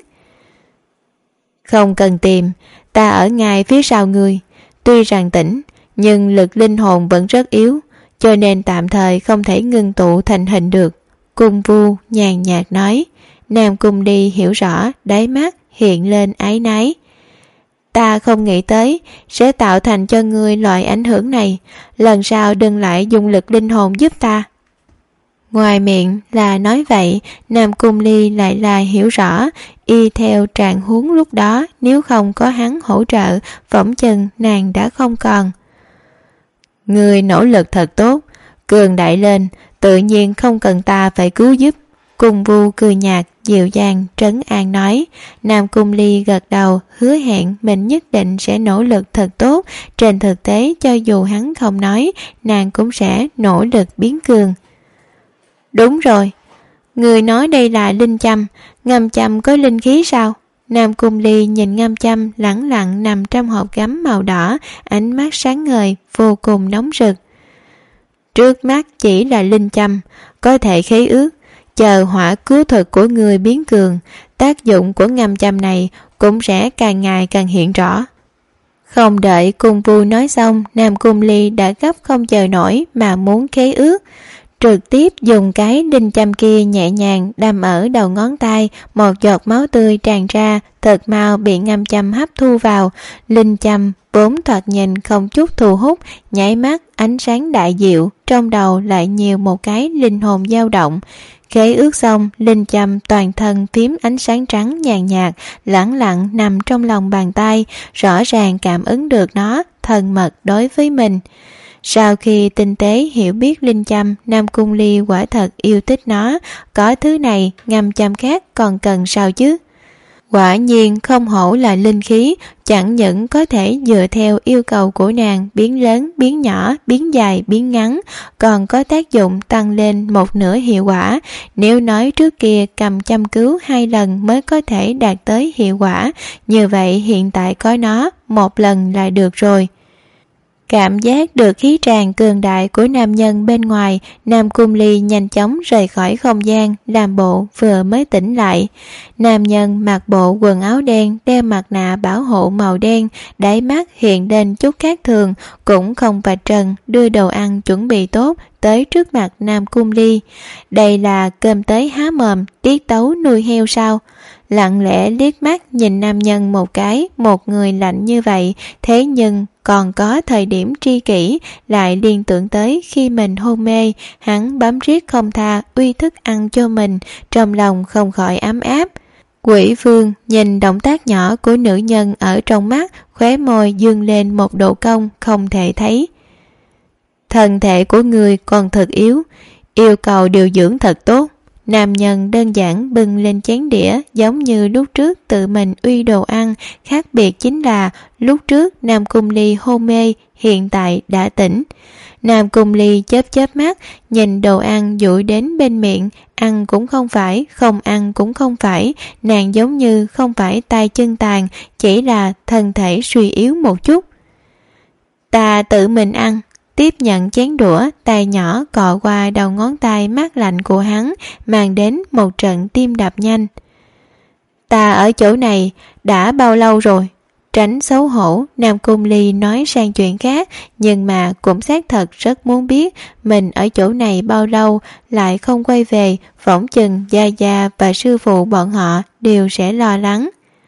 Không cần tìm, ta ở ngay phía sau người. Tuy rằng tỉnh, nhưng lực linh hồn vẫn rất yếu, cho nên tạm thời không thể ngưng tụ thành hình được. Cung Vu nhàn nhạt nói. Nam Cung Ly hiểu rõ, đáy mắt hiện lên áy náy. Ta không nghĩ tới sẽ tạo thành cho ngươi loại ảnh hưởng này, lần sau đừng lại dùng lực linh hồn giúp ta. Ngoài miệng là nói vậy, Nam Cung Ly lại là hiểu rõ, y theo trạng huống lúc đó, nếu không có hắn hỗ trợ, phỏng chừng nàng đã không còn. Ngươi nỗ lực thật tốt, cường đại lên, tự nhiên không cần ta phải cứu giúp. Cung Vu cười nhạt, dịu dàng trấn an nói. Nam Cung Ly gật đầu, hứa hẹn mình nhất định sẽ nỗ lực thật tốt. Trên thực tế, cho dù hắn không nói, nàng cũng sẽ nỗ lực biến cường. Đúng rồi, Người nói đây là linh châm, ngâm châm có linh khí sao? Nam Cung Ly nhìn ngâm châm lẳng lặng nằm trong hộp gấm màu đỏ, ánh mắt sáng ngời, vô cùng nóng rực. Trước mắt chỉ là linh châm, có thể khế ước, chờ hỏa cứu thuật của người biến cường, tác dụng của ngâm châm này cũng sẽ càng ngày càng hiện rõ. Không đợi Cung Vu nói xong, Nam Cung Ly đã gấp không chờ nổi mà muốn khế ước. Trực tiếp dùng cái linh châm kia nhẹ nhàng đâm ở đầu ngón tay, một giọt máu tươi tràn ra, thật mau bị ngâm châm hấp thu vào. Linh châm vốn thoạt nhìn không chút thu hút, nháy mắt ánh sáng đại diệu, trong đầu lại nhiều một cái linh hồn dao động. Khế ước xong, linh châm toàn thân phím ánh sáng trắng nhàn nhạt, lẳng lặng nằm trong lòng bàn tay, rõ ràng cảm ứng được nó thân mật đối với mình. Sau khi tinh tế hiểu biết linh châm, Nam Cung Ly quả thật yêu thích nó, có thứ này ngâm châm khác còn cần sao chứ. Quả nhiên không hổ là linh khí, chẳng những có thể dựa theo yêu cầu của nàng biến lớn, biến nhỏ, biến dài, biến ngắn, còn có tác dụng tăng lên một nửa hiệu quả. Nếu nói trước kia cầm châm cứu 2 lần mới có thể đạt tới hiệu quả, như vậy hiện tại có nó 1 lần là được rồi. Cảm giác được khí tràn cường đại của nam nhân bên ngoài, Nam Cung Ly nhanh chóng rời khỏi không gian, làm bộ vừa mới tỉnh lại. Nam nhân mặc bộ quần áo đen, đeo mặt nạ bảo hộ màu đen, đáy mắt hiện lên chút khác thường, cũng không vạch trần, đưa đồ ăn chuẩn bị tốt tới trước mặt Nam Cung Ly. Đây là cơm tới há mồm, tiết tấu nuôi heo sao? Lặng lẽ liếc mắt nhìn nam nhân một cái, một người lạnh như vậy, thế nhưng còn có thời điểm tri kỷ, lại liên tưởng tới khi mình hôn mê, hắn bám riết không tha uy thức ăn cho mình, trong lòng không khỏi ấm áp. Quỷ Vương nhìn động tác nhỏ của nữ nhân ở trong mắt, khóe môi dương lên một độ cong không thể thấy. Thân thể của người còn thật yếu, yêu cầu điều dưỡng thật tốt. Nam nhân đơn giản bưng lên chén đĩa giống như lúc trước tự mình uy đồ ăn, khác biệt chính là lúc trước Nam Cung Ly hôn mê, hiện tại đã tỉnh. Nam Cung Ly chớp chớp mắt, nhìn đồ ăn dụi đến bên miệng, ăn cũng không phải, không ăn cũng không phải, nàng giống như không phải tay chân tàn, chỉ là thân thể suy yếu một chút. Ta tự mình ăn. Tiếp nhận chén đũa, tay nhỏ cọ qua đầu ngón tay mát lạnh của hắn, mang đến một trận tim đập nhanh. Ta ở chỗ này đã bao lâu rồi? Tránh xấu hổ, Nam Cung Ly nói sang chuyện khác, nhưng mà cũng xác thật rất muốn biết mình ở chỗ này bao lâu, lại không quay về, phỏng chừng Gia Gia và sư phụ bọn họ đều sẽ lo lắng.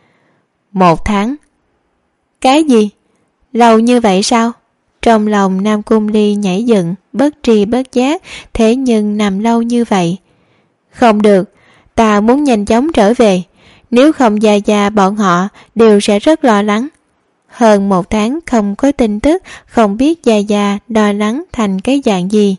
1 tháng. Cái gì? Lâu như vậy sao? Trong lòng Nam Cung Ly nhảy dựng, bất tri bất giác, thế nhưng nằm lâu như vậy. Không được, ta muốn nhanh chóng trở về, nếu không Gia Gia bọn họ đều sẽ rất lo lắng. Hơn 1 tháng không có tin tức, không biết Gia Gia lo lắng thành cái dạng gì.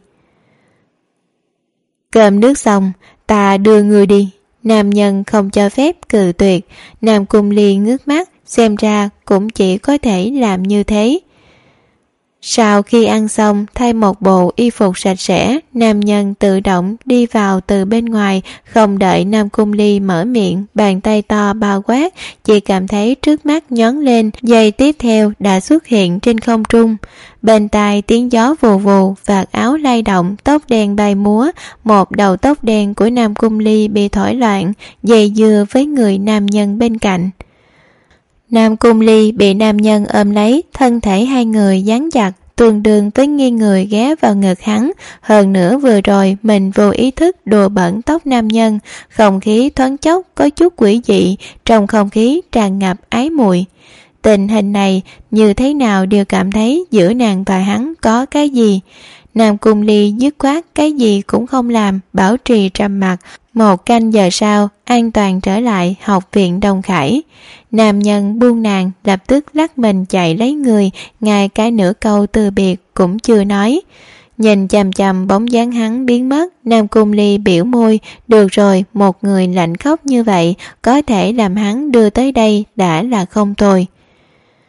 Cơm nước xong, ta đưa người đi. Nam nhân không cho phép cự tuyệt. Nam Cung Ly ngước mắt, xem ra cũng chỉ có thể làm như thế. Sau khi ăn xong, thay một bộ y phục sạch sẽ, nam nhân tự động đi vào từ bên ngoài, không đợi Nam Cung Ly mở miệng, bàn tay to bao quát, chỉ cảm thấy trước mắt nhón lên, giây tiếp theo đã xuất hiện trên không trung. Bên tai tiếng gió vù vù, vạt áo lay động, tóc đen bay múa, một đầu tóc đen của Nam Cung Ly bị thổi loạn, dây dưa với người nam nhân bên cạnh. Nam Cung Ly bị nam nhân ôm lấy, thân thể hai người dán chặt, tương đương với nghiêng người ghé vào ngực hắn. Hơn nữa vừa rồi mình vô ý thức đùa bẩn tóc nam nhân, không khí thoáng chốc có chút quỷ dị, trong không khí tràn ngập ái muội. Tình hình này như thế nào đều cảm thấy giữa nàng và hắn có cái gì. Nam Cung Ly dứt khoát cái gì cũng không làm, bảo trì trầm mặc. 1 canh giờ sau, an toàn trở lại học viện Đông Khải. Nam nhân buông nàng, lập tức lắc mình chạy lấy người, ngay cái nửa câu từ biệt cũng chưa nói. Nhìn chằm chằm bóng dáng hắn biến mất, Nam Cung Ly biểu môi, được rồi, một người lạnh khóc như vậy, có thể làm hắn đưa tới đây đã là không tồi.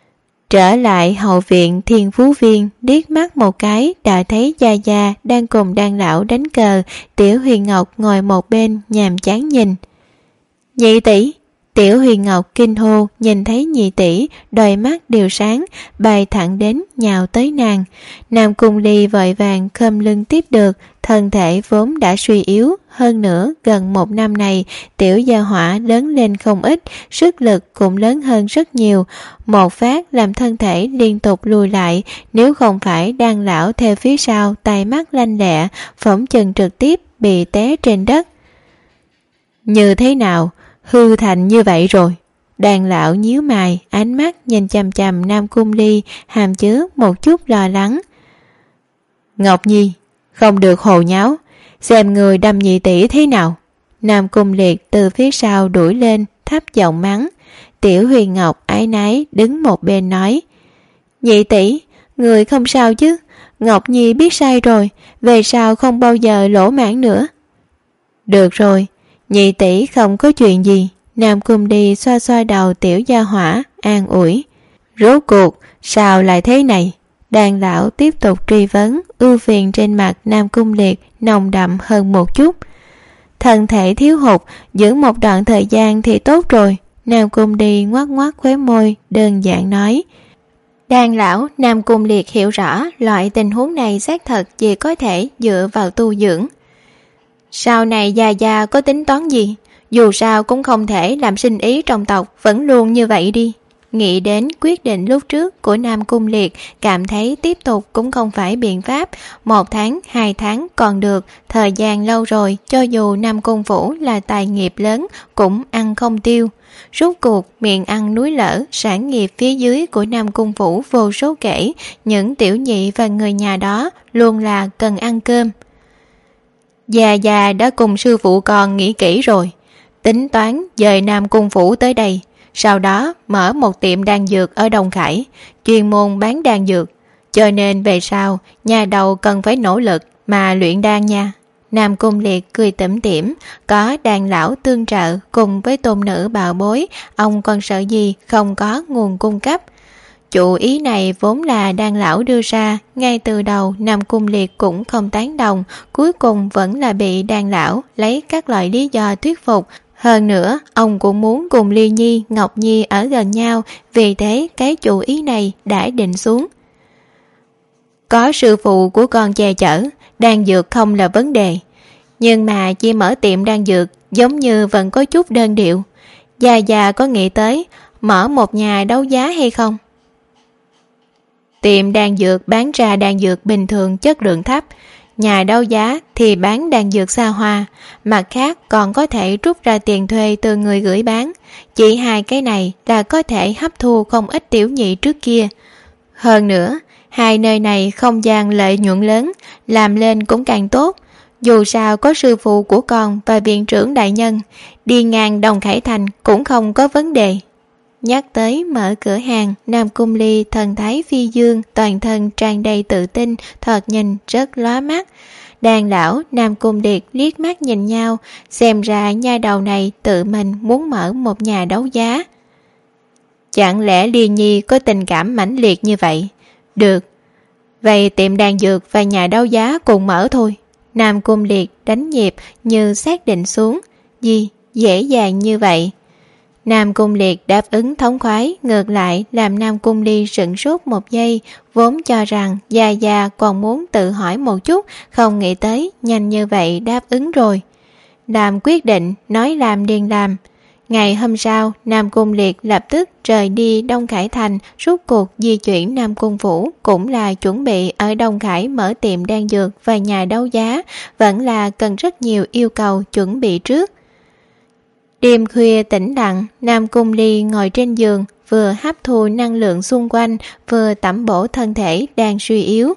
Trở lại hậu viện Thiên Phú Viên, liếc mắt một cái đã thấy Gia Gia đang cùng Đan lão đánh cờ. Tiểu Huyền Ngọc ngồi một bên nhàm chán nhìn. Nhị tỷ! Tiểu Huyền Ngọc kinh hô, nhìn thấy nhị tỷ, đôi mắt đều sáng, bay thẳng đến nhào tới nàng. Nam Cung Ly vội vàng khom lưng tiếp được, thân thể vốn đã suy yếu, hơn nữa gần một năm này tiểu gia hỏa lớn lên không ít, sức lực cũng lớn hơn rất nhiều. Một phát làm thân thể liên tục lùi lại, nếu không phải Đan lão theo phía sau tay mắt lanh lẹ, phỏng chừng trực tiếp bị té trên đất. Như thế nào? Hư thành như vậy rồi. Đan lão nhíu mày, ánh mắt nhìn chằm chằm Nam Cung Ly, hàm chứa một chút lo lắng. Ngọc Nhi, không được hồ nháo, xem người đâm nhị tỷ thế nào. Nam Cung Liệt từ phía sau đuổi lên, thấp giọng mắng. Tiểu Huyền Ngọc áy náy đứng một bên nói. Nhị tỷ, người không sao chứ? Ngọc Nhi biết sai rồi, về sau không bao giờ lỗ mãn nữa. Được rồi, nhị tỷ không có chuyện gì. Nam Cung Ly xoa xoa đầu tiểu gia hỏa, an ủi. Rốt cuộc sao lại thế này? Đan lão tiếp tục truy vấn, ưu phiền trên mặt Nam Cung Liệt nồng đậm hơn một chút. Thân thể thiếu hụt, giữ một đoạn thời gian thì tốt rồi. Nam Cung Ly ngoắc ngoắc khóe môi, đơn giản nói. Đan lão Nam Cung Liệt hiểu rõ loại tình huống này xác thật chỉ có thể dựa vào tu dưỡng. Sau này Gia Gia có tính toán gì? Dù sao cũng không thể làm sinh ý trong tộc vẫn luôn như vậy đi. Nghĩ đến quyết định lúc trước của Nam Cung Liệt, cảm thấy tiếp tục cũng không phải biện pháp. 1 tháng, 2 tháng còn được, thời gian lâu rồi, cho dù Nam Cung Phủ là tài nghiệp lớn cũng ăn không tiêu. Rốt cuộc miệng ăn núi lở, sản nghiệp phía dưới của Nam Cung Phủ vô số kể, những tiểu nhị và người nhà đó luôn là cần ăn cơm. Gia Gia đã cùng sư phụ con nghĩ kỹ rồi, tính toán dời Nam Cung Phủ tới đây, sau đó mở một tiệm đan dược ở Đông Khải, chuyên môn bán đan dược, cho nên về sau nhà đầu cần phải nỗ lực mà luyện đan nha. Nam Cung Liệt cười tủm tỉm, có Đan lão tương trợ cùng với tôn nữ bào bối, ông còn sợ gì không có nguồn cung cấp. Chủ ý này vốn là Đan lão đưa ra, ngay từ đầu Nam Cung Liệt cũng không tán đồng, cuối cùng vẫn là bị Đan lão lấy các loại lý do thuyết phục. Hơn nữa, ông cũng muốn cùng Ly Nhi, Ngọc Nhi ở gần nhau, vì thế cái chủ ý này đã định xuống. Có sư phụ của con che chở, đan dược không là vấn đề. Nhưng mà chỉ mở tiệm đan dược giống như vẫn có chút đơn điệu. Gia Gia có nghĩ tới mở một nhà đấu giá hay không? Tiệm đan dược bán ra đan dược bình thường chất lượng thấp, nhà đấu giá thì bán đan dược xa hoa, mặt khác còn có thể rút ra tiền thuê từ người gửi bán. Chỉ 2 cái này là có thể hấp thu không ít tiểu nhị trước kia. Hơn nữa, 2 nơi này không gian lợi nhuận lớn, làm lên cũng càng tốt. Dù sao có sư phụ của con và viện trưởng đại nhân, đi ngang Đông Khải Thành cũng không có vấn đề. Nhắc tới mở cửa hàng, Nam Cung Ly thần thái phi dương, toàn thân tràn đầy tự tin, thoạt nhìn rất lóa mắt. Đan lão Nam Cung Liệt liếc mắt nhìn nhau, xem ra nha đầu này tự mình muốn mở một nhà đấu giá. Chẳng lẽ Ly Nhi có tình cảm mãnh liệt như vậy? Được, vậy tiệm đan dược và nhà đấu giá cùng mở thôi. Nam Cung Liệt đánh nhịp như xác định xuống. Gì, dễ dàng như vậy? Nam Cung Liệt đáp ứng thống khoái, ngược lại làm Nam Cung Ly sửng sốt một giây, vốn cho rằng Gia Gia còn muốn tự hỏi một chút, không nghĩ tới nhanh như vậy đáp ứng rồi. Làm quyết định, nói làm liền làm. Ngày hôm sau, Nam Cung Liệt lập tức rời đi Đông Khải Thành, rốt cuộc di chuyển Nam Cung Phủ cũng là chuẩn bị ở Đông Khải mở tiệm đan dược và nhà đấu giá, vẫn là cần rất nhiều yêu cầu chuẩn bị trước. Đêm khuya tĩnh lặng, Nam Cung Ly ngồi trên giường, vừa hấp thu năng lượng xung quanh, vừa tẩm bổ thân thể đang suy yếu.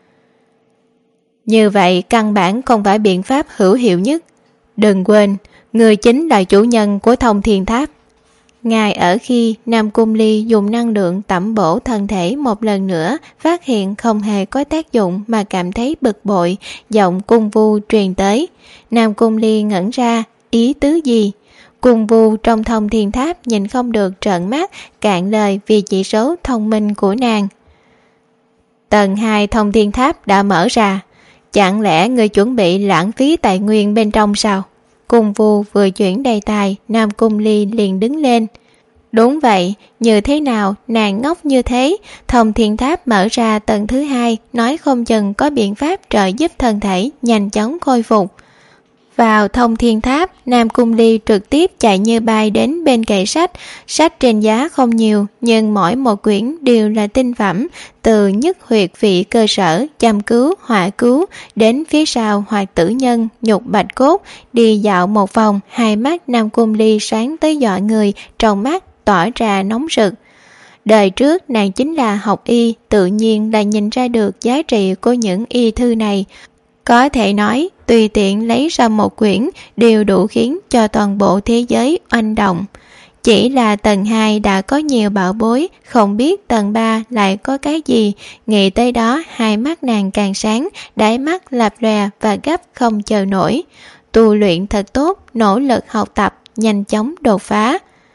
Như vậy căn bản không phải biện pháp hữu hiệu nhất. Đừng quên, người chính là chủ nhân của Thông Thiên Tháp. Ngay ở khi Nam Cung Ly dùng năng lượng tẩm bổ thân thể một lần nữa, phát hiện không hề có tác dụng mà cảm thấy bực bội, giọng cung vu truyền tới. Nam Cung Ly ngẩn ra, ý tứ gì? Cung Vu trong Thông Thiên Tháp nhìn không được trợn mắt, cạn lời vì chỉ số thông minh của nàng. Tầng 2 Thông Thiên Tháp đã mở ra, chẳng lẽ người chuẩn bị lãng phí tài nguyên bên trong sao? Cung Vu vừa chuyển đề tài, Nam Cung Ly liền đứng lên. Đúng vậy, như thế nào nàng ngốc như thế? Thông Thiên Tháp mở ra tầng thứ 2, nói không chừng có biện pháp trợ giúp thân thể nhanh chóng khôi phục. Vào Thông Thiên Tháp, Nam Cung Ly trực tiếp chạy như bay đến bên kệ sách. Sách trên giá không nhiều, nhưng mỗi một quyển đều là tinh phẩm, từ nhất huyệt vị cơ sở, chăm cứu, hỏa cứu, đến phía sau hoạt tử nhân, nhục bạch cốt. Đi dạo một vòng, hai mắt Nam Cung Ly sáng tới dọa người, trong mắt tỏ ra nóng rực. Đời trước nàng chính là học y, tự nhiên là nhìn ra được giá trị của những y thư này. Có thể nói, tùy tiện lấy ra một quyển đều đủ khiến cho toàn bộ thế giới oanh động. Chỉ là tầng 2 đã có nhiều bảo bối, không biết tầng 3 lại có cái gì. Nghĩ tới đó, hai mắt nàng càng sáng, đáy mắt lập lòe và gấp không chờ nổi. Tu luyện thật tốt, nỗ lực học tập, nhanh chóng đột phá.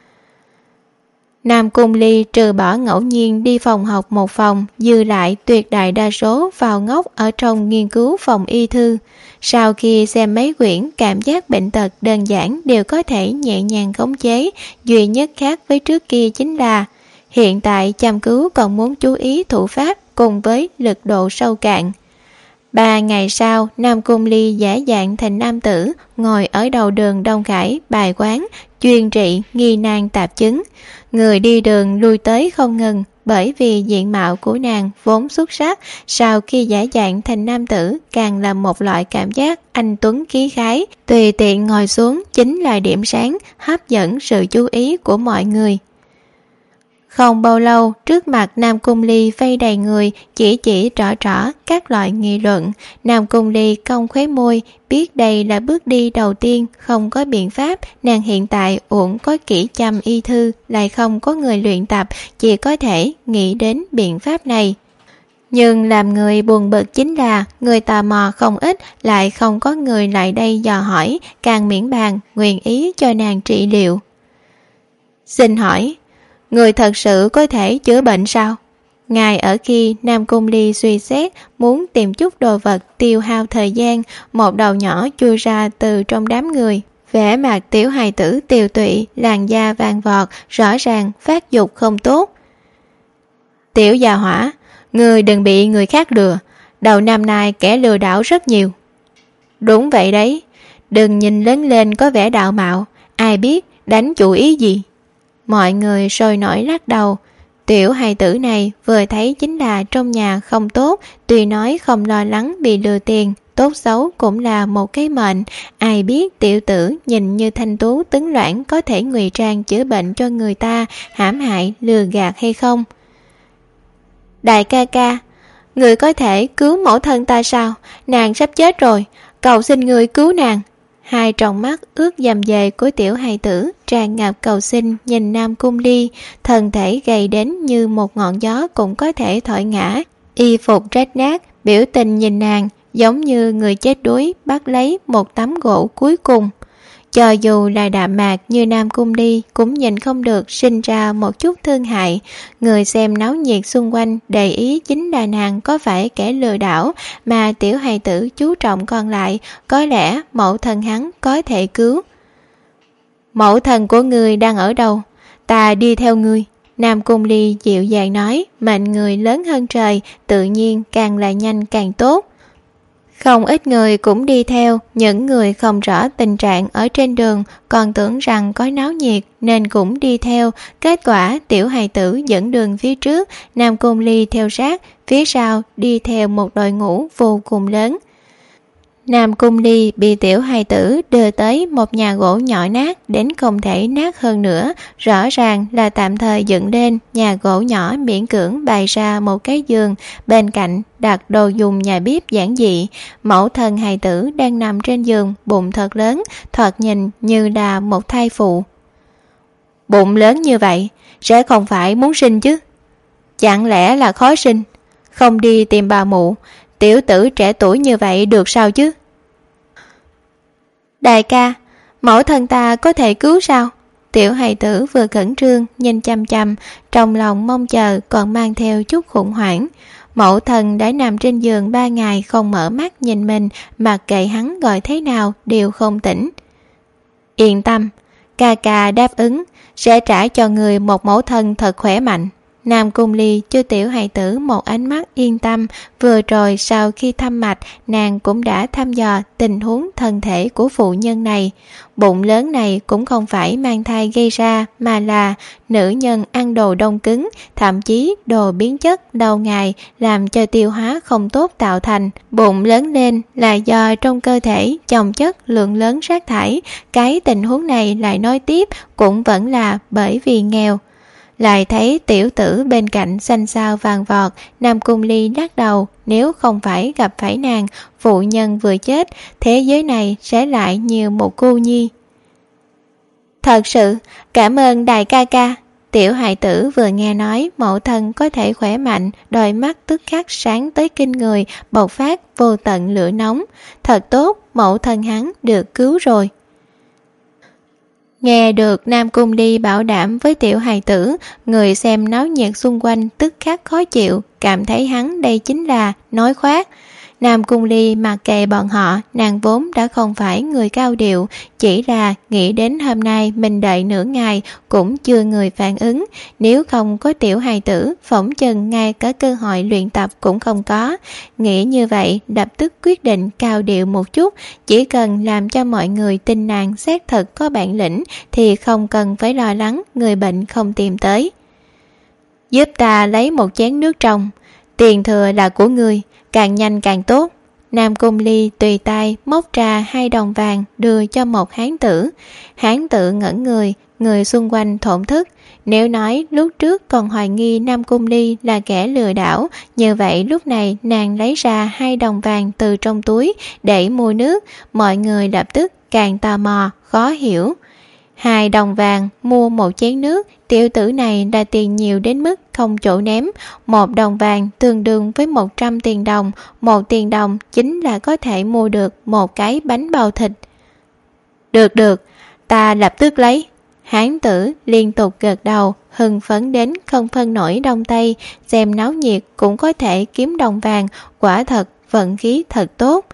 Nam Cung Ly trừ bỏ ngẫu nhiên đi phòng học một phòng, dư lại tuyệt đại đa số vào ngốc ở trong nghiên cứu phòng y thư. Sau khi xem mấy quyển, cảm giác bệnh tật đơn giản đều có thể nhẹ nhàng khống chế. Duy nhất khác với trước kia chính là hiện tại chăm cứu còn muốn chú ý thủ pháp cùng với lực độ sâu cạn. 3 ngày sau, Nam Cung Ly giả dạng thành nam tử, ngồi ở đầu đường Đông Khải bài quán, chuyên trị nghi nan tạp chứng. Người đi đường lui tới không ngừng, bởi vì diện mạo của nàng vốn xuất sắc, sau khi giả dạng thành nam tử càng là một loại cảm giác anh tuấn khí khái, tùy tiện ngồi xuống chính là điểm sáng, hấp dẫn sự chú ý của mọi người. Không bao lâu, trước mặt Nam Cung Ly vây đầy người, chỉ trỏ các loại nghị luận. Nam Cung Ly cong khóe môi, biết đây là bước đi đầu tiên, không có biện pháp. Nàng hiện tại uổng có kỹ chăm y thư, lại không có người luyện tập, chỉ có thể nghĩ đến biện pháp này. Nhưng làm người buồn bực chính là người tò mò không ít, lại không có người lại đây dò hỏi, càng miễn bàn, nguyện ý cho nàng trị liệu. Xin hỏi, người thật sự có thể chữa bệnh sao? Ngài ở khi Nam Cung Ly suy xét muốn tìm chút đồ vật tiêu hao thời gian, một đầu nhỏ chui ra từ trong đám người. Vẻ mặt tiểu hài tử tiều tụy, làn da vàng vọt, rõ ràng phát dục không tốt. Tiểu già hỏa, người đừng bị người khác lừa, đầu năm nay kẻ lừa đảo rất nhiều. Đúng vậy đấy, đừng nhìn lớn lên có vẻ đạo mạo, ai biết đánh chủ ý gì. Mọi người sôi nổi lắc đầu. Tiểu hài tử này vừa thấy chính là trong nhà không tốt, tuy nói không lo lắng bị lừa tiền, tốt xấu cũng là một cái mệnh. Ai biết tiểu tử nhìn như thanh tú tuấn lãng có thể ngụy trang chữa bệnh cho người ta, hãm hại lừa gạt hay không? Đại ca ca, người có thể cứu mẫu thân ta sao? Nàng sắp chết rồi, cầu xin người cứu nàng. Hai tròng mắt ướt dầm dề của tiểu hài tử tràn ngập cầu xin nhìn Nam Cung Ly, thân thể gầy đến như một ngọn gió cũng có thể thổi ngã, y phục rách nát, biểu tình nhìn nàng giống như người chết đuối bắt lấy một tấm gỗ cuối cùng. Cho dù là đạm mạc như Nam Cung Ly cũng nhìn không được sinh ra một chút thương hại. Người xem náo nhiệt xung quanh để ý chính là nàng có phải kẻ lừa đảo, mà tiểu hài tử chú trọng còn lại, có lẽ mẫu thân hắn có thể cứu. Mẫu thân của ngươi đang ở đâu? Ta đi theo ngươi. Nam Cung Ly dịu dàng nói, mệnh người lớn hơn trời, tự nhiên càng là nhanh càng tốt. Không ít người cũng đi theo, những người không rõ tình trạng ở trên đường còn tưởng rằng có náo nhiệt nên cũng đi theo. Kết quả tiểu hài tử dẫn đường phía trước, Nam Cung Ly theo sát, phía sau đi theo một đội ngũ vô cùng lớn. Nam Cung Ly bị tiểu hài tử đưa tới một nhà gỗ nhỏ nát đến không thể nát hơn nữa, rõ ràng là tạm thời dựng lên. Nhà gỗ nhỏ miễn cưỡng bày ra một cái giường, bên cạnh đặt đồ dùng nhà bếp giản dị. Mẫu thân hài tử đang nằm trên giường, bụng thật lớn, thoạt nhìn như là một thai phụ. Bụng lớn như vậy sẽ không phải muốn sinh chứ? Chẳng lẽ là khó sinh? Không đi tìm bà mụ, tiểu tử trẻ tuổi như vậy được sao chứ? Đại ca, Mẫu thân ta có thể cứu sao? Tiểu hài tử vừa khẩn trương nhìn chăm chăm, trong lòng mong chờ còn mang theo chút khủng hoảng. Mẫu thân đã nằm trên giường 3 ngày không mở mắt nhìn mình, mặc kệ hắn gọi thế nào đều không tỉnh. Yên tâm, ca ca đáp ứng, sẽ trả cho người một mẫu thân thật khỏe mạnh. Nam Cung Ly cho tiểu hài tử một ánh mắt yên tâm. Vừa rồi sau khi thăm mạch, nàng cũng đã thăm dò tình huống thân thể của phụ nhân này. Bụng lớn này cũng không phải mang thai gây ra, mà là nữ nhân ăn đồ đông cứng, thậm chí đồ biến chất lâu ngày làm cho tiêu hóa không tốt tạo thành. Bụng lớn lên là do trong cơ thể chồng chất lượng lớn rác thải. Cái tình huống này lại nói tiếp cũng vẫn là bởi vì nghèo. Lại thấy tiểu tử bên cạnh xanh xao vàng vọt, Nam Cung Ly lắc đầu, nếu không phải gặp phải nàng, phụ nhân vừa chết, thế giới này sẽ lại nhiều một cô nhi. Thật sự, cảm ơn đại ca ca. Tiểu hài tử vừa nghe nói mẫu thân có thể khỏe mạnh, đôi mắt tức khắc sáng tới kinh người, bộc phát vô tận lửa nóng. Thật tốt, mẫu thân hắn được cứu rồi. Nghe được Nam Cung Ly bảo đảm với tiểu hài tử, người xem náo nhiệt xung quanh tức khắc khó chịu, cảm thấy hắn đây chính là nói khoác. Nam Cung Ly mặc kệ bọn họ, nàng vốn đã không phải người cao điệu, chỉ là nghĩ đến hôm nay mình đợi nửa ngày cũng chưa người phản ứng. Nếu không có tiểu hài tử, phỏng chừng ngay cả cơ hội luyện tập cũng không có. Nghĩ như vậy, lập tức quyết định cao điệu một chút, chỉ cần làm cho mọi người tin nàng xác thực có bản lĩnh thì không cần phải lo lắng người bệnh không tìm tới. Giúp ta lấy một chén nước trong, tiền thừa là của ngươi, càng nhanh càng tốt. Nam Cung Ly tùy tay móc ra 2 đồng vàng đưa cho một hán tử. Hán tử ngẩn người xung quanh thổn thức. Nếu nói lúc trước còn hoài nghi Nam Cung Ly là kẻ lừa đảo, như vậy lúc này nàng lấy ra 2 đồng vàng từ trong túi để mua nước, mọi người lập tức càng tò mò, khó hiểu. 2 đồng vàng mua một chén nước, tiểu tử này là tiền nhiều đến mức không chỗ ném. 1 đồng vàng tương đương với 100 tiền đồng, 1 tiền đồng chính là có thể mua được một cái bánh bao thịt. Được, ta lập tức lấy. Hán tử liên tục gật đầu, hưng phấn đến không phân nổi đông tây, xem náo nhiệt cũng có thể kiếm đồng vàng, quả thật vận khí thật tốt.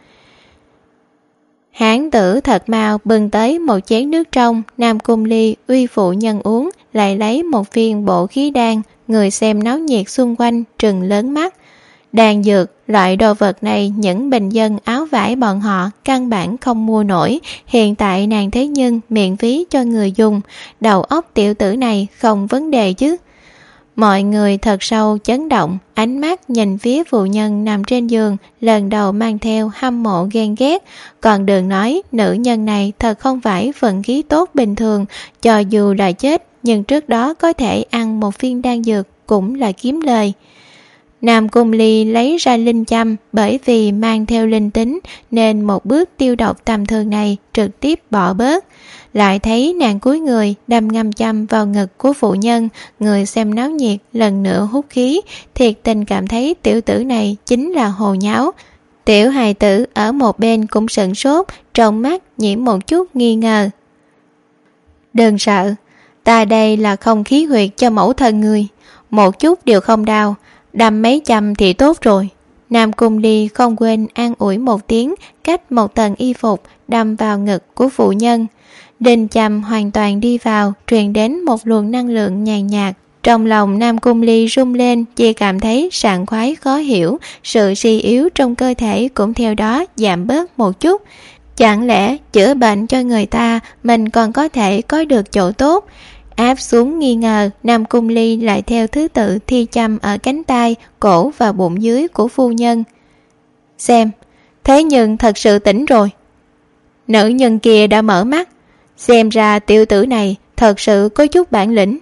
Hán tử thật mau bưng tới một chén nước trong. Nam Cung Ly uy phụ nhân uống, lại lấy một viên bổ khí đan. Người xem náo nhiệt xung quanh trừng lớn mắt. Đan dược, loại đồ vật này những bình dân áo vải bọn họ căn bản không mua nổi. Hiện tại nàng thế nhưng miễn phí cho người dùng. Đầu óc tiểu tử này không vấn đề chứ. Mọi người thật sâu chấn động, ánh mắt nhìn phía phụ nhân nằm trên giường, lần đầu mang theo hâm mộ ghen ghét. Còn đừng nói, nữ nhân này thật không phải vận khí tốt bình thường, cho dù là chết, nhưng trước đó có thể ăn một viên đan dược cũng là kiếm lời. Nam Cung Ly lấy ra linh châm, bởi vì mang theo linh tính nên một bước tiêu độc tầm thường này trực tiếp bỏ bớt. Lại thấy nàng cúi người đâm ngâm châm vào ngực của phụ nhân, người xem náo nhiệt lần nữa hút khí, thiệt tình cảm thấy tiểu tử này chính là hồ nháo. Tiểu hài tử ở một bên cũng sửng sốt, trong mắt nhiễm một chút nghi ngờ. Đừng sợ, ta đây là không khí huyệt cho mẫu thân người, một chút đều không đau, đâm mấy châm thì tốt rồi. Nam Cung Ly không quên an ủi một tiếng, cách một tầng y phục đâm vào ngực của phụ nhân. Đinh châm hoàn toàn đi vào, truyền đến một luồng năng lượng nhàn nhạt. Trong lòng Nam Cung Ly rung lên, chỉ cảm thấy sảng khoái khó hiểu, sự suy yếu trong cơ thể cũng theo đó giảm bớt một chút. Chẳng lẽ chữa bệnh cho người ta mình còn có thể có được chỗ tốt? Áp xuống nghi ngờ, Nam Cung Ly lại theo thứ tự thi châm ở cánh tay, cổ và bụng dưới của phu nhân. Xem, thế nhưng thật sự tỉnh rồi. Nữ nhân kia đã mở mắt, xem ra tiểu tử này thật sự có chút bản lĩnh.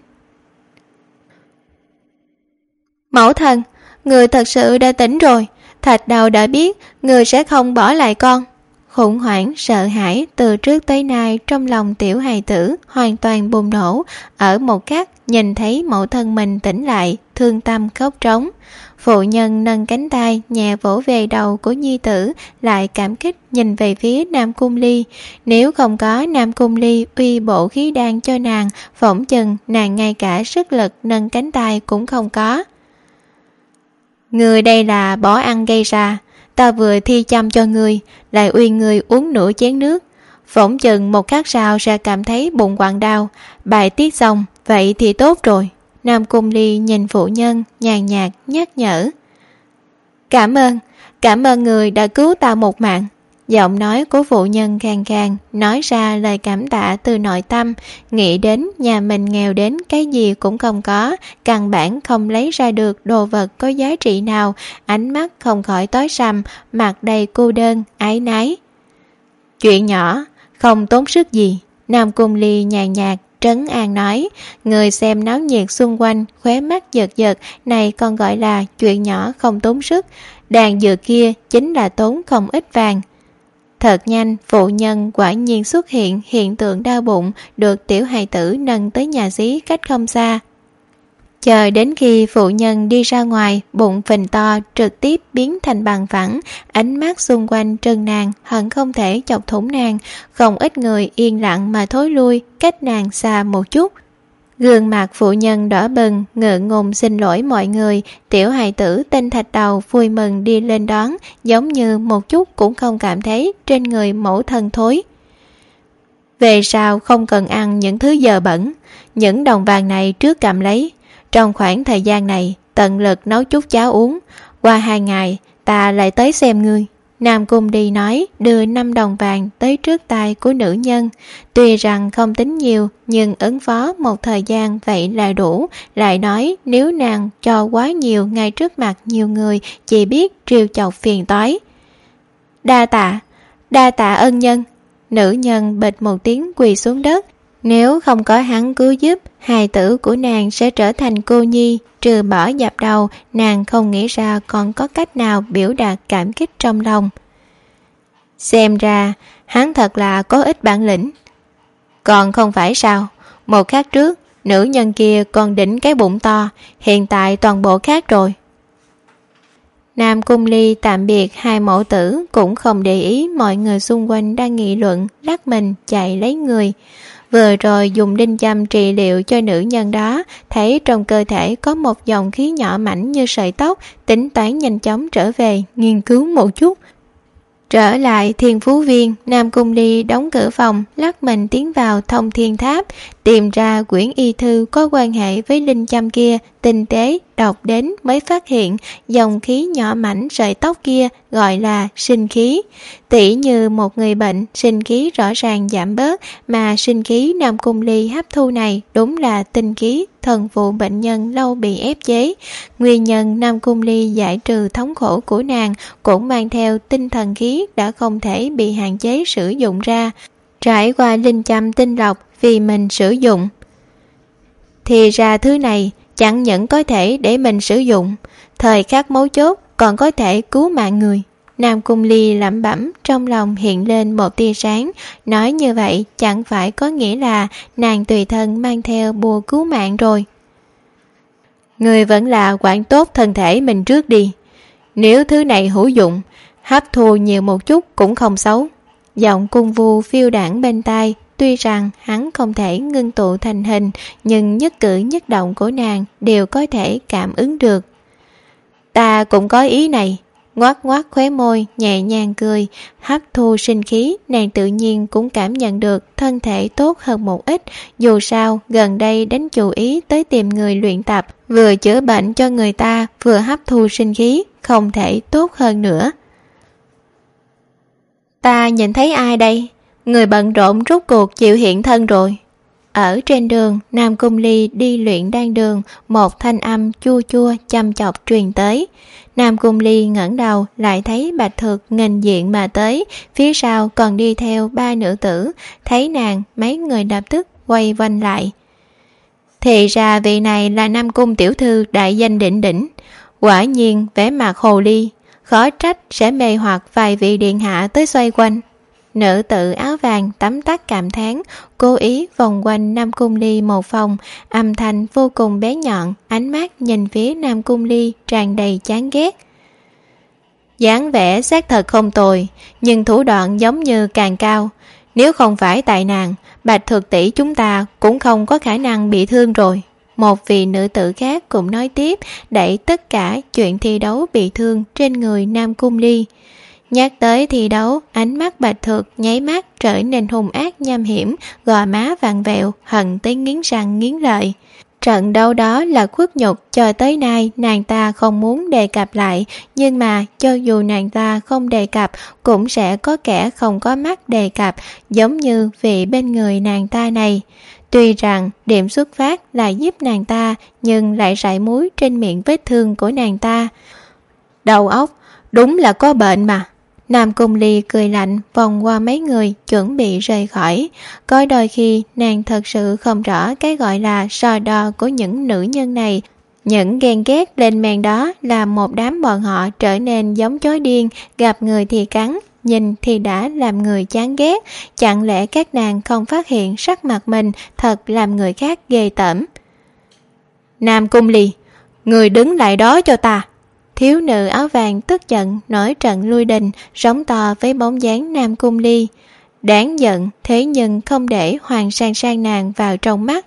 Mẫu thân, người thật sự đã tỉnh rồi, Thạch Đầu đã biết người sẽ không bỏ lại con. Khủng hoảng, sợ hãi từ trước tới nay trong lòng tiểu hài tử hoàn toàn bùng nổ, ở một khắc nhìn thấy mẫu thân mình tỉnh lại, thương tâm khóc trống. Phụ nhân nâng cánh tay nhẹ vỗ về đầu của nhi tử, lại cảm kích nhìn về phía Nam Cung Ly. Nếu không có Nam Cung Ly uy bổ khí đan cho nàng, phỏng chừng nàng ngay cả sức lực nâng cánh tay cũng không có. Người đây là bỏ ăn gây ra, ta vừa thi chăm cho ngươi, lại uy ngươi uống nửa chén nước. Phỏng chừng một khắc sau sẽ cảm thấy bụng quặn đau, bài tiết xong, vậy thì tốt rồi. Nam Cung Ly nhìn phụ nhân, nhàn nhạt nhắc nhở. Cảm ơn người đã cứu ta một mạng. Giọng nói của phụ nhân khàn khàn, nói ra lời cảm tạ từ nội tâm, nghĩ đến nhà mình nghèo đến cái gì cũng không có, căn bản không lấy ra được đồ vật có giá trị nào, ánh mắt không khỏi tối sầm, mặt đầy cô đơn, áy náy. Chuyện nhỏ, không tốn sức gì. Nam Cung Ly nhàn nhạt trấn an nói. Người xem náo nhiệt xung quanh khóe mắt giật giật, này còn gọi là chuyện nhỏ không tốn sức. Đàn dược kia chính là tốn không ít vàng. Thật nhanh, phụ nhân quả nhiên xuất hiện hiện tượng đau bụng, được tiểu hài tử nâng tới nhà xí cách không xa. Chờ đến khi phụ nhân đi ra ngoài, bụng phình to trực tiếp biến thành bằng phẳng, ánh mắt xung quanh trừng nàng hận không thể chọc thủng nàng. Không ít người yên lặng mà thối lui, cách nàng xa một chút. Gương mặt phụ nhân đỏ bừng, ngượng ngùng xin lỗi mọi người. Tiểu hài tử tên Thạch Đầu vui mừng đi lên đón, giống như một chút cũng không cảm thấy trên người mẫu thân thối. Về sau không cần ăn những thứ dơ bẩn, những đồng vàng này trước cầm lấy. Trong khoảng thời gian này, tận lực nấu chút cháo uống. Qua 2 ngày, ta lại tới xem ngươi. Nam Cung đi nói, đưa 5 đồng vàng tới trước tay của nữ nhân. Tuy rằng không tính nhiều, nhưng ứng phó một thời gian vậy là đủ. Lại nói, nếu nàng cho quá nhiều ngay trước mặt nhiều người, chỉ biết trêu chọc phiền toái. Đa tạ ân nhân. Nữ nhân bịch một tiếng quỳ xuống đất. Nếu không có hắn cứu giúp, hài tử của nàng sẽ trở thành cô nhi. Trừ bỏ dập đầu, nàng không nghĩ ra còn có cách nào biểu đạt cảm kích trong lòng. Xem ra, hắn thật là có ít bản lĩnh. Còn không phải sao, một khắc trước, nữ nhân kia còn đỉnh cái bụng to, hiện tại toàn bộ khác rồi. Nam Cung Ly tạm biệt hai mẫu tử, cũng không để ý mọi người xung quanh đang nghị luận, lắc mình chạy lấy người. Vừa rồi dùng đinh châm trị liệu cho nữ nhân đó, thấy trong cơ thể có một dòng khí nhỏ mảnh như sợi tóc, tính toán nhanh chóng trở về, nghiên cứu một chút. Trở lại Thiên Phú Viên, Nam Cung Ly đóng cửa phòng, lắc mình tiến vào Thông Thiên Tháp, tìm ra quyển y thư có quan hệ với linh châm kia, tinh tế đọc đến mới phát hiện dòng khí nhỏ mảnh sợi tóc kia gọi là sinh khí. Tỉ như một người bệnh, sinh khí rõ ràng giảm bớt, mà sinh khí Nam Cung Ly hấp thu này đúng là tinh khí thần phụ bệnh nhân lâu bị ép chế. Nguyên nhân Nam Cung Ly giải trừ thống khổ của nàng cũng mang theo tinh thần khí đã không thể bị hạn chế sử dụng ra, trải qua linh châm tinh lọc vì mình sử dụng. Thì ra thứ này chẳng những có thể để mình sử dụng, thời khắc mấu chốt còn có thể cứu mạng người. Nam Cung Ly lẩm bẩm, trong lòng hiện lên một tia sáng. Nói như vậy chẳng phải có nghĩa là nàng tùy thân mang theo bùa cứu mạng rồi. Người vẫn là quản tốt thân thể mình trước đi. Nếu thứ này hữu dụng, hấp thu nhiều một chút cũng không xấu. Giọng Cung Vu phiêu đãng bên tai. Tuy rằng hắn không thể ngưng tụ thành hình, nhưng nhất cử nhất động của nàng đều có thể cảm ứng được. Ta cũng có ý này. Ngoác ngoác khóe môi, nhẹ nhàng cười, hấp thu sinh khí, nàng tự nhiên cũng cảm nhận được thân thể tốt hơn một ít. Dù sao, gần đây đánh chú ý tới tìm người luyện tập, vừa chữa bệnh cho người ta, vừa hấp thu sinh khí, không thể tốt hơn nữa. Ta nhìn thấy ai đây? Người bận rộn rốt cuộc chịu hiện thân rồi. Ở trên đường, Nam Cung Ly đi luyện đan đường, một thanh âm chua chua chăm chọc truyền tới. Nam Cung Ly ngẩng đầu lại thấy Bạch Thực nghênh diện mà tới, phía sau còn đi theo 3 nữ tử. Thấy nàng, mấy người lập tức quay quanh lại. Thì ra vị này là Nam Cung tiểu thư đại danh đỉnh đỉnh. Quả nhiên vẻ mặt hồ ly, khó trách sẽ mê hoặc vài vị điện hạ tới xoay quanh. Nữ tử áo vàng tấm tắc cảm thán, cố ý vòng quanh Nam Cung Ly một vòng, âm thanh vô cùng bé nhọn, ánh mắt nhìn phía Nam Cung Ly tràn đầy chán ghét. Dáng vẻ xác thật không tồi, nhưng thủ đoạn giống như càng cao. Nếu không phải tại nàng, Bạch Thực tỷ chúng ta cũng không có khả năng bị thương rồi. Một vị nữ tử khác cũng nói tiếp, đẩy tất cả chuyện thi đấu bị thương trên người Nam Cung Ly. Nhắc tới thi đấu, ánh mắt Bạch Thực nháy mắt trở nên hung ác nham hiểm, gò má vặn vẹo, hận tới nghiến răng nghiến lợi. Trận đấu đó là khuất nhục, cho tới nay nàng ta không muốn đề cập lại, nhưng mà cho dù nàng ta không đề cập cũng sẽ có kẻ không có mắt đề cập, giống như vị bên người nàng ta này. Tuy rằng điểm xuất phát là giúp nàng ta, nhưng lại rải muối trên miệng vết thương của nàng ta. Đầu óc đúng là có bệnh mà. Nam Cung Ly cười lạnh vòng qua mấy người chuẩn bị rời khỏi. Có đôi khi nàng thật sự không rõ cái gọi là so đo của những nữ nhân này. Những ghen ghét lên men đó là một đám bọn họ trở nên giống chó điên, gặp người thì cắn, nhìn thì đã làm người chán ghét. Chẳng lẽ các nàng không phát hiện sắc mặt mình thật làm người khác ghê tởm? Nam Cung Ly, người đứng lại đó cho ta. Thiếu nữ áo vàng tức giận nổi trận lui đình, rống to với bóng dáng Nam Cung Ly. Đáng giận, thế nhưng không để Hoàng Sang Sang nàng vào trong mắt.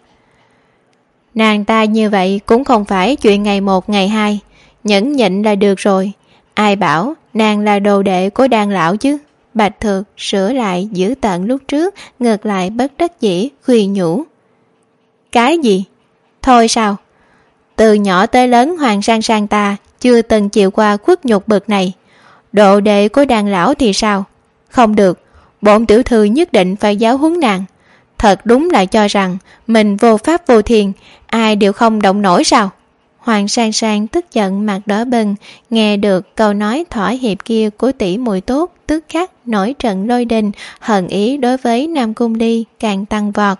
Nàng ta như vậy cũng không phải chuyện ngày một ngày hai, nhẫn nhịn là được rồi. Ai bảo nàng là đồ đệ của đàn lão chứ? Bạch Thực sửa lại dữ tợn lúc trước, ngược lại bất đắc dĩ khuyên nhủ. Cái gì? Thôi sao? Từ nhỏ tới lớn Hoàng Sang Sang ta chưa từng chịu qua khuất nhục bực này. Độ đệ của đàn lão thì sao? Không được, bổn tiểu thư nhất định phải giáo huấn nàng. Thật đúng là cho rằng mình vô pháp vô thiên, ai đều không động nổi sao? Hoàng Sang Sang tức giận mặt đỏ bừng, nghe được câu nói thỏa hiệp kia của tỷ muội tốt, tức khắc nổi trận lôi đình, hận ý đối với Nam Cung Ly càng tăng vọt.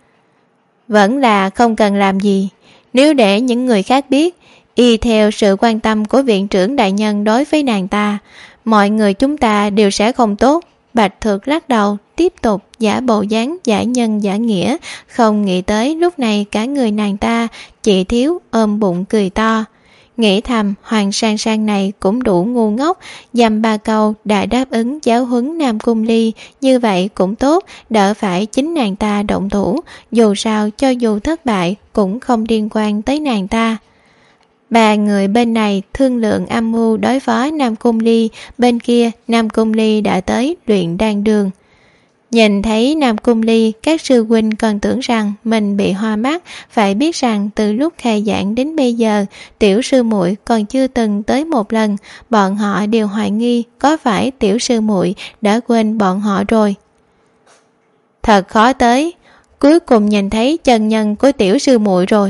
Vẫn là không cần làm gì, nếu để những người khác biết, y theo sự quan tâm của viện trưởng đại nhân đối với nàng ta, mọi người chúng ta đều sẽ không tốt. Bạch Thực lắc đầu, tiếp tục giả bộ dáng giả nhân giả nghĩa, không nghĩ tới lúc này cả người nàng ta chỉ thiếu ôm bụng cười to. Nghĩ thầm Hoàng Sang Sang này cũng đủ ngu ngốc, dăm ba câu đã đáp ứng giáo huấn Nam Cung Ly, như vậy cũng tốt, đỡ phải chính nàng ta động thủ, dù sao cho dù thất bại cũng không liên quan tới nàng ta. Ba người bên này thương lượng âm mưu đối phó Nam Cung Ly, bên kia Nam Cung Ly đã tới luyện đan đường. Nhìn thấy Nam Cung Ly, các sư huynh còn tưởng rằng mình bị hoa mắt, phải biết rằng từ lúc khai giảng đến bây giờ, tiểu sư muội còn chưa từng tới một lần, bọn họ đều hoài nghi có phải tiểu sư muội đã quên bọn họ rồi. Thật khó tới, cuối cùng nhìn thấy chân nhân của tiểu sư muội rồi.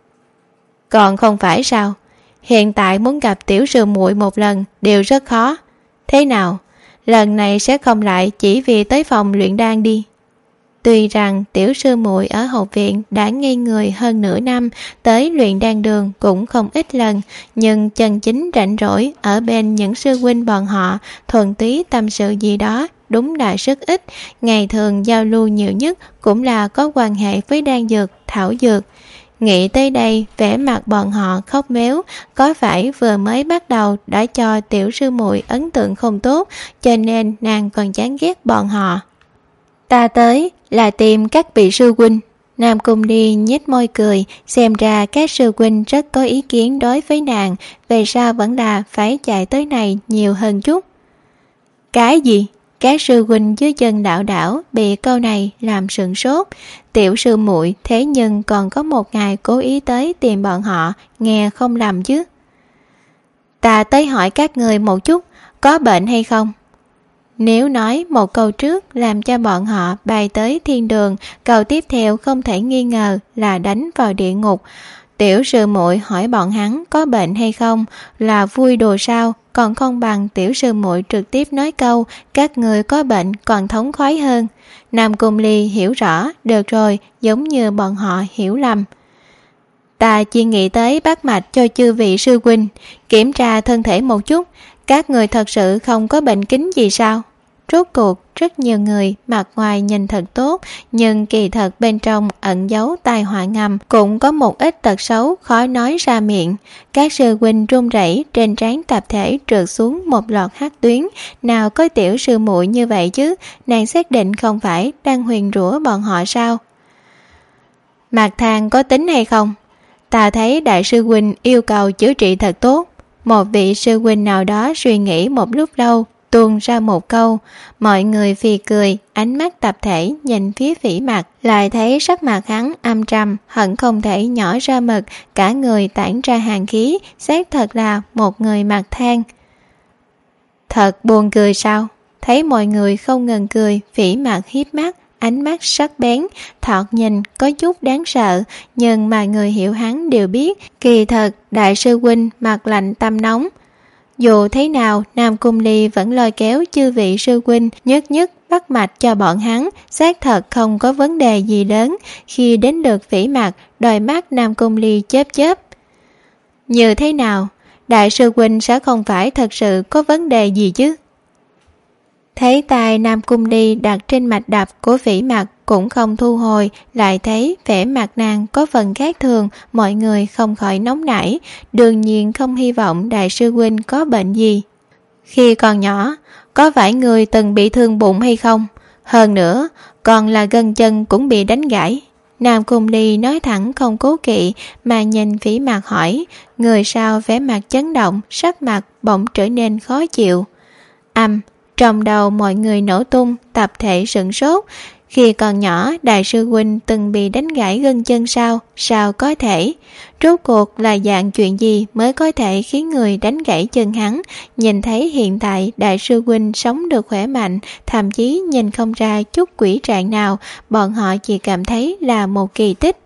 Còn không phải sao, hiện tại muốn gặp tiểu sư muội một lần đều rất khó. Thế nào, lần này sẽ không lại chỉ vì tới phòng luyện đan đi. Tuy rằng tiểu sư muội ở học viện đã ngây người hơn nửa năm, tới luyện đan đường cũng không ít lần, nhưng chân chính rảnh rỗi ở bên những sư huynh bọn họ, thuần túy tâm sự gì đó đúng là rất ít. Ngày thường giao lưu nhiều nhất cũng là có quan hệ với đan dược, thảo dược. Nghĩ tới đây, vẻ mặt bọn họ khóc méo, có phải vừa mới bắt đầu đã cho tiểu sư muội ấn tượng không tốt, cho nên nàng còn chán ghét bọn họ. Ta tới là tìm các vị sư huynh. Nam Cung Ly nhếch môi cười, xem ra các sư huynh rất có ý kiến đối với nàng, về sao vẫn là phải chạy tới này nhiều hơn chút. Cái gì? Các sư huynh dưới chân đảo đảo bị câu này làm sửng sốt. Tiểu sư muội thế nhưng còn có một ngày cố ý tới tìm bọn họ, nghe không lầm chứ. Ta tới hỏi các người một chút, có bệnh hay không? Nếu nói một câu trước làm cho bọn họ bay tới thiên đường, câu tiếp theo không thể nghi ngờ là đánh vào địa ngục. Tiểu sư muội hỏi bọn hắn có bệnh hay không là vui đùa sao, còn không bằng tiểu sư muội trực tiếp nói câu các người có bệnh còn thống khoái hơn. Nam Cung Ly hiểu rõ, được rồi, giống như bọn họ hiểu lầm. Ta chỉ nghĩ tới bắt mạch cho chư vị sư huynh, kiểm tra thân thể một chút, các người thật sự không có bệnh kính gì sao? rốt cuộc rất nhiều người mặt ngoài nhìn thật tốt, nhưng kỳ thật bên trong ẩn giấu tai họa ngầm, cũng có một ít tật xấu khó nói ra miệng. Các sư huynh run rẩy, trên trán tập thể trượt xuống một loạt hắc tuyến. Nào có tiểu sư muội như vậy chứ, nàng xác định không phải đang huyền rủa bọn họ sao? Mạc Thang có tính hay không? Ta thấy đại sư huynh yêu cầu chữa trị thật tốt. Một vị sư huynh nào đó suy nghĩ một lúc lâu, tuôn ra một câu. Mọi người phì cười, ánh mắt tập thể nhìn phía Phỉ Mặc, lại thấy sắc mặt hắn âm trầm, hận không thể nhỏ ra mực, cả người tản ra hàn khí, xác thật là một người Mạc Thang. Thật buồn cười sao? Thấy mọi người không ngừng cười, Phỉ Mặc hiếp mắt, ánh mắt sắc bén, thoạt nhìn có chút đáng sợ, nhưng mà người hiểu hắn đều biết, kỳ thật đại sư huynh mặt lạnh tâm nóng. Dù thế nào, Nam Cung Ly vẫn lôi kéo chư vị sư huynh nhất nhất bắt mạch cho bọn hắn, xác thật không có vấn đề gì lớn. Khi đến lượt Phỉ Mặc, đôi mắt Nam Cung Ly chớp chớp. Như thế nào, đại sư huynh sẽ không phải thật sự có vấn đề gì chứ? Thấy tay Nam Cung Ly đặt trên mạch đập của Phỉ Mặc cũng không thu hồi, lại thấy vẻ mặt nàng có phần khác thường, mọi người không khỏi nóng nảy, đương nhiên không hy vọng đại sư huynh có bệnh gì. Khi còn nhỏ, có phải người từng bị thương bụng hay không? Hơn nữa, còn là gân chân cũng bị đánh gãy. Nam Cung Ly nói thẳng không cố kỵ mà nhìn Phỉ Mặc hỏi, người sau vẻ mặt chấn động, sắc mặt bỗng trở nên khó chịu. Trong đầu mọi người nổ tung, tập thể sửng sốt. Khi còn nhỏ, đại sư huynh từng bị đánh gãy gân chân sao? Sao có thể? Rốt cuộc là dạng chuyện gì mới có thể khiến người đánh gãy chân hắn? Nhìn thấy hiện tại đại sư huynh sống được khỏe mạnh, thậm chí nhìn không ra chút quỷ trạng nào, bọn họ chỉ cảm thấy là một kỳ tích.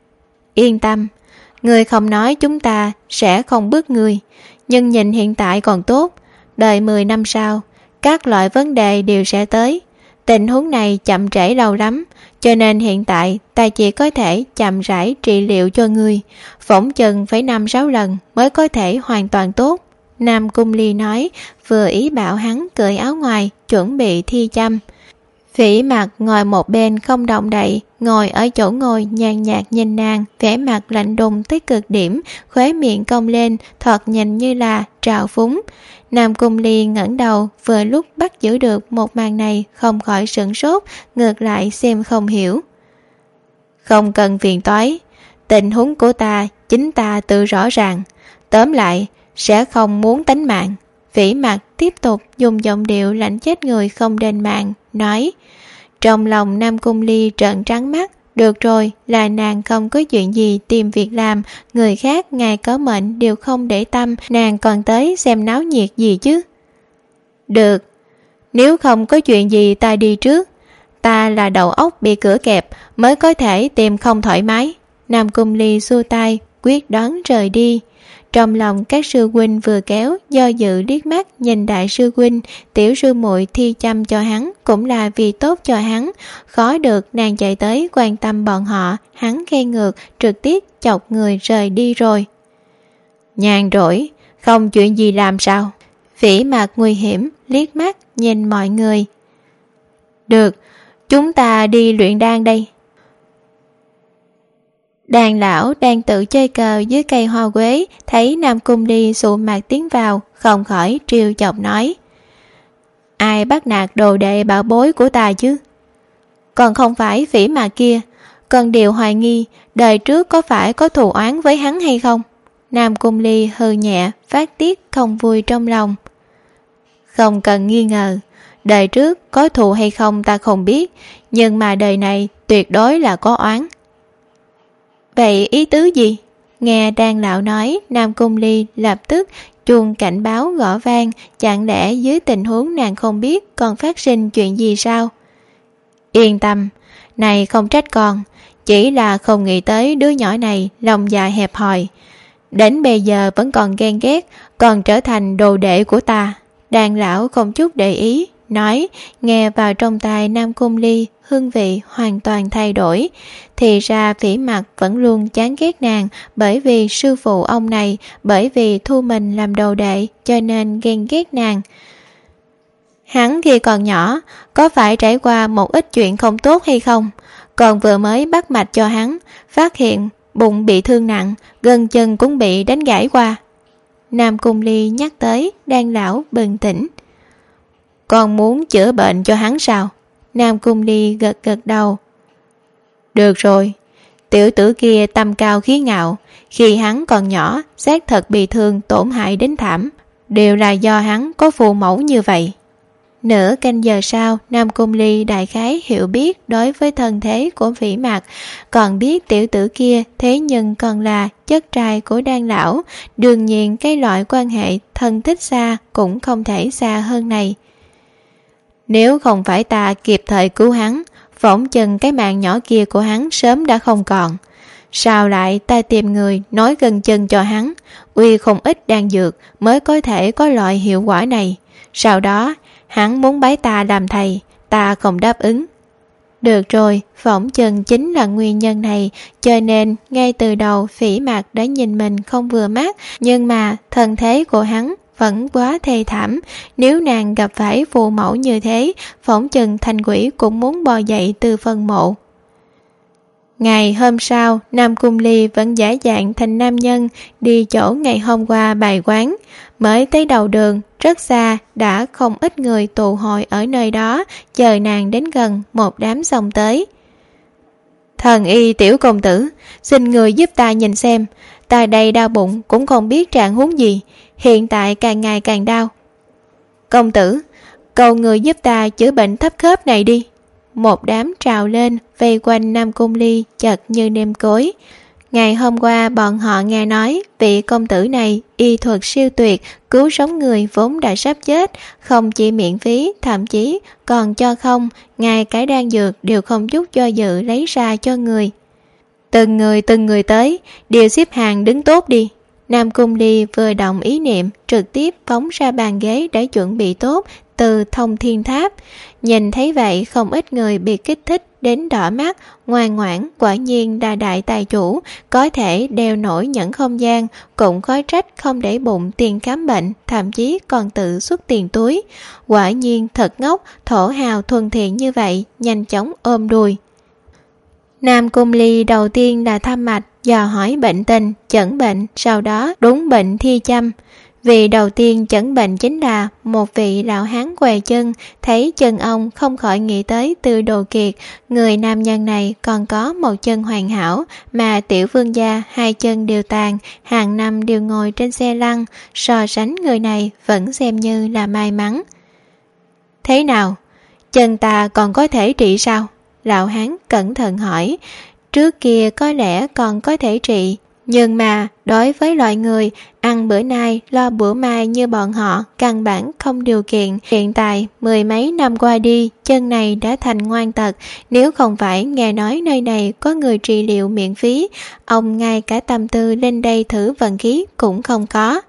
Yên tâm, người không nói chúng ta sẽ không bức người, nhưng nhìn hiện tại còn tốt, đợi 10 năm sau các loại vấn đề đều sẽ tới. Tình huống này chậm trễ lâu lắm, cho nên hiện tại ta chỉ có thể chậm rãi trị liệu cho ngươi, phỏng chừng phải 5-6 lần mới có thể hoàn toàn tốt. Nam Cung Ly nói, vừa ý bảo hắn cởi áo ngoài, chuẩn bị thi châm. Phỉ Mặc ngồi một bên không động đậy, ngồi ở chỗ ngồi nhàn nhạt nhìn nàng, vẻ mặt lạnh đùng tới cực điểm, khóe miệng cong lên, thoạt nhìn như là trào phúng. Nam Cung Ly ngẩng đầu, vừa lúc bắt giữ được một màn này, không khỏi sửng sốt, ngược lại xem không hiểu. Không cần phiền toái, tình huống của ta chính ta tự rõ ràng, tóm lại sẽ không muốn tánh mạng. Phỉ Mặc tiếp tục dùng giọng điệu lạnh chết người không đền mạng, nói. Trong lòng Nam Cung Ly trợn trắng mắt, được rồi, là nàng không có chuyện gì tìm việc làm, người khác ngày có mệnh đều không để tâm, nàng còn tới xem náo nhiệt gì chứ. Được, nếu không có chuyện gì ta đi trước, ta là đầu óc bị cửa kẹp mới có thể tìm không thoải mái. Nam Cung Ly xua tay, quyết đoán rời đi. Trong lòng các sư huynh vừa kéo, do dự liếc mắt nhìn đại sư huynh, tiểu sư muội thi chăm cho hắn cũng là vì tốt cho hắn, khó được nàng chạy tới quan tâm bọn họ, hắn khen ngược, trực tiếp chọc người rời đi rồi. Nhàn rỗi, không chuyện gì làm sao? Phỉ Mặc nguy hiểm, liếc mắt nhìn mọi người. Được, chúng ta đi luyện đan đây. Đàn lão đang tự chơi cờ dưới cây hoa quế, thấy Nam Cung Ly sụ mặt tiến vào, không khỏi trêu chọc nói. Ai bắt nạt đồ đệ bảo bối của ta chứ? Còn không phải Phỉ Mặc kia, còn điều hoài nghi đời trước có phải có thù oán với hắn hay không? Nam Cung Ly hừ nhẹ, phát tiết không vui trong lòng. Không cần nghi ngờ, đời trước có thù hay không ta không biết, nhưng mà đời này tuyệt đối là có oán. Vậy ý tứ gì? Nghe đan lão nói, Nam Cung Ly lập tức chuông cảnh báo gõ vang, chẳng lẽ dưới tình huống nàng không biết còn phát sinh chuyện gì sao? Yên tâm, này không trách con, chỉ là không nghĩ tới đứa nhỏ này lòng dạ hẹp hòi. Đến bây giờ vẫn còn ghen ghét, còn trở thành đồ đệ của ta. Đàn lão không chút để ý, nói, nghe vào trong tai Nam Cung Ly, hương vị hoàn toàn thay đổi. Thì ra Phỉ Mặc vẫn luôn chán ghét nàng, bởi vì sư phụ ông này, bởi vì thu mình làm đồ đệ, cho nên ghen ghét nàng. Hắn khi còn nhỏ có phải trải qua một ít chuyện không tốt hay không? Còn vừa mới bắt mạch cho hắn, phát hiện bụng bị thương nặng, gân chân cũng bị đánh gãy qua. Nam Cung Ly nhắc tới, Đan lão bừng tỉnh. Con muốn chữa bệnh cho hắn sao? Nam Cung Ly gật gật đầu. Được rồi, tiểu tử kia tâm cao khí ngạo, khi hắn còn nhỏ xác thật bị thương tổn hại đến thảm, đều là do hắn có phụ mẫu như vậy. Nửa canh giờ sau, Nam Cung Ly đại khái hiểu biết đối với thân thế của Vĩ Mạc, còn biết tiểu tử kia thế nhưng còn là chất trai của Đan lão, đương nhiên cái loại quan hệ thân thích xa cũng không thể xa hơn này. Nếu không phải ta kịp thời cứu hắn, phỏng chừng cái mạng nhỏ kia của hắn sớm đã không còn. Sao lại ta tìm người nói gần chân cho hắn, uy không ít đan dược mới có thể có loại hiệu quả này. Sau đó hắn muốn bái ta làm thầy, ta không đáp ứng. Được rồi, phỏng chừng chính là nguyên nhân này, cho nên ngay từ đầu Phỉ Mạc đã nhìn mình không vừa mắt, nhưng mà thân thế của hắn vẫn quá thê thảm. Nếu nàng gặp phải phụ mẫu như thế, phỏng chừng thành quỷ cũng muốn bò dậy từ phân mộ. Ngày hôm sau, Nam Cung Ly vẫn giả dạng thành nam nhân, đi chỗ ngày hôm qua bày quán. Mới tới đầu đường, rất xa, đã không ít người tụ hội ở nơi đó, chờ nàng đến gần, một đám xông tới. Thần y tiểu công tử, xin người giúp ta nhìn xem, ta đây đau bụng cũng không biết trạng huống gì, hiện tại càng ngày càng đau. Công tử, cầu người giúp ta chữa bệnh thấp khớp này đi. Một đám trào lên, vây quanh Nam Cung Ly chật như nêm cối. Ngày hôm qua bọn họ nghe nói vị công tử này y thuật siêu tuyệt, cứu sống người vốn đã sắp chết, không chỉ miễn phí, thậm chí còn cho không, ngay cái đan dược đều không chút do dự lấy ra cho người. Từng người tới, đều xếp hàng đứng tốt đi. Nam Cung Ly vừa động ý niệm, trực tiếp phóng ra bàn ghế đã chuẩn bị tốt từ Thông Thiên Tháp. Nhìn thấy vậy, không ít người bị kích thích đến đỏ mắt, ngoan ngoãn, quả nhiên là đại tài chủ, có thể đeo nổi nhẫn không gian, cũng có trách không để bụng tiền khám bệnh, thậm chí còn tự xuất tiền túi. Quả nhiên thật ngốc, thổ hào thuần thiện như vậy, nhanh chóng ôm đùi. Nam Cung Ly đầu tiên là thăm mạch, dò hỏi bệnh tình, chẩn bệnh, sau đó đúng bệnh thi châm. Vì đầu tiên chẩn bệnh chính là một vị lão hán què chân, thấy chân ông không khỏi nghĩ tới Tư Đồ Kiệt. Người nam nhân này còn có một chân hoàn hảo, mà tiểu vương gia hai chân đều tàn, hàng năm đều ngồi trên xe lăn, so sánh người này vẫn xem như là may mắn. Thế nào? Chân ta còn có thể trị sao? Lão hán cẩn thận hỏi. Trước kia có lẽ còn có thể trị, nhưng mà đối với loại người ăn bữa nay lo bữa mai như bọn họ căn bản không điều kiện. Hiện tại mười mấy năm qua đi, chân này đã thành ngoan tật, nếu không phải nghe nói nơi này có người trị liệu miễn phí, ông ngay cả tâm tư lên đây thử vận khí cũng không có.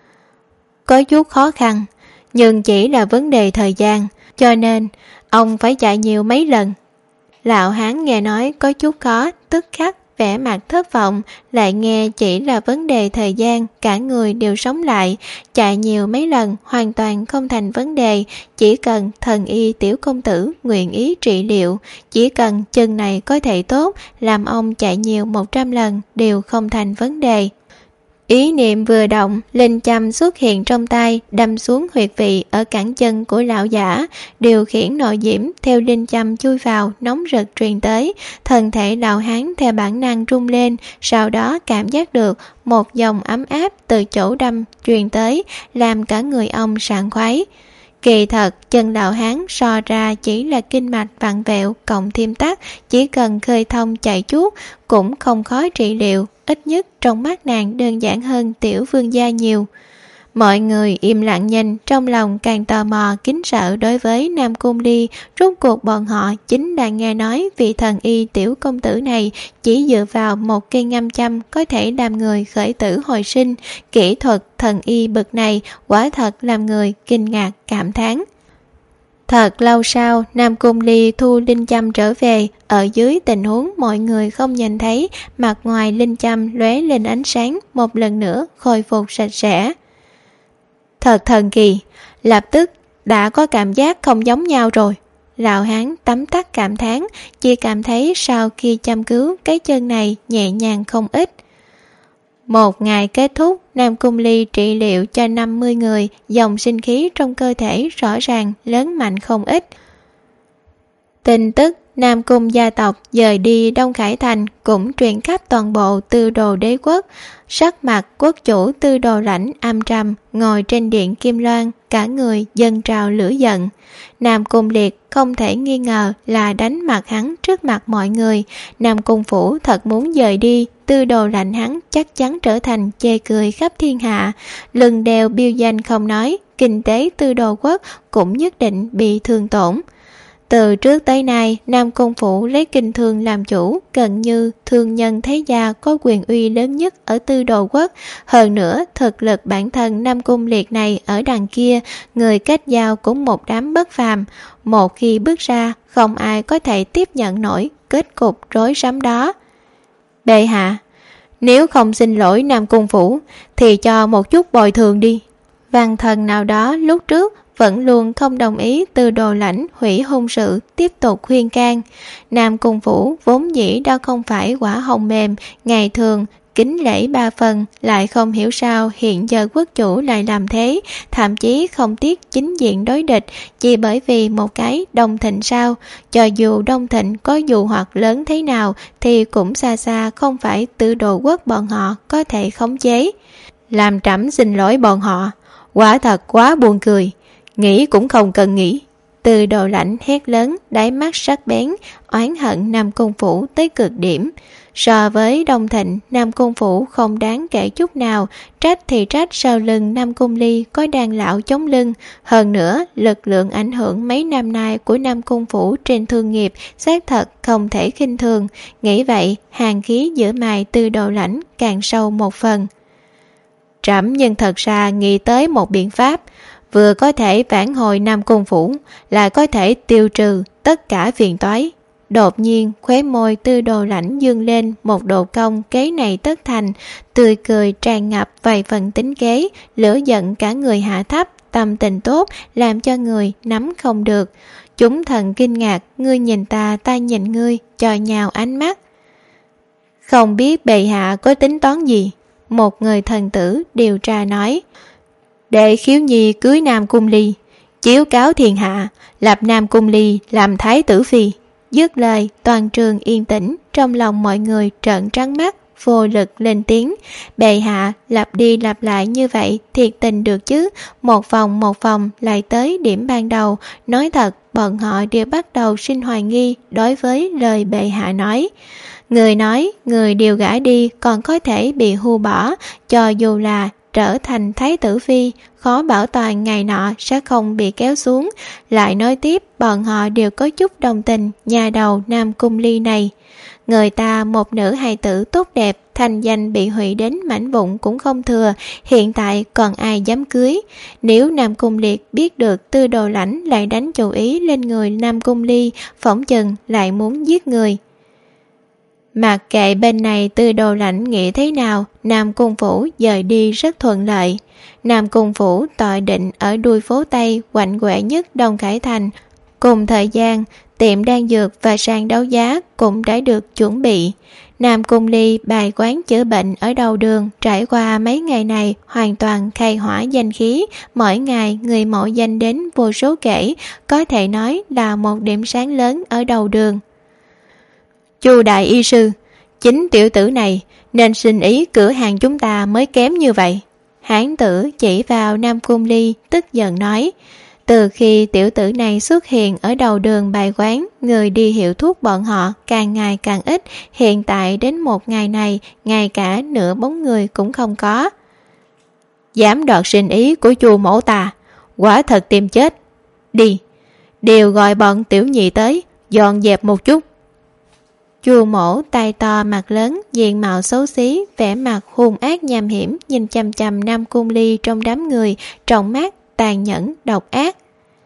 Có chút khó khăn, nhưng chỉ là vấn đề thời gian, cho nên ông phải chạy nhiều mấy lần. Lão hán nghe nói có chút khó, tức khắc vẻ mặt thất vọng, lại nghe chỉ là vấn đề thời gian, cả người đều sống lại, chạy nhiều mấy lần hoàn toàn không thành vấn đề, chỉ cần thần y tiểu công tử nguyện ý trị liệu, chỉ cần chân này có thể tốt, làm ông chạy nhiều 100 lần đều không thành vấn đề. Ý niệm vừa động, linh châm xuất hiện trong tay, đâm xuống huyệt vị ở cẳng chân của lão giả, điều khiển nội diễm theo linh châm chui vào, nóng rực truyền tới. Thân thể lão hán theo bản năng rung lên, sau đó cảm giác được một dòng ấm áp từ chỗ đâm truyền tới, làm cả người ông sảng khoái. Kỳ thật, chân lão hán so ra chỉ là kinh mạch vặn vẹo cộng thêm tắc, chỉ cần khơi thông chạy chuốt cũng không khó trị liệu, ít nhất trong mắt nàng đơn giản hơn tiểu vương gia nhiều. Mọi người im lặng nhìn, trong lòng càng tò mò kính sợ đối với Nam Cung Ly. Rốt cuộc bọn họ chính là nghe nói vị thần y tiểu công tử này chỉ dựa vào một cây ngâm châm có thể làm người khởi tử hồi sinh. Kỹ thuật thần y bậc này quả thật làm người kinh ngạc cảm thán. Thật lâu sau, Nam Cung Ly thu linh châm trở về, ở dưới tình huống mọi người không nhìn thấy, mặt ngoài linh châm lóe lên ánh sáng, một lần nữa khôi phục sạch sẽ. Thật thần kỳ, lập tức đã có cảm giác không giống nhau rồi. Lão hán tấm tắc cảm thán, chỉ cảm thấy sau khi chăm cứu cái chân này nhẹ nhàng không ít. Một ngày kết thúc, Nam Cung Ly trị liệu cho 50 người, dòng sinh khí trong cơ thể rõ ràng lớn mạnh không ít. Tin tức Nam Cung gia tộc dời đi Đông Khải Thành cũng truyền khắp toàn bộ Tư Đồ đế quốc. Sắc mặt quốc chủ Tư Đồ Lãnh âm trầm, ngồi trên điện Kim Loan, cả người dâng trào lửa giận. Nam Cung Liệt không thể nghi ngờ là đánh mặt hắn trước mặt mọi người. Nam Cung phủ thật muốn dời đi, Tư Đồ Lãnh hắn chắc chắn trở thành chê cười khắp thiên hạ. Lưng đeo biêu danh không nói, kinh tế Tư Đồ quốc cũng nhất định bị thương tổn. Từ trước tới nay, Nam Cung phủ lấy kinh thương làm chủ, gần như thương nhân thế gia có quyền uy lớn nhất ở Tư Đồ quốc. Hơn nữa, thực lực bản thân Nam Cung Liệt này ở đằng kia, người kết giao cũng một đám bất phàm. Một khi bước ra, không ai có thể tiếp nhận nổi kết cục rối rắm đó. Bệ hạ, nếu không xin lỗi Nam Cung phủ, thì cho một chút bồi thường đi. Văn thần nào đó lúc trước vẫn luôn không đồng ý Tư Đồ Lãnh hủy hôn sự, tiếp tục khuyên can. Nam Cung phủ vốn dĩ đã không phải quả hồng mềm, ngày thường kính lễ 3 phần, lại không hiểu sao hiện giờ quốc chủ lại làm thế, thậm chí không tiếc chính diện đối địch, chỉ bởi vì một cái Đông Thịnh sao. Cho dù Đông Thịnh có dụ hoặc lớn thế nào thì cũng xa xa không phải Tư Đồ quốc bọn họ có thể khống chế. Làm trẫm xin lỗi bọn họ, quả thật quá buồn cười. Nghĩ cũng không cần nghĩ. Tư Đồ Lãnh hét lớn, đáy mắt sắc bén, oán hận Nam Cung phủ tới cực điểm. So với Đông Thịnh, Nam Cung phủ không đáng kể chút nào. Trách thì trách sau lưng Nam Cung Ly có đàn lão chống lưng. Hơn nữa, lực lượng ảnh hưởng mấy năm nay của Nam Cung phủ trên thương nghiệp xác thật không thể khinh thường. Nghĩ vậy, hàn khí giữa mày Tư Đồ Lãnh càng sâu một phần. Trẫm nhưng thật ra nghĩ tới một biện pháp, vừa có thể vãn hồi Nam Cung phủ, lại có thể tiêu trừ tất cả phiền toái. Đột nhiên khóe môi Tư Đồ Lãnh dương lên một độ cong, kế này tất thành, tươi cười tràn ngập vài phần tính kế, lửa giận cả người hạ thấp, tâm tình tốt làm cho người nắm không được. Chúng thần kinh ngạc, ngươi nhìn ta, ta nhìn ngươi, cho nhau ánh mắt. Không biết bệ hạ có tính toán gì? Một người thần tử điều tra nói. Để Khiếu Nhi cưới Nam Cung Ly, chiếu cáo thiên hạ, lập Nam Cung Ly làm thái tử phi. Dứt lời, toàn trường yên tĩnh, trong lòng mọi người trợn trắng mắt, vô lực lên tiếng. Bệ hạ lặp đi lặp lại như vậy thiệt tình được chứ? Một vòng lại tới điểm ban đầu. Nói thật, bọn họ đều bắt đầu sinh hoài nghi đối với lời bệ hạ nói. Người nói, người đều gả đi còn có thể bị hưu bỏ, cho dù là trở thành thái tử phi, khó bảo toàn ngày nọ sẽ không bị kéo xuống. Lại nói tiếp, bọn họ đều có chút đồng tình nhà đầu Nam Cung Ly này. Người ta một nữ hài tử tốt đẹp, thành danh bị hủy đến mảnh vụn cũng không thừa, hiện tại còn ai dám cưới. Nếu Nam Cung Liệt biết được Tư Đồ Lãnh lại đánh chủ ý lên người Nam Cung Ly, phỏng chừng lại muốn giết người. Mặc kệ bên này Tư Đồ Lãnh nghĩ thế nào, Nam Cung phủ dời đi rất thuận lợi. Nam Cung phủ tọa định ở đuôi phố Tây quạnh quẻ nhất Đông Khải Thành. Cùng thời gian, tiệm đan dược và sàn đấu giá cũng đã được chuẩn bị. Nam Cung Ly bày quán chữa bệnh ở đầu đường, trải qua mấy ngày này hoàn toàn khai hỏa danh khí, mỗi ngày người mộ danh đến vô số kể, có thể nói là một điểm sáng lớn ở đầu đường. Chu đại y sư, chính tiểu tử này nên xin ý cửa hàng chúng ta mới kém như vậy. Hán tử chỉ vào Nam Cung Ly tức giận nói. Từ khi tiểu tử này xuất hiện ở đầu đường bày quán, người đi hiệu thuốc bọn họ càng ngày càng ít, hiện tại đến một ngày này, ngay cả nửa bóng người cũng không có. Dám đoạt sinh ý của Chu mẫu ta, quả thật tìm chết. Đi, đều gọi bọn tiểu nhị tới, dọn dẹp một chút. Chu mổ tay to mặt lớn, diện mạo xấu xí, vẻ mặt hung ác nham hiểm, nhìn chằm chằm Nam Cung Ly trong đám người, trong mắt tàn nhẫn độc ác.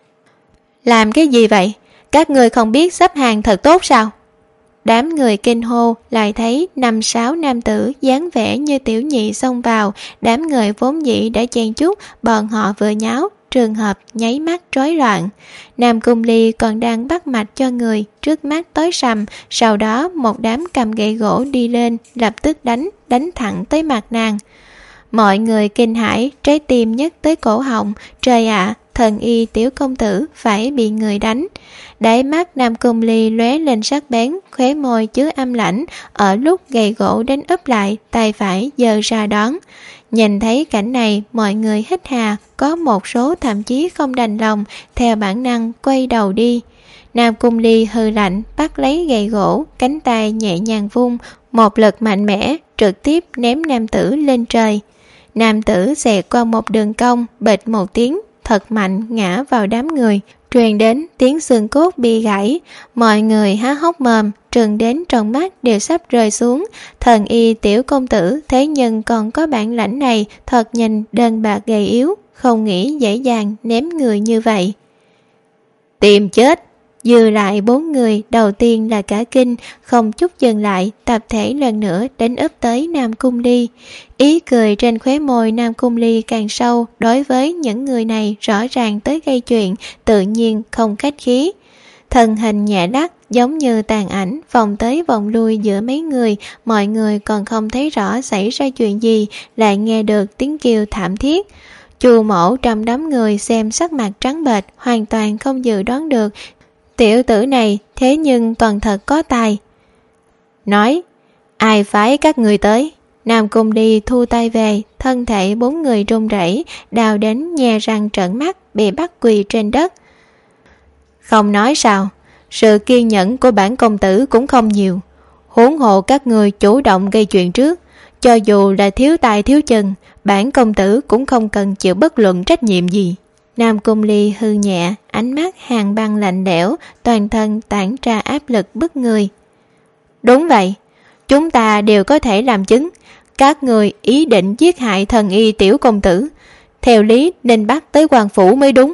Làm cái gì vậy? Các người không biết xếp hàng thật tốt sao? Đám người kinh hô, lại thấy 5-6 nam tử dáng vẻ như tiểu nhị xông vào. Đám người vốn dĩ đã chen chúc, bọn họ vừa nháo, trường hợp nháy mắt rối loạn. Nam Cung Ly còn đang bắt mạch cho người, trước mắt tối sầm, sau đó một đám cầm gậy gỗ đi lên, lập tức đánh thẳng tới mặt nàng. Mọi người kinh hãi, trái tim nhấc tới cổ họng. Trời ạ, thần y tiểu công tử phải bị người đánh. Đáy mắt Nam Cung Ly lóe lên sắc bén, khóe môi chứa âm lãnh. Ở lúc gậy gỗ đánh úp lại, tay phải giơ ra đón. Nhìn thấy cảnh này, mọi người hít hà, có một số thậm chí không đành lòng, theo bản năng quay đầu đi. Nam Cung Ly hừ lạnh, bắt lấy gậy gỗ, cánh tay nhẹ nhàng vung, một lực mạnh mẽ, trực tiếp ném nam tử lên trời. Nam tử xẹt qua một đường cong, bịch một tiếng, thật mạnh ngã vào đám người, truyền đến tiếng xương cốt bị gãy. Mọi người há hốc mồm, trừng đến trong mắt đều sắp rơi xuống. Thần y tiểu công tử thế nhưng còn có bản lãnh này, thật nhìn đơn bạc gầy yếu, không nghĩ dễ dàng ném người như vậy. Tìm chết! Dư lại 4 người, đầu tiên là cả kinh, không chút dừng lại, tập thể lần nữa đánh úp tới Nam Cung Ly. Ý cười trên khóe môi Nam Cung Ly càng sâu, đối với những người này rõ ràng tới gây chuyện, tự nhiên không khách khí. Thân hình nhẹ đắt, giống như tàn ảnh, vòng tới vòng lui giữa mấy người, mọi người còn không thấy rõ xảy ra chuyện gì, lại nghe được tiếng kêu thảm thiết. Chu Mẫu trong đám người xem sắc mặt trắng bệch, hoàn toàn không dự đoán được tiểu tử này thế nhưng còn thật có tài. Nói, ai phái các người tới? Nam Cung Ly thu tay về, thân thể 4 người run rẩy, đau đến nhe răng trợn mắt, bị bắt quỳ trên đất. Không nói sao, sự kiên nhẫn của bản công tử cũng không nhiều. Huống hộ các người chủ động gây chuyện trước, cho dù là thiếu tài thiếu chân, bản công tử cũng không cần chịu bất luận trách nhiệm gì. Nam Cung Ly hư nhẹ, ánh mắt hàn băng lạnh lẽo, toàn thân tản ra áp lực bức người. Đúng vậy, chúng ta đều có thể làm chứng. Các người ý định giết hại thần y tiểu công tử, theo lý nên bắt tới quan phủ mới đúng.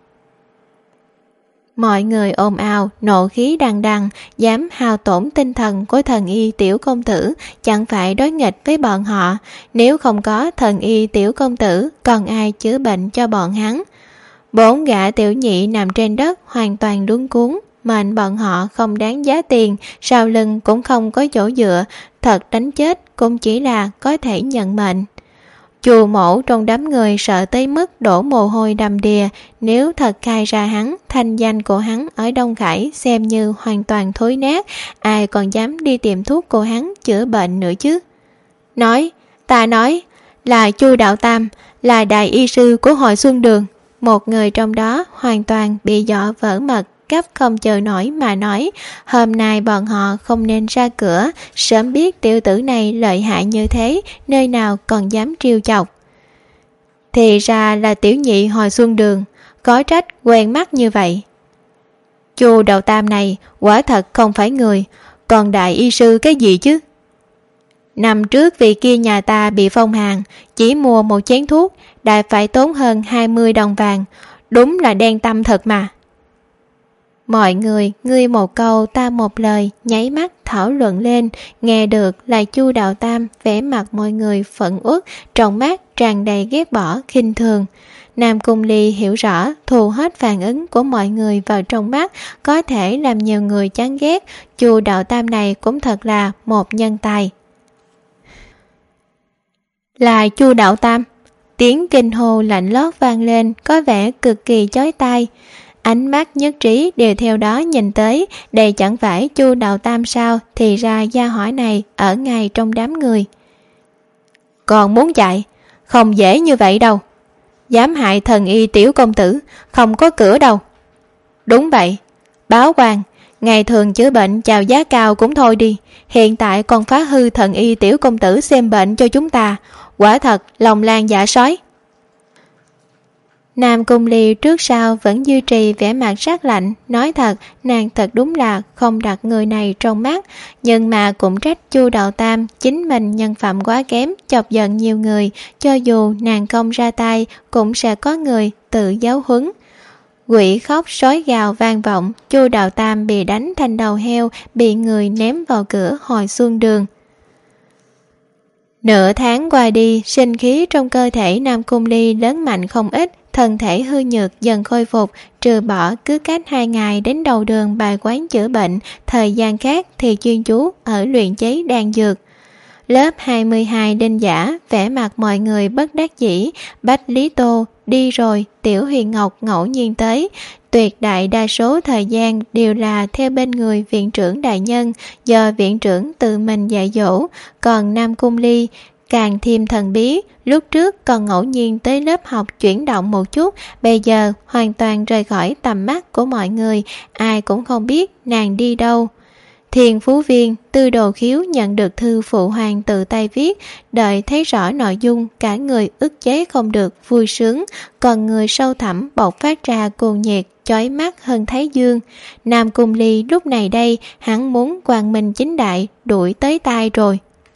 Mọi người ồn ào, nộ khí đằng đằng, dám hao tổn tinh thần của thần y tiểu công tử, chẳng phải đối nghịch với bọn họ. Nếu không có thần y tiểu công tử, còn ai chữa bệnh cho bọn hắn? 4 gã tiểu nhị nằm trên đất hoàn toàn luống cuống, mệnh bọn họ không đáng giá tiền, sau lưng cũng không có chỗ dựa, thật đánh chết cũng chỉ là có thể nhận mệnh. Chu Mẫu trong đám người sợ tới mức đổ mồ hôi đầm đìa, nếu thật khai ra hắn, thanh danh của hắn ở Đông Khải xem như hoàn toàn thối nát, ai còn dám đi tìm thuốc của hắn chữa bệnh nữa chứ. Ta nói, là Chu Đạo Tam, là đại y sư của hội Xuân Đường. Một người trong đó hoàn toàn bị dọa vỡ mật, gấp không chờ nổi mà nói, hôm nay bọn họ không nên ra cửa, sớm biết tiểu tử này lợi hại như thế, nơi nào còn dám trêu chọc. Thì ra là tiểu nhị hồi Xuân Đường, có trách quen mắt như vậy. Chu Đầu Tam này quả thật không phải người, còn đại y sư cái gì chứ? Năm trước vì kia nhà ta bị phong hàn, chỉ mua một chén thuốc đã phải tốn hơn 20 đồng vàng, đúng là đen tâm thật mà. Mọi người ngươi một câu ta một lời, nháy mắt thảo luận lên, nghe được là Chu Đạo Tam, vẻ mặt mọi người phẫn uất, trong mắt tràn đầy ghét bỏ khinh thường. Nam Cung Ly hiểu rõ, thu hết phản ứng của mọi người vào trong mắt, có thể làm nhiều người chán ghét. Chu Đạo Tam này cũng thật là một nhân tài. Là Chu Đạo Tam. Tiếng kinh hô lạnh lót vang lên, có vẻ cực kỳ chói tai. Ánh mắt nhất trí đều theo đó nhìn tới, đây chẳng phải Chu Đạo Tam sao, thì ra gia hỏa này ở ngay trong đám người. Còn muốn chạy, không dễ như vậy đâu. Dám hại thần y tiểu công tử, không có cửa đâu. Đúng vậy, báo quan, ngày thường chữa bệnh chào giá cao cũng thôi đi, hiện tại còn phá hư thần y tiểu công tử xem bệnh cho chúng ta, quả thật lòng lan dạ sói. Nam Cung Ly trước sau vẫn duy trì vẻ mặt sắc lạnh, nói thật, nàng thật đúng là không đặt người này trong mắt, nhưng mà cũng trách Chu Đạo Tam chính mình nhân phẩm quá kém, chọc giận nhiều người, cho dù nàng không ra tay cũng sẽ có người tự giáo huấn. Quỷ khóc sói gào vang vọng, Chu Đạo Tam bị đánh thành đầu heo, bị người ném vào cửa hồi Xuân Đường. Nửa tháng qua đi, sinh khí trong cơ thể Nam Cung Ly lớn mạnh không ít, thân thể hư nhược dần khôi phục, trừ bỏ cứ cách 2 ngày đến đầu đường bài quán chữa bệnh, thời gian khác thì chuyên chú ở luyện chế đan dược. Lớp 22 Đinh Giả, vẻ mặt mọi người bất đắc dĩ. Bách Lý Tô đi rồi, Tiểu Huyền Ngọc ngẫu nhiên tới. Tuyệt đại đa số thời gian đều là theo bên người viện trưởng đại nhân, do viện trưởng tự mình dạy dỗ. Còn Nam Cung Ly càng thêm thần bí, lúc trước còn ngẫu nhiên tới lớp học chuyển động một chút, bây giờ hoàn toàn rời khỏi tầm mắt của mọi người, ai cũng không biết nàng đi đâu. Thiền Phú Viên, Tư Đồ Khiếu nhận được thư phụ hoàng tự tay viết, đợi thấy rõ nội dung, cả người ức chế không được vui sướng, còn người sâu thẳm bộc phát ra cuồng nhiệt, chói mắt hơn thái dương. Nam Cung Ly lúc này đây, hắn muốn quang minh chính đại, đuổi tới tai rồi.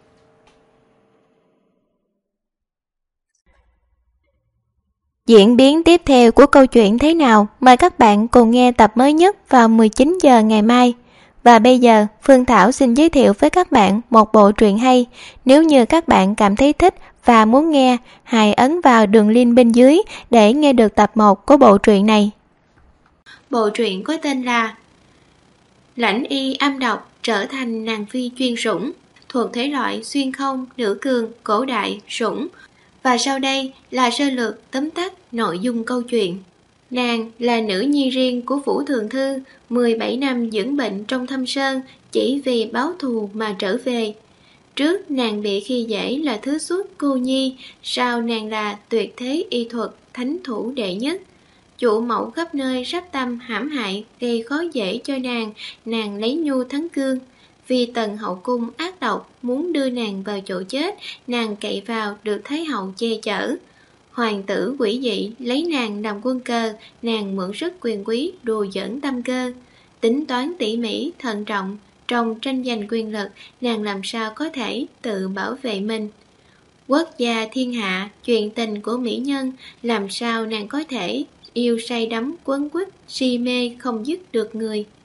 Diễn biến tiếp theo của câu chuyện thế nào? Mời các bạn cùng nghe tập mới nhất vào 19 giờ ngày mai. Và bây giờ, Phương Thảo xin giới thiệu với các bạn một bộ truyện hay. Nếu như các bạn cảm thấy thích và muốn nghe, hãy ấn vào đường link bên dưới để nghe được tập 1 của bộ truyện này. Bộ truyện có tên là Lãnh Y Âm Độc trở thành nàng phi chuyên sủng, thuộc thể loại xuyên không, nữ cường, cổ đại, sủng. Và sau đây là sơ lược tóm tắt nội dung câu chuyện. Nàng là nữ nhi riêng của Vũ Thượng Thư, 17 năm dưỡng bệnh trong thâm sơn chỉ vì báo thù mà trở về. Trước nàng bị khi dễ là thứ xuất cô nhi, sau nàng là tuyệt thế y thuật, thánh thủ đệ nhất. Chủ mẫu khắp nơi sắp tâm hãm hại, gây khó dễ cho nàng lấy nhu thắng cương. Vì Tần hậu cung ác độc muốn đưa nàng vào chỗ chết, nàng cậy vào được Thái hậu che chở. Hoàng tử quỷ dị lấy nàng làm quân cờ, nàng mượn sức quyền quý đùa giỡn tâm cơ. Tính toán tỉ mỉ, thận trọng, trong tranh giành quyền lực, nàng làm sao có thể tự bảo vệ mình. Quốc gia thiên hạ, chuyện tình của mỹ nhân, làm sao nàng có thể yêu say đắm quấn quýt, si mê không dứt được người.